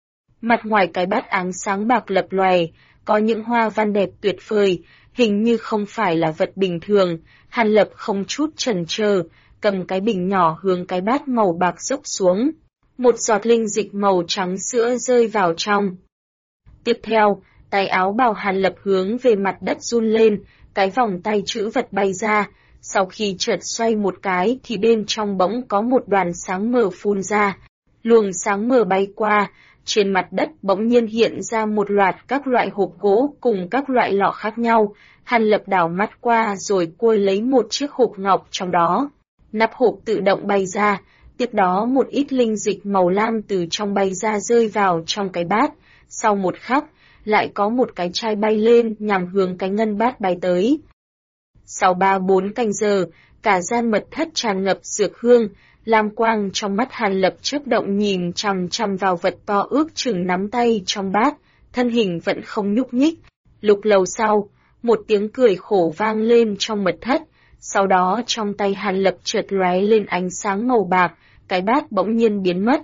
Mặt ngoài cái bát áng sáng bạc lập lòe, có những hoa văn đẹp tuyệt vời, hình như không phải là vật bình thường. Hàn Lập không chút chần chờ, cầm cái bình nhỏ hướng cái bát màu bạc dốc xuống. Một giọt linh dịch màu trắng sữa rơi vào trong. Tiếp theo, tay áo bào Hàn Lập hướng về mặt đất run lên, cái vòng tay chữ vật bay ra. Sau khi chợt xoay một cái thì bên trong bỗng có một đoàn sáng mờ phun ra. Luồng sáng mờ bay qua, trên mặt đất bỗng nhiên hiện ra một loạt các loại hộp gỗ cùng các loại lọ khác nhau. Hàn Lập đảo mắt qua rồi cua lấy một chiếc hộp ngọc trong đó. Nắp hộp tự động bay ra, tiếp đó một ít linh dịch màu lam từ trong bay ra rơi vào trong cái bát. Sau một khắc, lại có một cái chai bay lên nhằm hướng cái ngân bát bay tới. Sau 3-4 canh giờ, cả gian mật thất tràn ngập dược hương, lam quang trong mắt Hàn Lập chớp động nhìn chằm chằm vào vật to ước chừng nắm tay trong bát, thân hình vẫn không nhúc nhích. Lúc lâu sau, một tiếng cười khổ vang lên trong mật thất, sau đó trong tay Hàn Lập chợt lóe lên ánh sáng màu bạc, cái bát bỗng nhiên biến mất.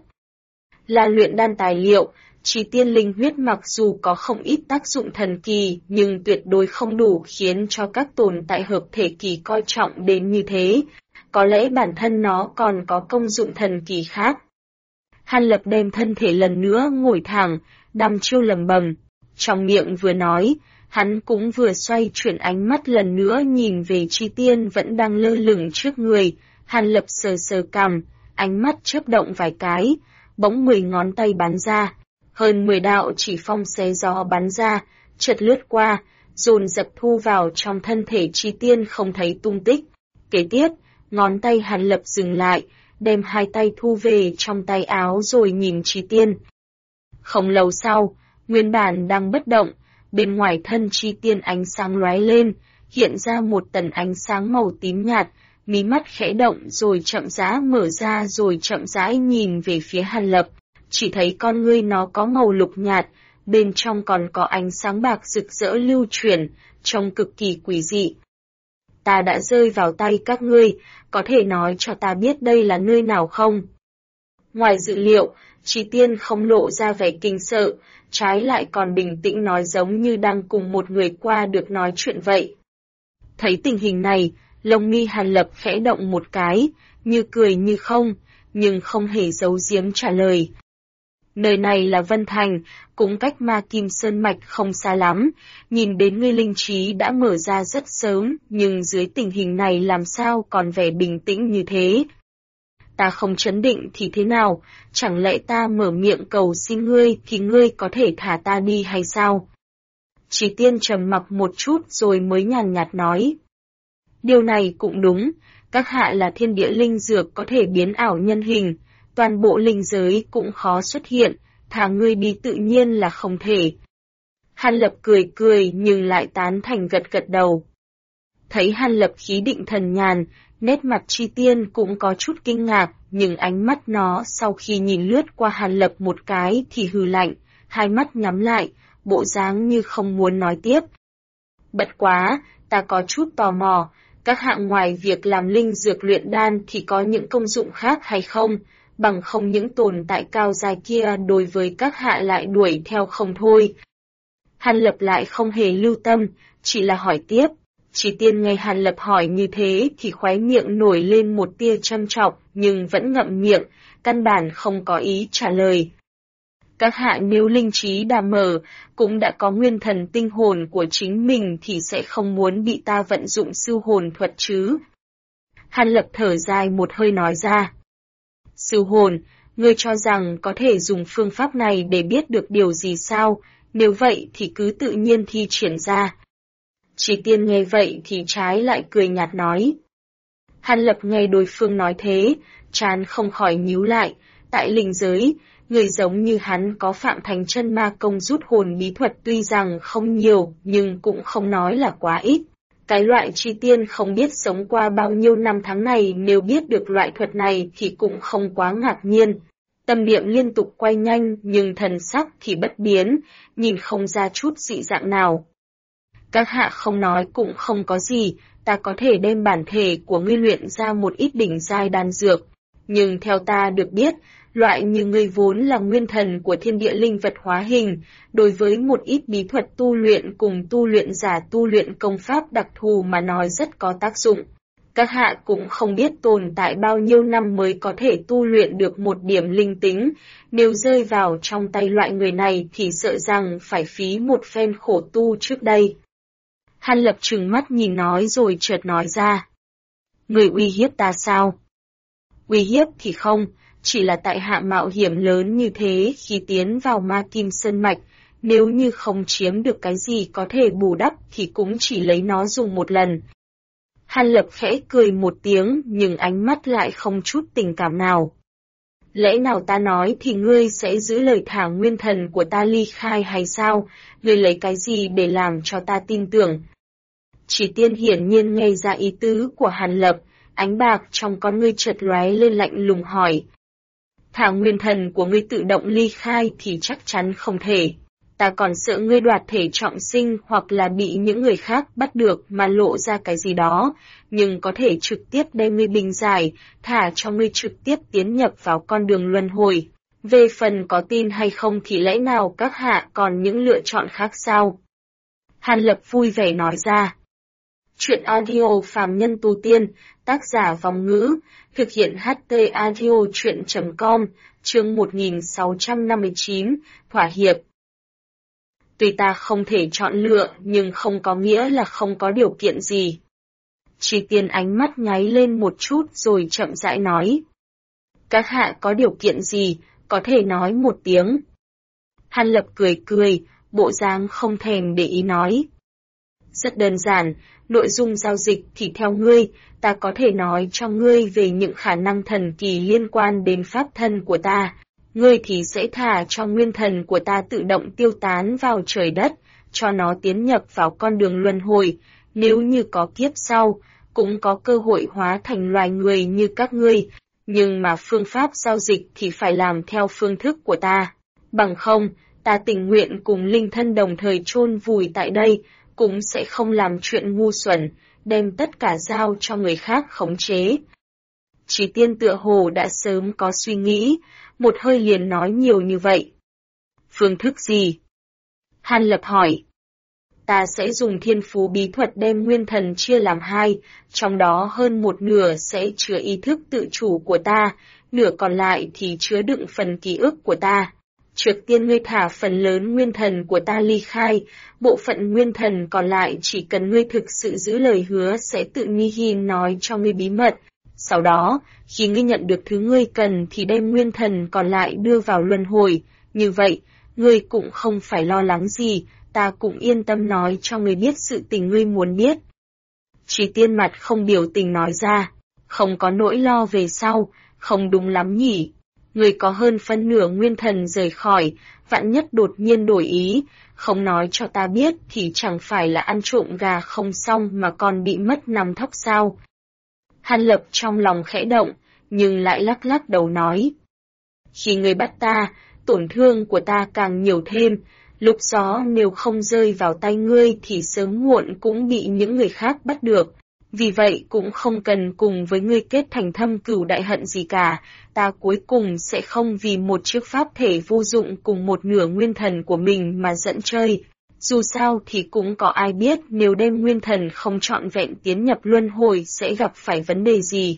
Là luyện đan tài liệu, Chỉ tiên linh huyết mặc dù có không ít tác dụng thần kỳ, nhưng tuyệt đối không đủ khiến cho các tồn tại hợp thể kỳ coi trọng đến như thế. Có lẽ bản thân nó còn có công dụng thần kỳ khác. Hàn Lập đem thân thể lần nữa ngồi thẳng, đăm chiêu lẩm bẩm. Trong miệng vừa nói, hắn cũng vừa xoay chuyển ánh mắt lần nữa nhìn về Chi Tiên vẫn đang lơ lửng trước người. Hàn Lập sờ sờ cằm, ánh mắt chớp động vài cái, bỗng 10 ngón tay bắn ra. Hơn 10 đạo chỉ phong xé gió bắn ra, chợt lướt qua, dồn dập thu vào trong thân thể Chi Tiên không thấy tung tích. Kế tiếp, ngón tay Hàn Lập dừng lại, đem hai tay thu về trong tay áo rồi nhìn Chi Tiên. Không lâu sau, nguyên bản đang bất động, bên ngoài thân Chi Tiên ánh sáng lóe lên, hiện ra một tầng ánh sáng màu tím nhạt, mí mắt khẽ động rồi chậm rãi mở ra rồi chậm rãi nhìn về phía Hàn Lập. Chỉ thấy con ngươi nó có màu lục nhạt, bên trong còn có ánh sáng bạc rực rỡ lưu chuyển, trông cực kỳ quỷ dị. Ta đã rơi vào tay các ngươi, có thể nói cho ta biết đây là nơi nào không? Ngoài dự liệu, Chi Tiên không lộ ra vẻ kinh sợ, trái lại còn bình tĩnh nói giống như đang cùng một người qua được nói chuyện vậy. Thấy tình hình này, lông mi Hàn Lập khẽ động một cái, như cười như không, nhưng không hề giấu giếm trả lời. Nơi này là Vân Thành, cũng cách Ma Kim Sơn Mạch không xa lắm, nhìn đến ngươi linh trí đã mở ra rất sớm, nhưng dưới tình hình này làm sao còn vẻ bình tĩnh như thế? Ta không chấn định thì thế nào, chẳng lẽ ta mở miệng cầu xin ngươi thì ngươi có thể thả ta đi hay sao? Chỉ Tiên trầm mặc một chút rồi mới nhàn nhạt nói. Điều này cũng đúng, các hạ là thiên địa linh dược có thể biến ảo nhân hình, toàn bộ linh giới cũng khó xuất hiện, thả ngươi đi tự nhiên là không thể. Hàn Lập cười cười nhưng lại tán thành gật gật đầu. Thấy Hàn Lập khí định thần nhàn, nét mặt Chi Tiên cũng có chút kinh ngạc, nhưng ánh mắt nó sau khi nhìn lướt qua Hàn Lập một cái thì hừ lạnh, hai mắt nhắm lại, bộ dáng như không muốn nói tiếp. Bất quá, ta có chút tò mò, các hạng ngoài việc làm linh dược luyện đan thì có những công dụng khác hay không, bằng không những tồn tại cao dài kia đối với các hạ lại đuổi theo không thôi. Hàn Lập lại không hề lưu tâm, chỉ là hỏi tiếp. Chỉ Tiên nghe Hàn Lập hỏi như thế thì khóe miệng nổi lên một tia châm chọc nhưng vẫn ngậm miệng, căn bản không có ý trả lời. Các hạ nếu linh trí đã mở, cũng đã có nguyên thần tinh hồn của chính mình thì sẽ không muốn bị ta vận dụng sư hồn thuật chứ. Hàn Lập thở dài một hơi nói ra. Sư hồn, ngươi cho rằng có thể dùng phương pháp này để biết được điều gì sao, nếu vậy thì cứ tự nhiên thi triển ra. Chỉ Tiên nghe vậy thì trái lại cười nhạt nói. Hàn Lập nghe đối phương nói thế, trán không khỏi nhíu lại, tại linh giới, Người giống như hắn có Phạm Thành Chân ma công rút hồn bí thuật tuy rằng không nhiều, nhưng cũng không nói là quá ít. Cái loại Chi Tiên không biết sống qua bao nhiêu năm tháng này nếu biết được loại thuật này thì cũng không quá ngạc nhiên. Tâm niệm liên tục quay nhanh nhưng thần sắc thì bất biến, nhìn không ra chút dị dạng nào. Các hạ không nói cũng không có gì, ta có thể đem bản thể của ngươi luyện ra một ít đỉnh giai đan dược. Nhưng theo ta được biết, loại như ngươi vốn là nguyên thần của thiên địa linh vật hóa hình, đối với một ít bí thuật tu luyện cùng tu luyện giả tu luyện công pháp đặc thù mà nói rất có tác dụng. Các hạ cũng không biết tồn tại bao nhiêu năm mới có thể tu luyện được một điểm linh tính, nếu rơi vào trong tay loại người này thì sợ rằng phải phí một phen khổ tu trước đây. Hàn Lập trừng mắt nhìn nói rồi chợt nói ra. Người uy hiếp ta sao? Uy hiếp thì không, chỉ là tại hạ mạo hiểm lớn như thế khi tiến vào Ma Kim Sơn Mạch, nếu như không chiếm được cái gì có thể bù đắp thì cũng chỉ lấy nó dùng một lần. Hàn Lập khẽ cười một tiếng nhưng ánh mắt lại không chút tình cảm nào. Lẽ nào ta nói thì ngươi sẽ giữ lời thả nguyên thần của ta ly khai hay sao? Ngươi lấy cái gì để làm cho ta tin tưởng? Chỉ Tiên hiển nhiên nghe ra ý tứ của Hàn Lập, ánh bạc trong con ngươi chợt lóe lên lạnh lùng hỏi. Thả nguyên thần của ngươi tự động ly khai thì chắc chắn không thể. Ta còn sợ ngươi đoạt thể trọng sinh hoặc là bị những người khác bắt được mà lộ ra cái gì đó, nhưng có thể trực tiếp đem ngươi bình giải, thả cho ngươi trực tiếp tiến nhập vào con đường luân hồi. Về phần có tin hay không thì lẽ nào các hạ còn những lựa chọn khác sao? Hàn Lập vui vẻ nói ra. Chuyện audio phàm nhân tu tiên, tác giả Vòng Ngữ, thực hiện HT audio chuyện.com, chương 1659, thỏa hiệp. Tuy ta không thể chọn lựa nhưng không có nghĩa là không có điều kiện gì. Chỉ Tiên ánh mắt nháy lên một chút rồi chậm rãi nói. Các hạ có điều kiện gì, có thể nói một tiếng. Hàn Lập cười cười, bộ dáng không thèm để ý nói. Rất đơn giản, nội dung giao dịch thì theo ngươi, ta có thể nói cho ngươi về những khả năng thần kỳ liên quan đến pháp thân của ta. Ngươi thì sẽ thả cho nguyên thần của ta tự động tiêu tán vào trời đất, cho nó tiến nhập vào con đường luân hồi, nếu như có kiếp sau, cũng có cơ hội hóa thành loài người như các ngươi, nhưng mà phương pháp giao dịch thì phải làm theo phương thức của ta. Bằng không, ta tình nguyện cùng linh thân đồng thời chôn vùi tại đây, cũng sẽ không làm chuyện ngu xuẩn, đem tất cả giao cho người khác khống chế. Chỉ Tiên tựa hồ đã sớm có suy nghĩ, một hơi liền nói nhiều như vậy. Phương thức gì? Hàn Lập hỏi. Ta sẽ dùng thiên phú bí thuật đem nguyên thần chia làm hai, trong đó hơn một nửa sẽ chứa ý thức tự chủ của ta, nửa còn lại thì chứa đựng phần ký ức của ta. Trước tiên ngươi thả phần lớn nguyên thần của ta ly khai, bộ phận nguyên thần còn lại chỉ cần ngươi thực sự giữ lời hứa sẽ tự Nihin nói cho ngươi bí mật. Sau đó, khi ngươi nhận được thứ ngươi cần thì đem nguyên thần còn lại đưa vào luân hồi, như vậy, ngươi cũng không phải lo lắng gì, ta cũng yên tâm nói cho ngươi biết sự tình ngươi muốn biết. Chỉ Tiên mặt không biểu tình nói ra, không có nỗi lo về sau, không đúng lắm nhỉ. Người có hơn phân nửa nguyên thần rời khỏi, vạn nhất đột nhiên đổi ý, không nói cho ta biết thì chẳng phải là ăn trộm gà không xong mà còn bị mất nắm thóc sao. Hàn Lập trong lòng khẽ động, nhưng lại lắc lắc đầu nói. Khi người bắt ta, tổn thương của ta càng nhiều thêm, lúc đó nếu không rơi vào tay ngươi thì sớm muộn cũng bị những người khác bắt được. Vì vậy cũng không cần cùng với ngươi kết thành thâm cửu đại hận gì cả, ta cuối cùng sẽ không vì một chiếc pháp thể vô dụng cùng một nửa nguyên thần của mình mà giận chơi. Dù sao thì cũng có ai biết nếu đem nguyên thần không trọn vẹn tiến nhập luân hồi sẽ gặp phải vấn đề gì.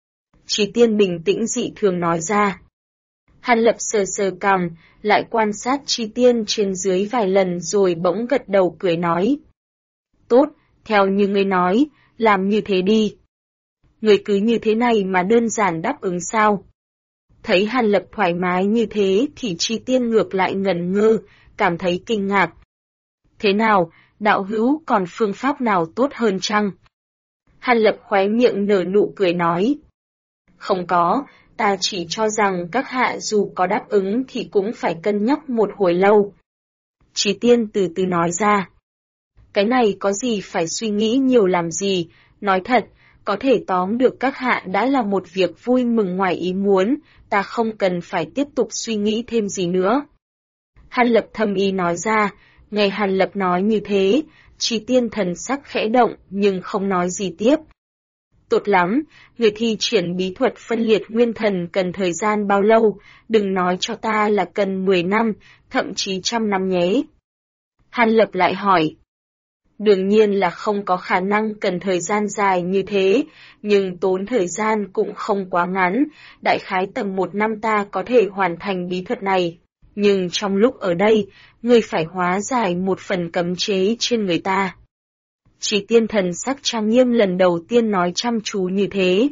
Chỉ Tiên bình tĩnh dị thường nói ra. Hàn Lập sờ sờ cằm, lại quan sát Chi Tiên trên dưới vài lần rồi bỗng gật đầu cười nói. Tốt, theo như ngươi nói, làm như thế đi. Ngươi cứ như thế này mà đơn giản đáp ứng sao? Thấy Hàn Lập thoải mái như thế thì Chi Tiên ngược lại ngẩn ngơ, cảm thấy kinh ngạc. Thế nào, đạo hữu còn phương pháp nào tốt hơn chăng? Hàn Lập khóe miệng nở nụ cười nói. Không có, ta chỉ cho rằng các hạ dù có đáp ứng thì cũng phải cân nhắc một hồi lâu. Trí Tiên từ từ nói ra. Cái này có gì phải suy nghĩ nhiều làm gì, nói thật, có thể tóm được các hạ đã là một việc vui mừng ngoài ý muốn, ta không cần phải tiếp tục suy nghĩ thêm gì nữa. Hàn Lập thầm ý nói ra, nghe Hàn Lập nói như thế, Trí Tiên thần sắc khẽ động nhưng không nói gì tiếp. Tốt lắm, người thi triển bí thuật phân liệt nguyên thần cần thời gian bao lâu, đừng nói cho ta là cần 10 năm, thậm chí 100 năm nhé. Hàn Lập lại hỏi. Đương nhiên là không có khả năng cần thời gian dài như thế, nhưng tốn thời gian cũng không quá ngắn, đại khái tầm 1 năm ta có thể hoàn thành bí thuật này. Nhưng trong lúc ở đây, ngươi phải hóa giải một phần cấm chế trên người ta. Trí Tiên thần sắc trang nghiêm lần đầu tiên nói chăm chú như thế.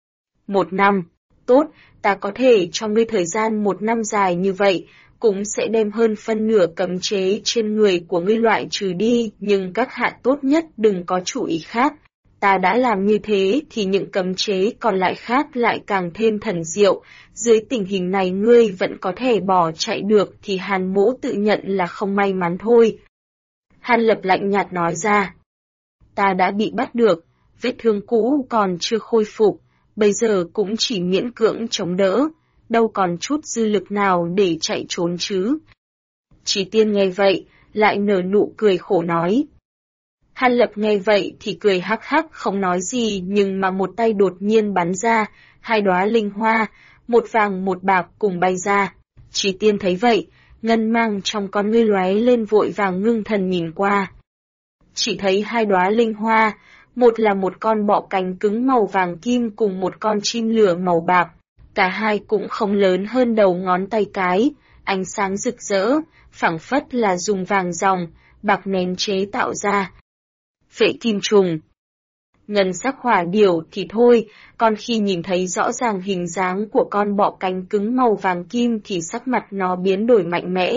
1 năm, tốt, ta có thể cho ngươi thời gian 1 năm dài như vậy, cũng sẽ đem hơn phân nửa cấm chế trên người của ngươi loại trừ đi, nhưng các hạ tốt nhất đừng có chủ ý khác. Ta đã làm như thế thì những cấm chế còn lại khác lại càng thêm thần diệu, dưới tình hình này ngươi vẫn có thể bỏ chạy được thì Hàn Mỗ tự nhận là không may mắn thôi. Hàn Lập lạnh nhạt nói ra. Ta đã bị bắt được, vết thương cũ còn chưa khôi phục, bây giờ cũng chỉ miễn cưỡng chống đỡ, đâu còn chút dư lực nào để chạy trốn chứ. Trí Tiên nghe vậy, lại nở nụ cười khổ nói. Hàn Lập nghe vậy thì cười hắc hắc không nói gì nhưng mà một tay đột nhiên bắn ra, 2 đóa linh hoa, một vàng một bạc cùng bay ra. Trí Tiên thấy vậy, ngân mang trong con ngươi lóe lên vội vàng ngưng thần nhìn qua. Chỉ thấy 2 đóa linh hoa, một là một con bọ cánh cứng màu vàng kim cùng một con chim lửa màu bạc, cả hai cũng không lớn hơn đầu ngón tay cái, ánh sáng rực rỡ, phảng phất là dùng vàng ròng, bạc nén chế tạo ra. Phệ kim trùng. Ngân sắc hỏa điểu thì thôi, còn khi nhìn thấy rõ ràng hình dáng của con bọ cánh cứng màu vàng kim thì sắc mặt nó biến đổi mạnh mẽ.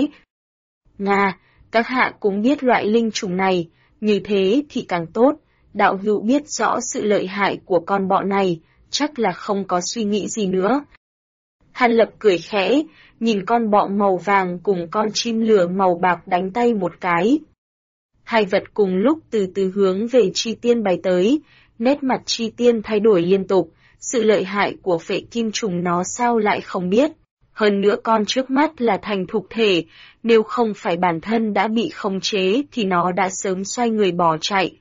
Nga, các hạ cũng biết loại linh trùng này, như thế thì càng tốt, đạo hữu biết rõ sự lợi hại của con bọ này, chắc là không có suy nghĩ gì nữa. Hàn Lập cười khẽ, nhìn con bọ màu vàng cùng con chim lửa màu bạc đánh tay một cái. Hai vật cùng lúc từ từ hướng về Chi Tiên bay tới, nét mặt Chi Tiên thay đổi liên tục, sự lợi hại của phệ kim trùng nó sao lại không biết. Hơn nữa con trước mắt là thành thục thể, nếu không phải bản thân đã bị khống chế thì nó đã sớm xoay người bỏ chạy.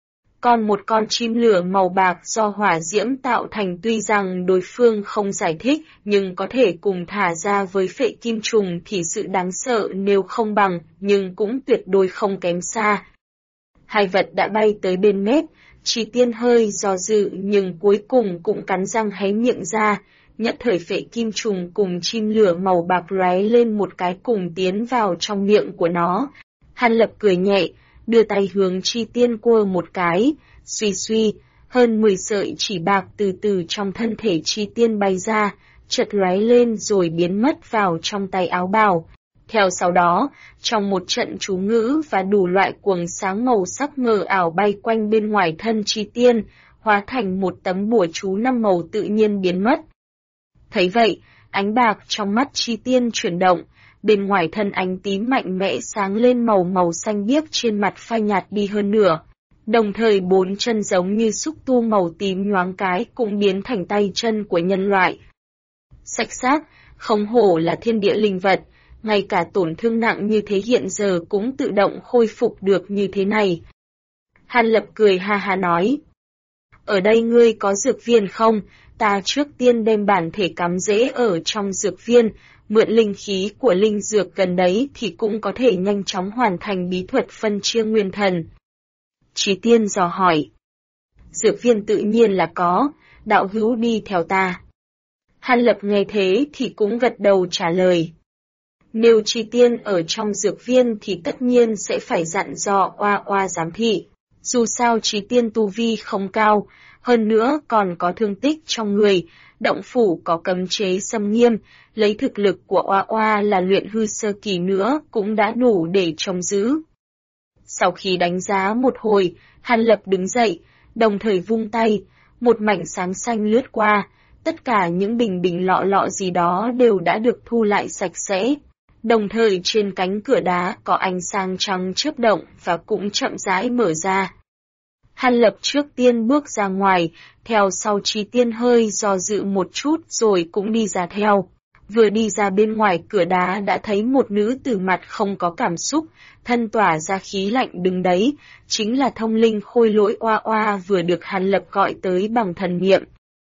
Còn một con chim lửa màu bạc do hỏa diễm tạo thành tuy rằng đối phương không giải thích nhưng có thể cùng thả ra với phệ kim trùng thì sự đáng sợ nếu không bằng nhưng cũng tuyệt đối không kém xa. Hai vật đã bay tới bên mép, Trí Tiên hơi do dự nhưng cuối cùng cũng cắn răng hé miệng ra, nhất thời phệ kim trùng cùng chim lửa màu bạc lóe lên một cái cùng tiến vào trong miệng của nó. Hàn Lập cười nhẹ, đưa tay hướng Chi Tiên quơ một cái, suy suy, hơn 10 sợi chỉ bạc từ từ trong thân thể Chi Tiên bay ra, chợt lóe lên rồi biến mất vào trong tay áo bào. Theo sau đó, trong một trận chú ngữ và đủ loại quầng sáng màu sắc mờ ảo bay quanh bên ngoài thân Chi Tiên, hóa thành một tấm bùa chú 5 màu tự nhiên biến mất. Thấy vậy, ánh bạc trong mắt Chi Tiên chuyển động, bên ngoài thân ánh tím mạnh mẽ sáng lên màu xanh biếc trên mặt phai nhạt đi hơn nửa. Đồng thời 4 chân giống như xúc tu màu tím nhoáng cái cũng biến thành tay chân của nhân loại. Sạch xác, không hổ là thiên địa linh vật, ngay cả tổn thương nặng như thế hiện giờ cũng tự động khôi phục được như thế này. Hàn Lập cười ha ha nói. Ở đây ngươi có dược viên không? Ta trước tiên đem bản thể cắm rễ ở trong dược viên, mượn linh khí của linh dược gần đấy thì cũng có thể nhanh chóng hoàn thành bí thuật phân chia nguyên thần. Trí Tiên dò hỏi. Dược viên tự nhiên là có, đạo hữu đi theo ta. Hàn Lập nghe thế thì cũng gật đầu trả lời. Nếu Trí Tiên ở trong dược viên thì tất nhiên sẽ phải dặn dò oa giám thị. Dù sao Trí Tiên tu vi không cao, hơn nữa còn có thương tích trong người, động phủ có cấm chế xâm nghiêm, lấy thực lực của oa là luyện hư sơ kỳ nữa cũng đã đủ để trông giữ. Sau khi đánh giá một hồi, Hàn Lập đứng dậy, đồng thời vung tay, một mảnh sáng xanh lướt qua, tất cả những bình bình lọ lọ gì đó đều đã được thu lại sạch sẽ. Đồng thời trên cánh cửa đá có ánh sáng trắng chớp động và cũng chậm rãi mở ra. Hàn Lập trước tiên bước ra ngoài, theo sau Trí Tiên hơi do dự một chút rồi cũng đi ra theo. Vừa đi ra bên ngoài cửa đá đã thấy một nữ tử mặt không có cảm xúc, thân tỏa ra khí lạnh đứng đấy, chính là thông linh khôi lỗi Oa Oa vừa được Hàn Lập gọi tới bằng thần niệm.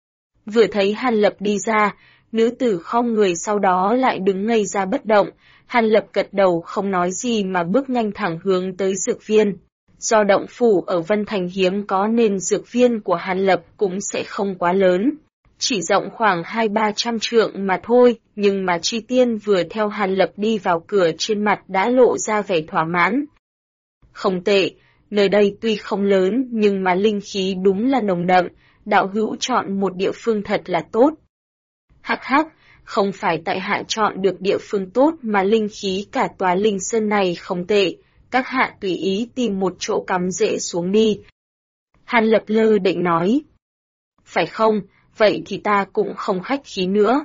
Vừa thấy Hàn Lập đi ra, nữ tử khom người sau đó lại đứng ngây ra bất động, Hàn Lập gật đầu không nói gì mà bước nhanh thẳng hướng tới dược viên. Do động phủ ở Vân Thành hiếm có nên dược viên của Hàn Lập cũng sẽ không quá lớn. Chỉ rộng khoảng 200-300 trượng mà thôi, nhưng mà Chi Tiên vừa theo Hàn Lập đi vào cửa trên mặt đã lộ ra vẻ thỏa mãn. Không tệ, nơi đây tuy không lớn nhưng mà linh khí đúng là nồng đậm, đạo hữu chọn một địa phương thật là tốt. Hắc hắc, không phải tại hạ chọn được địa phương tốt mà linh khí cả tòa linh sơn này không tệ, các hạ tùy ý tìm một chỗ cắm rễ xuống đi. Hàn Lập lơ định nói. Phải không, vậy thì ta cũng không khách khí nữa.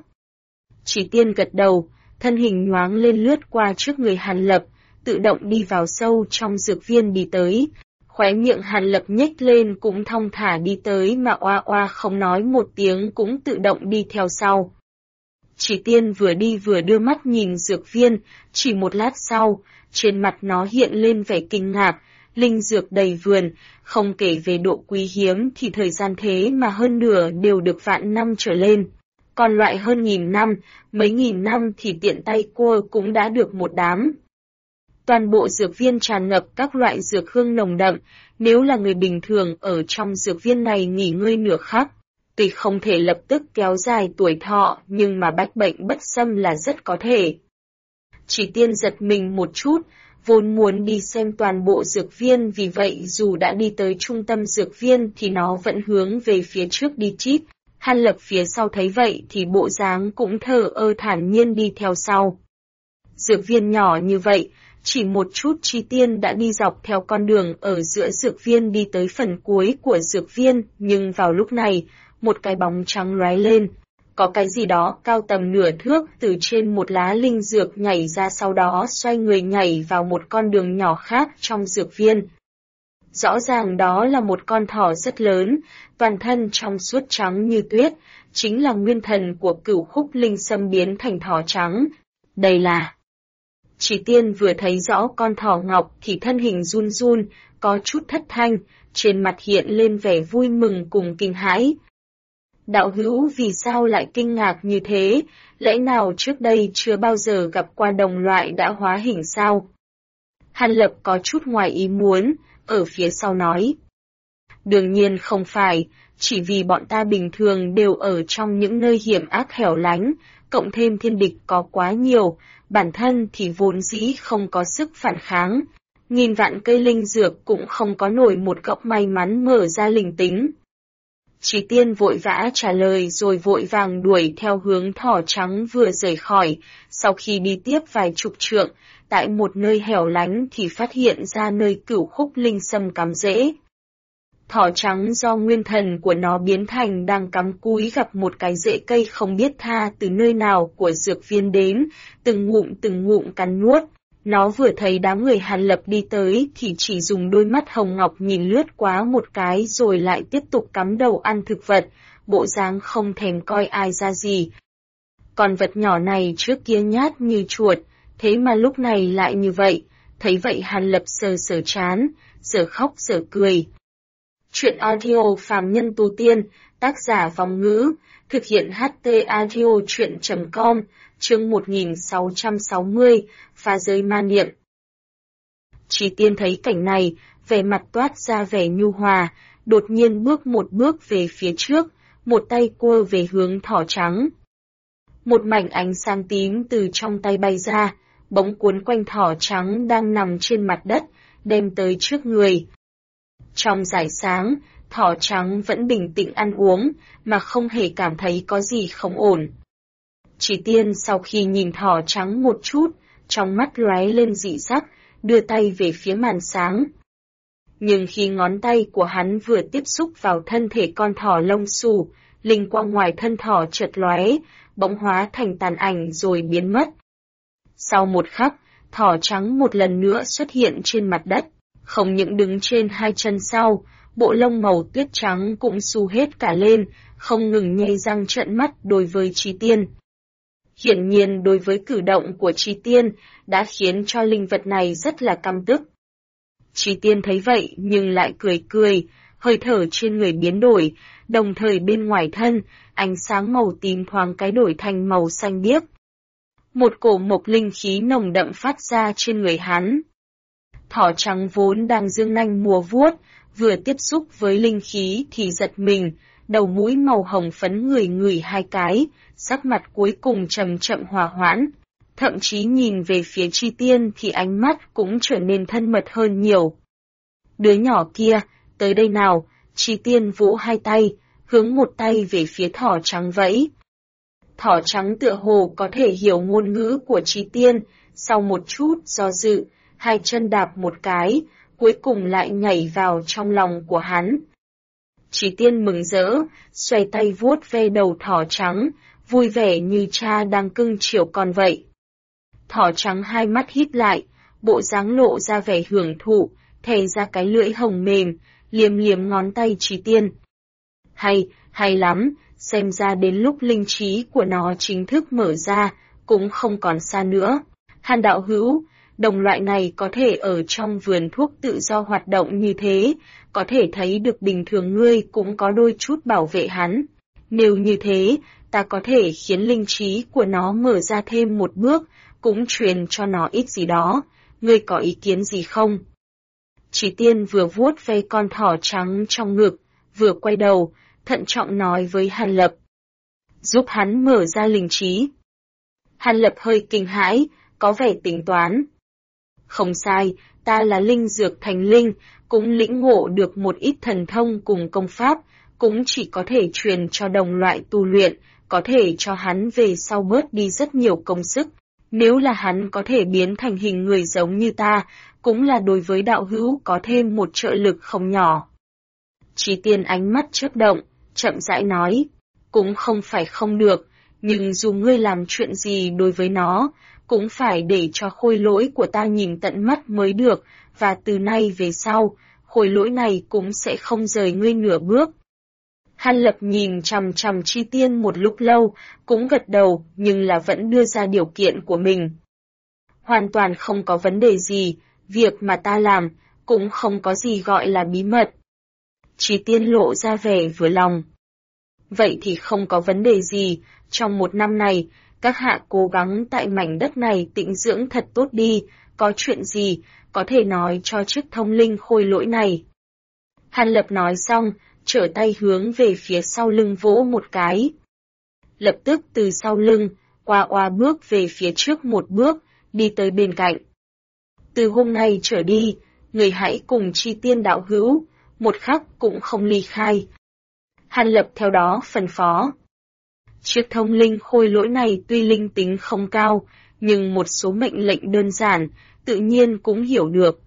Chỉ Tiên gật đầu, thân hình nhoáng lên lướt qua trước người Hàn Lập, tự động đi vào sâu trong dược viên đi tới. Khóe miệng Hàn Lập nhếch lên cũng thong thả đi tới mà Oa Oa không nói một tiếng cũng tự động đi theo sau. Chỉ Tiên vừa đi vừa đưa mắt nhìn dược viên, chỉ một lát sau, trên mặt nó hiện lên vẻ kinh ngạc, linh dược đầy vườn, không kể về độ quý hiếm thì thời gian thế mà hơn nửa đều được vạn năm trở lên. Còn loại hơn nghìn năm, mấy nghìn năm thì tiện tay cua cũng đã được một đám. Toàn bộ dược viên tràn ngập các loại dược hương nồng đậm, nếu là người bình thường ở trong dược viên này nghỉ ngơi nửa khắc, tuy không thể lập tức kéo dài tuổi thọ nhưng mà bách bệnh bất xâm là rất có thể. Chỉ Tiên giật mình một chút, vốn muốn đi xem toàn bộ dược viên vì vậy dù đã đi tới trung tâm dược viên thì nó vẫn hướng về phía trước đi chít. Hàn Lập phía sau thấy vậy thì bộ dáng cũng thờ ơ thản nhiên đi theo sau. Dược viên nhỏ như vậy, chỉ một chút Chi Tiên đã đi dọc theo con đường ở giữa dược viên đi tới phần cuối của dược viên, nhưng vào lúc này, một cái bóng trắng lóe lên. Có cái gì đó cao tầm nửa thước từ trên một lá linh dược nhảy ra sau đó xoay người nhảy vào một con đường nhỏ khác trong dược viên. Rõ ràng đó là một con thỏ rất lớn, toàn thân trong suốt trắng như tuyết, chính là nguyên thần của Cửu Khúc Linh Sâm biến thành thỏ trắng. Đây là... Chỉ Tiên vừa thấy rõ con thỏ ngọc thì thân hình run run, có chút thất thanh, trên mặt hiện lên vẻ vui mừng cùng kinh hãi. Đạo hữu vì sao lại kinh ngạc như thế, lẽ nào trước đây chưa bao giờ gặp qua đồng loại đã hóa hình sao? Hàn Lập có chút ngoài ý muốn, ở phía sau nói. Đương nhiên không phải, chỉ vì bọn ta bình thường đều ở trong những nơi hiểm ác hẻo lánh, cộng thêm thiên địch có quá nhiều, bản thân thì vốn dĩ không có sức phản kháng. Nghìn vạn cây linh dược cũng không có nổi một góc may mắn mở ra linh tính. Chí Tiên vội vã trả lời rồi vội vàng đuổi theo hướng thỏ trắng vừa rời khỏi, sau khi đi tiếp vài chục trượng, tại một nơi hẻo lánh thì phát hiện ra nơi Cửu Khúc Linh Sâm cắm rễ. Thỏ trắng do nguyên thần của nó biến thành đang cắm cúi gặp một cái rễ cây không biết tha từ nơi nào của dược viên đến, từng ngụm cắn nuốt. Nó vừa thấy đám người Hàn Lập đi tới thì chỉ dùng đôi mắt hồng ngọc nhìn lướt qua một cái rồi lại tiếp tục cắm đầu ăn thực vật, bộ dáng không thèm coi ai ra gì. Con vật nhỏ này trước kia nhát như chuột, thế mà lúc này lại như vậy, thấy vậy Hàn Lập sờ chán, giờ khóc giờ cười. Chuyện audio phàm nhân tu tiên, tác giả Vong Ngữ, thực hiện HT audio chuyện.com, chương 1660, phá giới ma niệm. Chỉ Tiên thấy cảnh này, vẻ mặt toát ra vẻ nhu hòa, đột nhiên bước một bước về phía trước, một tay cua về hướng thỏ trắng. Một mảnh ánh sáng tím từ trong tay bay ra, bỗng cuốn quanh thỏ trắng đang nằm trên mặt đất, đem tới trước người. Trong rải sáng, thỏ trắng vẫn bình tĩnh ăn uống, mà không hề cảm thấy có gì không ổn. Chỉ Tiên sau khi nhìn thỏ trắng một chút, trong mắt lóe lên dị sắc, đưa tay về phía màn sáng. Nhưng khi ngón tay của hắn vừa tiếp xúc vào thân thể con thỏ lông xù, linh quang ngoài thân thỏ chợt lóe, bỗng hóa thành tàn ảnh rồi biến mất. Sau một khắc, thỏ trắng một lần nữa xuất hiện trên mặt đất, không những đứng trên hai chân sau, bộ lông màu tuyết trắng cũng xù hết cả lên, không ngừng nhe răng trợn mắt đối với Trí Tiên. Hiển nhiên đối với cử động của Trí Tiên đã khiến cho linh vật này rất là căm tức. Trí Tiên thấy vậy nhưng lại cười cười, hơi thở trên người biến đổi, đồng thời bên ngoài thân, ánh sáng màu tím thoáng cái đổi thành màu xanh biếc. Một cổ mộc linh khí nồng đậm phát ra trên người hắn. Thỏ trắng vốn đang dương nanh múa vuốt, vừa tiếp xúc với linh khí thì giật mình, đầu mũi màu hồng phấn ngửi hai cái, sắc mặt cuối cùng chậm chậm hòa hoãn. Thậm chí nhìn về phía Trí Tiên thì ánh mắt cũng trở nên thân mật hơn nhiều. Đứa nhỏ kia, tới đây nào, Trí Tiên vỗ hai tay, hướng một tay về phía thỏ trắng vẫy. Thỏ trắng tựa hồ có thể hiểu ngôn ngữ của Trí Tiên, sau một chút do dự, hai chân đạp một cái, cuối cùng lại nhảy vào trong lòng của hắn. Trí Tiên mừng rỡ, xoay tay vuốt ve đầu thỏ trắng, vui vẻ như cha đang cưng chiều con vậy. Thỏ trắng hai mắt híp lại, bộ dáng lộ ra vẻ hưởng thụ, thè ra cái lưỡi hồng mềm, liếm liếm ngón tay Trí Tiên. Hay lắm, xem ra đến lúc linh trí của nó chính thức mở ra, cũng không còn xa nữa. Hàn đạo hữu, đồng loại này có thể ở trong vườn thuốc tự do hoạt động như thế, có thể thấy được bình thường ngươi cũng có đôi chút bảo vệ hắn. Nếu như thế, ta có thể khiến linh trí của nó mở ra thêm một bước, cũng truyền cho nó ít gì đó. Ngươi có ý kiến gì không? Trí Tiên vừa vuốt ve con thỏ trắng trong ngực, vừa quay đầu, thận trọng nói với Hàn Lập. Giúp hắn mở ra linh trí. Hàn Lập hơi kinh hãi, có vẻ tính toán. Không sai, ta là linh dược thành linh, cũng lĩnh ngộ được một ít thần thông cùng công pháp, cũng chỉ có thể truyền cho đồng loại tu luyện, có thể cho hắn về sau bớt đi rất nhiều công sức. Nếu là hắn có thể biến thành hình người giống như ta, cũng là đối với đạo hữu có thêm một trợ lực không nhỏ. Trí Tiên ánh mắt chớp động, chậm rãi nói, cũng không phải không được, nhưng dù ngươi làm chuyện gì đối với nó, cũng phải để cho khôi lỗi của ta nhìn tận mắt mới được, và từ nay về sau, khôi lỗi này cũng sẽ không rời ngươi nửa bước. Hàn Lập nhìn chằm chằm Trí Tiên một lúc lâu, cũng gật đầu nhưng là vẫn đưa ra điều kiện của mình. Hoàn toàn không có vấn đề gì, việc mà ta làm, cũng không có gì gọi là bí mật. Trí Tiên lộ ra vẻ vừa lòng. Vậy thì không có vấn đề gì, trong một năm này, các hạ cố gắng tại mảnh đất này tĩnh dưỡng thật tốt đi, có chuyện gì, có thể nói cho chiếc thông linh khôi lỗi này. Hàn Lập nói xong, trở tay hướng về phía sau lưng vỗ một cái. Lập tức từ sau lưng, oa bước về phía trước một bước, đi tới bên cạnh. Từ hôm nay trở đi, người hãy cùng Trí Tiên đạo hữu, một khắc cũng không ly khai. Hàn Lập theo đó phân phó. Chiếc thông linh khôi lỗi này tuy linh tính không cao, nhưng một số mệnh lệnh đơn giản, tự nhiên cũng hiểu được.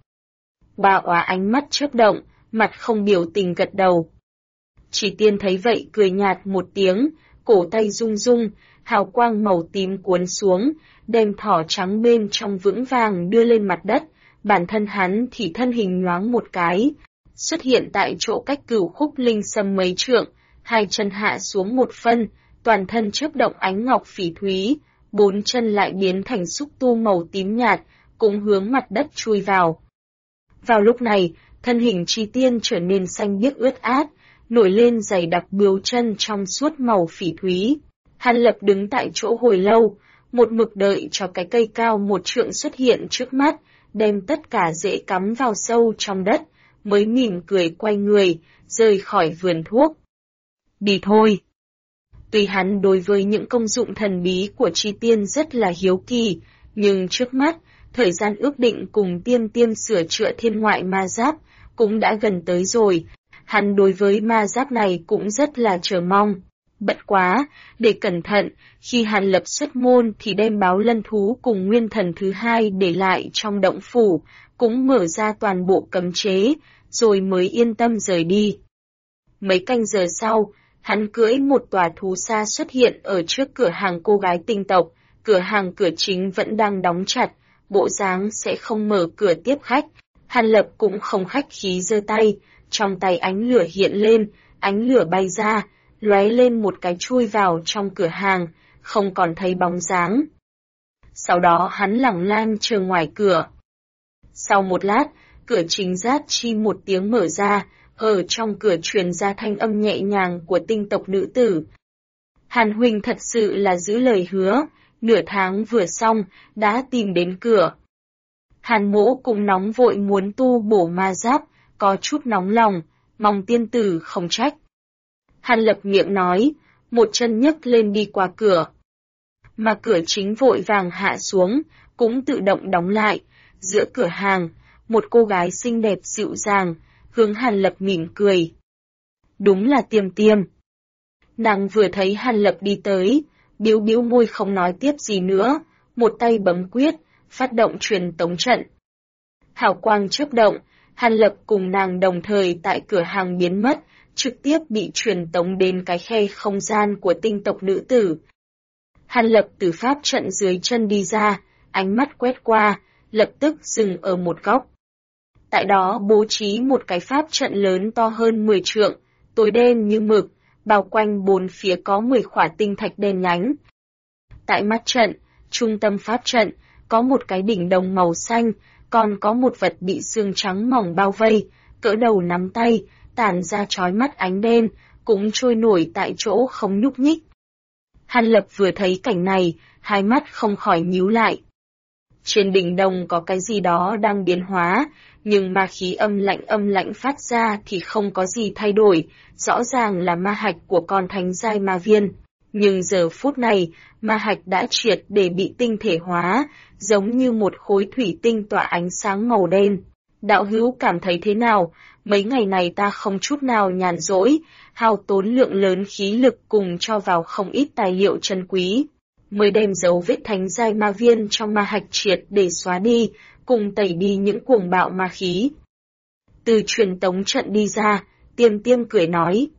Oa ánh mắt chớp động, mặt không biểu tình gật đầu. Trí Tiên thấy vậy cười nhạt một tiếng, cổ tay rung rung, hào quang màu tím cuốn xuống, đem thỏ trắng bên trong vững vàng đưa lên mặt đất, bản thân hắn thì thân hình nhoáng một cái, xuất hiện tại chỗ cách Cửu Khúc Linh Sâm mấy trượng, hai chân hạ xuống một phân, toàn thân chớp động ánh ngọc phỉ thúy, bốn chân lại biến thành xúc tu màu tím nhạt, cũng hướng mặt đất chui vào. Vào lúc này, thân hình Trí Tiên trở nên xanh biếc ướt át, nổi lên dày đặc bướu chân trong suốt màu phỉ thúy. Hàn Lập đứng tại chỗ hồi lâu, một mực đợi cho cái cây cao một trượng xuất hiện trước mắt, đem tất cả rễ cắm vào sâu trong đất, mới mỉm cười quay người, rời khỏi vườn thuốc. Đi thôi. Tuy hắn đối với những công dụng thần bí của Trí Tiên rất là hiếu kỳ, nhưng trước mắt, thời gian ước định cùng Tiêm sửa chữa thiên ngoại ma giáp, cũng đã gần tới rồi. Hắn đối với ma giáp này cũng rất là chờ mong. Bất quá, để cẩn thận, khi Hàn Lập xuất môn thì đem báo lân thú cùng nguyên thần thứ hai để lại trong động phủ, cũng mở ra toàn bộ cấm chế, rồi mới yên tâm rời đi. Mấy canh giờ sau, Hắn cưỡi một tòa thú xa xuất hiện ở trước cửa hàng cô gái tinh tộc, cửa hàng cửa chính vẫn đang đóng chặt, bộ dáng sẽ không mở cửa tiếp khách. Hàn Lập cũng không khách khí giơ tay, trong tay ánh lửa hiện lên, ánh lửa bay ra, lóe lên một cái chui vào trong cửa hàng, không còn thấy bóng dáng. Sau đó hắn lẳng lanh chờ ngoài cửa. Sau một lát, cửa chính rát chi một tiếng mở ra, ở trong cửa truyền ra thanh âm nhẹ nhàng của tinh tộc nữ tử. Hàn huynh thật sự là giữ lời hứa, nửa tháng vừa xong, đã tìm đến cửa. Hàn mỗ cũng nóng vội muốn tu bổ ma giáp, có chút nóng lòng, mong tiên tử không trách. Hàn Lập miệng nói, một chân nhấc lên đi qua cửa. Mà cửa chính vội vàng hạ xuống, cũng tự động đóng lại. Giữa cửa hàng, một cô gái xinh đẹp dịu dàng, hướng Hàn Lập mỉm cười. Đúng là Tiêm Tiêm. Nàng vừa thấy Hàn Lập đi tới, biếu biếu môi không nói tiếp gì nữa, một tay bấm quyết, phát động truyền tống trận. Hào quang chớp động, Hàn Lập cùng nàng đồng thời tại cửa hàng biến mất, trực tiếp bị truyền tống đến cái khe không gian của tinh tộc nữ tử. Hàn Lập từ pháp trận dưới chân đi ra, ánh mắt quét qua, lập tức dừng ở một góc. Tại đó bố trí một cái pháp trận lớn to hơn 10 trượng, tối đen như mực, bao quanh bốn phía có 10 khỏa tinh thạch đen nhánh. Tại mắt trận, trung tâm pháp trận, có một cái đỉnh đồng màu xanh, còn có một vật bị xương trắng mỏng bao vây, cỡ đầu nắm tay, tản ra chói mắt ánh đen, cũng trôi nổi tại chỗ không nhúc nhích. Hàn Lập vừa thấy cảnh này, hai mắt không khỏi nhíu lại. Trên đỉnh đồng có cái gì đó đang biến hóa, nhưng ma khí âm lạnh phát ra thì không có gì thay đổi, rõ ràng là ma hạch của con thánh giai ma viên. Nhưng giờ phút này, ma hạch đã triệt để bị tinh thể hóa, giống như một khối thủy tinh tỏa ánh sáng màu đen. Đạo hữu cảm thấy thế nào? Mấy ngày này ta không chút nào nhàn rỗi, hao tốn lượng lớn khí lực cùng cho vào không ít tài liệu chân quý, mới đem dấu vết thánh giai ma viên trong ma hạch triệt để xóa đi, cùng tẩy đi những cuồng bạo ma khí. Từ truyền tống trận đi ra, Tiêm Tiêm cười nói.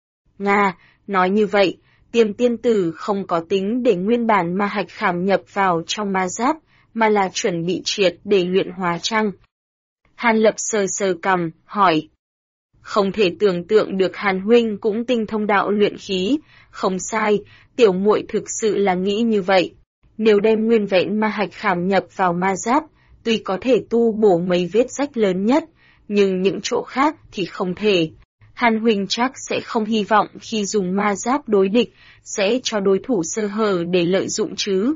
Nga, nói như vậy, Tiêm tiên tử không có tính để nguyên bản ma hạch khảm nhập vào trong ma giáp, mà là chuẩn bị triệt để luyện hóa chăng? Hàn Lập sờ sờ cằm, hỏi. Không thể tưởng tượng được Hàn huynh cũng tinh thông đạo luyện khí, không sai, tiểu muội thực sự là nghĩ như vậy. Nếu đem nguyên vẹn ma hạch khảm nhập vào ma giáp, tuy có thể tu bổ mấy vết rách lớn nhất, nhưng những chỗ khác thì không thể. Hàn huynh chắc sẽ không hy vọng khi dùng ma giáp đối địch, sẽ cho đối thủ sơ hở để lợi dụng chứ.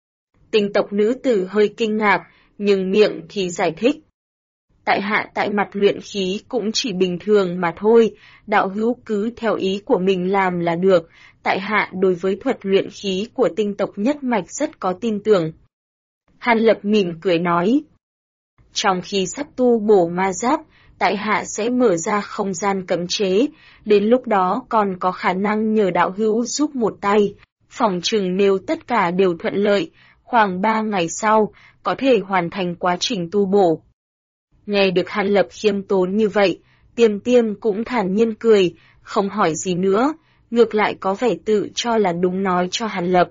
Tinh tộc nữ tử hơi kinh ngạc, nhưng miệng thì giải thích. Tại hạ tại mặt luyện khí cũng chỉ bình thường mà thôi, đạo hữu cứ theo ý của mình làm là được, tại hạ đối với thuật luyện khí của tinh tộc nhất mạch rất có tin tưởng. Hàn Lập mỉm cười nói. Trong khi sắp tu bổ ma giáp, tại hạ sẽ mở ra không gian cấm chế, đến lúc đó còn có khả năng nhờ đạo hữu giúp một tay, phỏng chừng nếu tất cả đều thuận lợi, khoảng 3 ngày sau, có thể hoàn thành quá trình tu bổ. Nghe được Hàn Lập khiêm tốn như vậy, Tiêm Tiêm cũng thản nhiên cười, không hỏi gì nữa, ngược lại có vẻ tự cho là đúng nói cho Hàn Lập.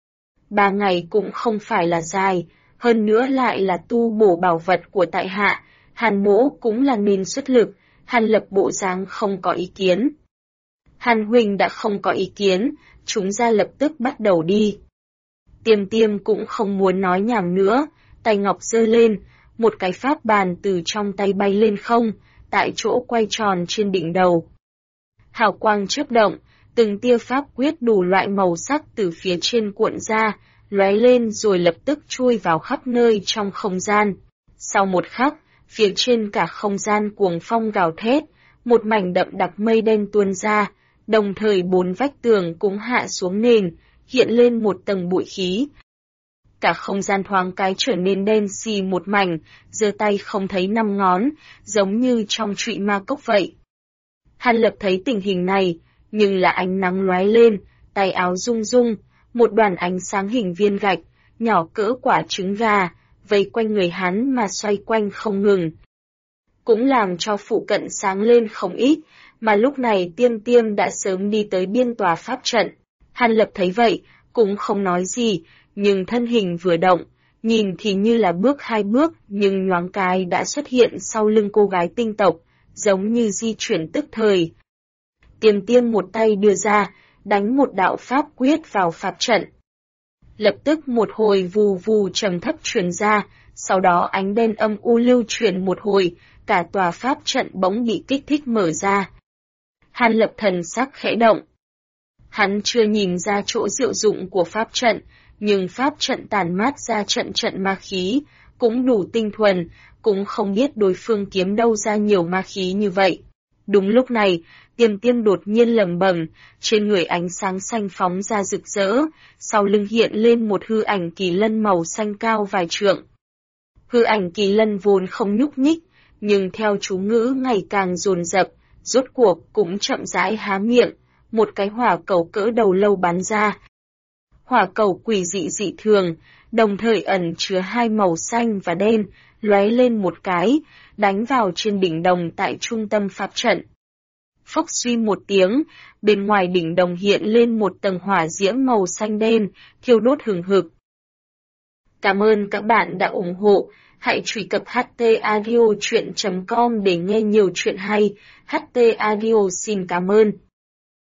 3 ngày cũng không phải là dài, hơn nữa lại là tu bổ bảo vật của tại hạ, Hàn mỗ cũng là nên xuất lực, Hàn Lập bộ dáng không có ý kiến. Hàn huynh đã không có ý kiến, chúng ta lập tức bắt đầu đi. Tiêm Tiêm cũng không muốn nói nhảm nữa, tay ngọc giơ lên, một cái pháp bàn từ trong tay bay lên không, tại chỗ quay tròn trên đỉnh đầu. Hào quang chớp động, từng tia pháp quyết đủ loại màu sắc từ phía trên cuộn ra, lóe lên rồi lập tức chui vào khắp nơi trong không gian. Sau một khắc, phía trên cả không gian cuồng phong gào thét, một mảnh đậm đặc mây đen tuôn ra, đồng thời 4 vách tường cũng hạ xuống nền, hiện lên một tầng bụi khí. Cả không gian thoáng cái trở nên đen xì một mảnh, giơ tay không thấy 5 ngón, giống như trong trụy ma cốc vậy. Hàn Lập thấy tình hình này, nhưng là ánh nắng lóe lên, tay áo rung rung, một đoàn ánh sáng hình viên gạch, nhỏ cỡ quả trứng gà, vây quanh người hắn mà xoay quanh không ngừng. Cũng làm cho phụ cận sáng lên không ít, mà lúc này Tiêm Tiêm đã sớm đi tới biên tòa pháp trận. Hàn Lập thấy vậy, cũng không nói gì, nhưng thân hình vừa động, nhìn thì như là bước 2 bước, nhưng nhoáng cái đã xuất hiện sau lưng cô gái tinh tộc, giống như di chuyển tức thời. Tiêm Tiêm một tay đưa ra, đánh một đạo pháp quyết vào pháp trận. Lập tức một hồi vù vù trầm thấp truyền ra, sau đó ánh đen âm u lưu truyền một hồi, cả tòa pháp trận bỗng bị kích thích mở ra. Hàn Lập thần sắc khẽ động. Hắn chưa nhìn ra chỗ diệu dụng của pháp trận, nhưng pháp trận tản mát ra trận trận ma khí, cũng đủ tinh thuần, cũng không biết đối phương kiếm đâu ra nhiều ma khí như vậy. Đúng lúc này, Tiêm Tiêm đột nhiên lẩm bẩm, trên người ánh sáng xanh phóng ra rực rỡ, sau lưng hiện lên một hư ảnh kỳ lân màu xanh cao vài trượng. Hư ảnh kỳ lân vốn không nhúc nhích, nhưng theo chú ngữ ngày càng dồn dập, rốt cuộc cũng chậm rãi há miệng, một cái hỏa cầu cỡ đầu lâu bắn ra. Hỏa cầu quỷ dị dị thường, đồng thời ẩn chứa hai màu xanh và đen, lóe lên một cái, đánh vào trên đỉnh đồng tại trung tâm pháp trận. Phốc suy một tiếng, bên ngoài đỉnh đồng hiện lên một tầng hỏa diễm màu xanh đen, thiêu đốt hừng hực. Cảm ơn các bạn đã ủng hộ, hãy truy cập htaudio.com để nghe nhiều chuyện hay. HT Audio xin cảm ơn.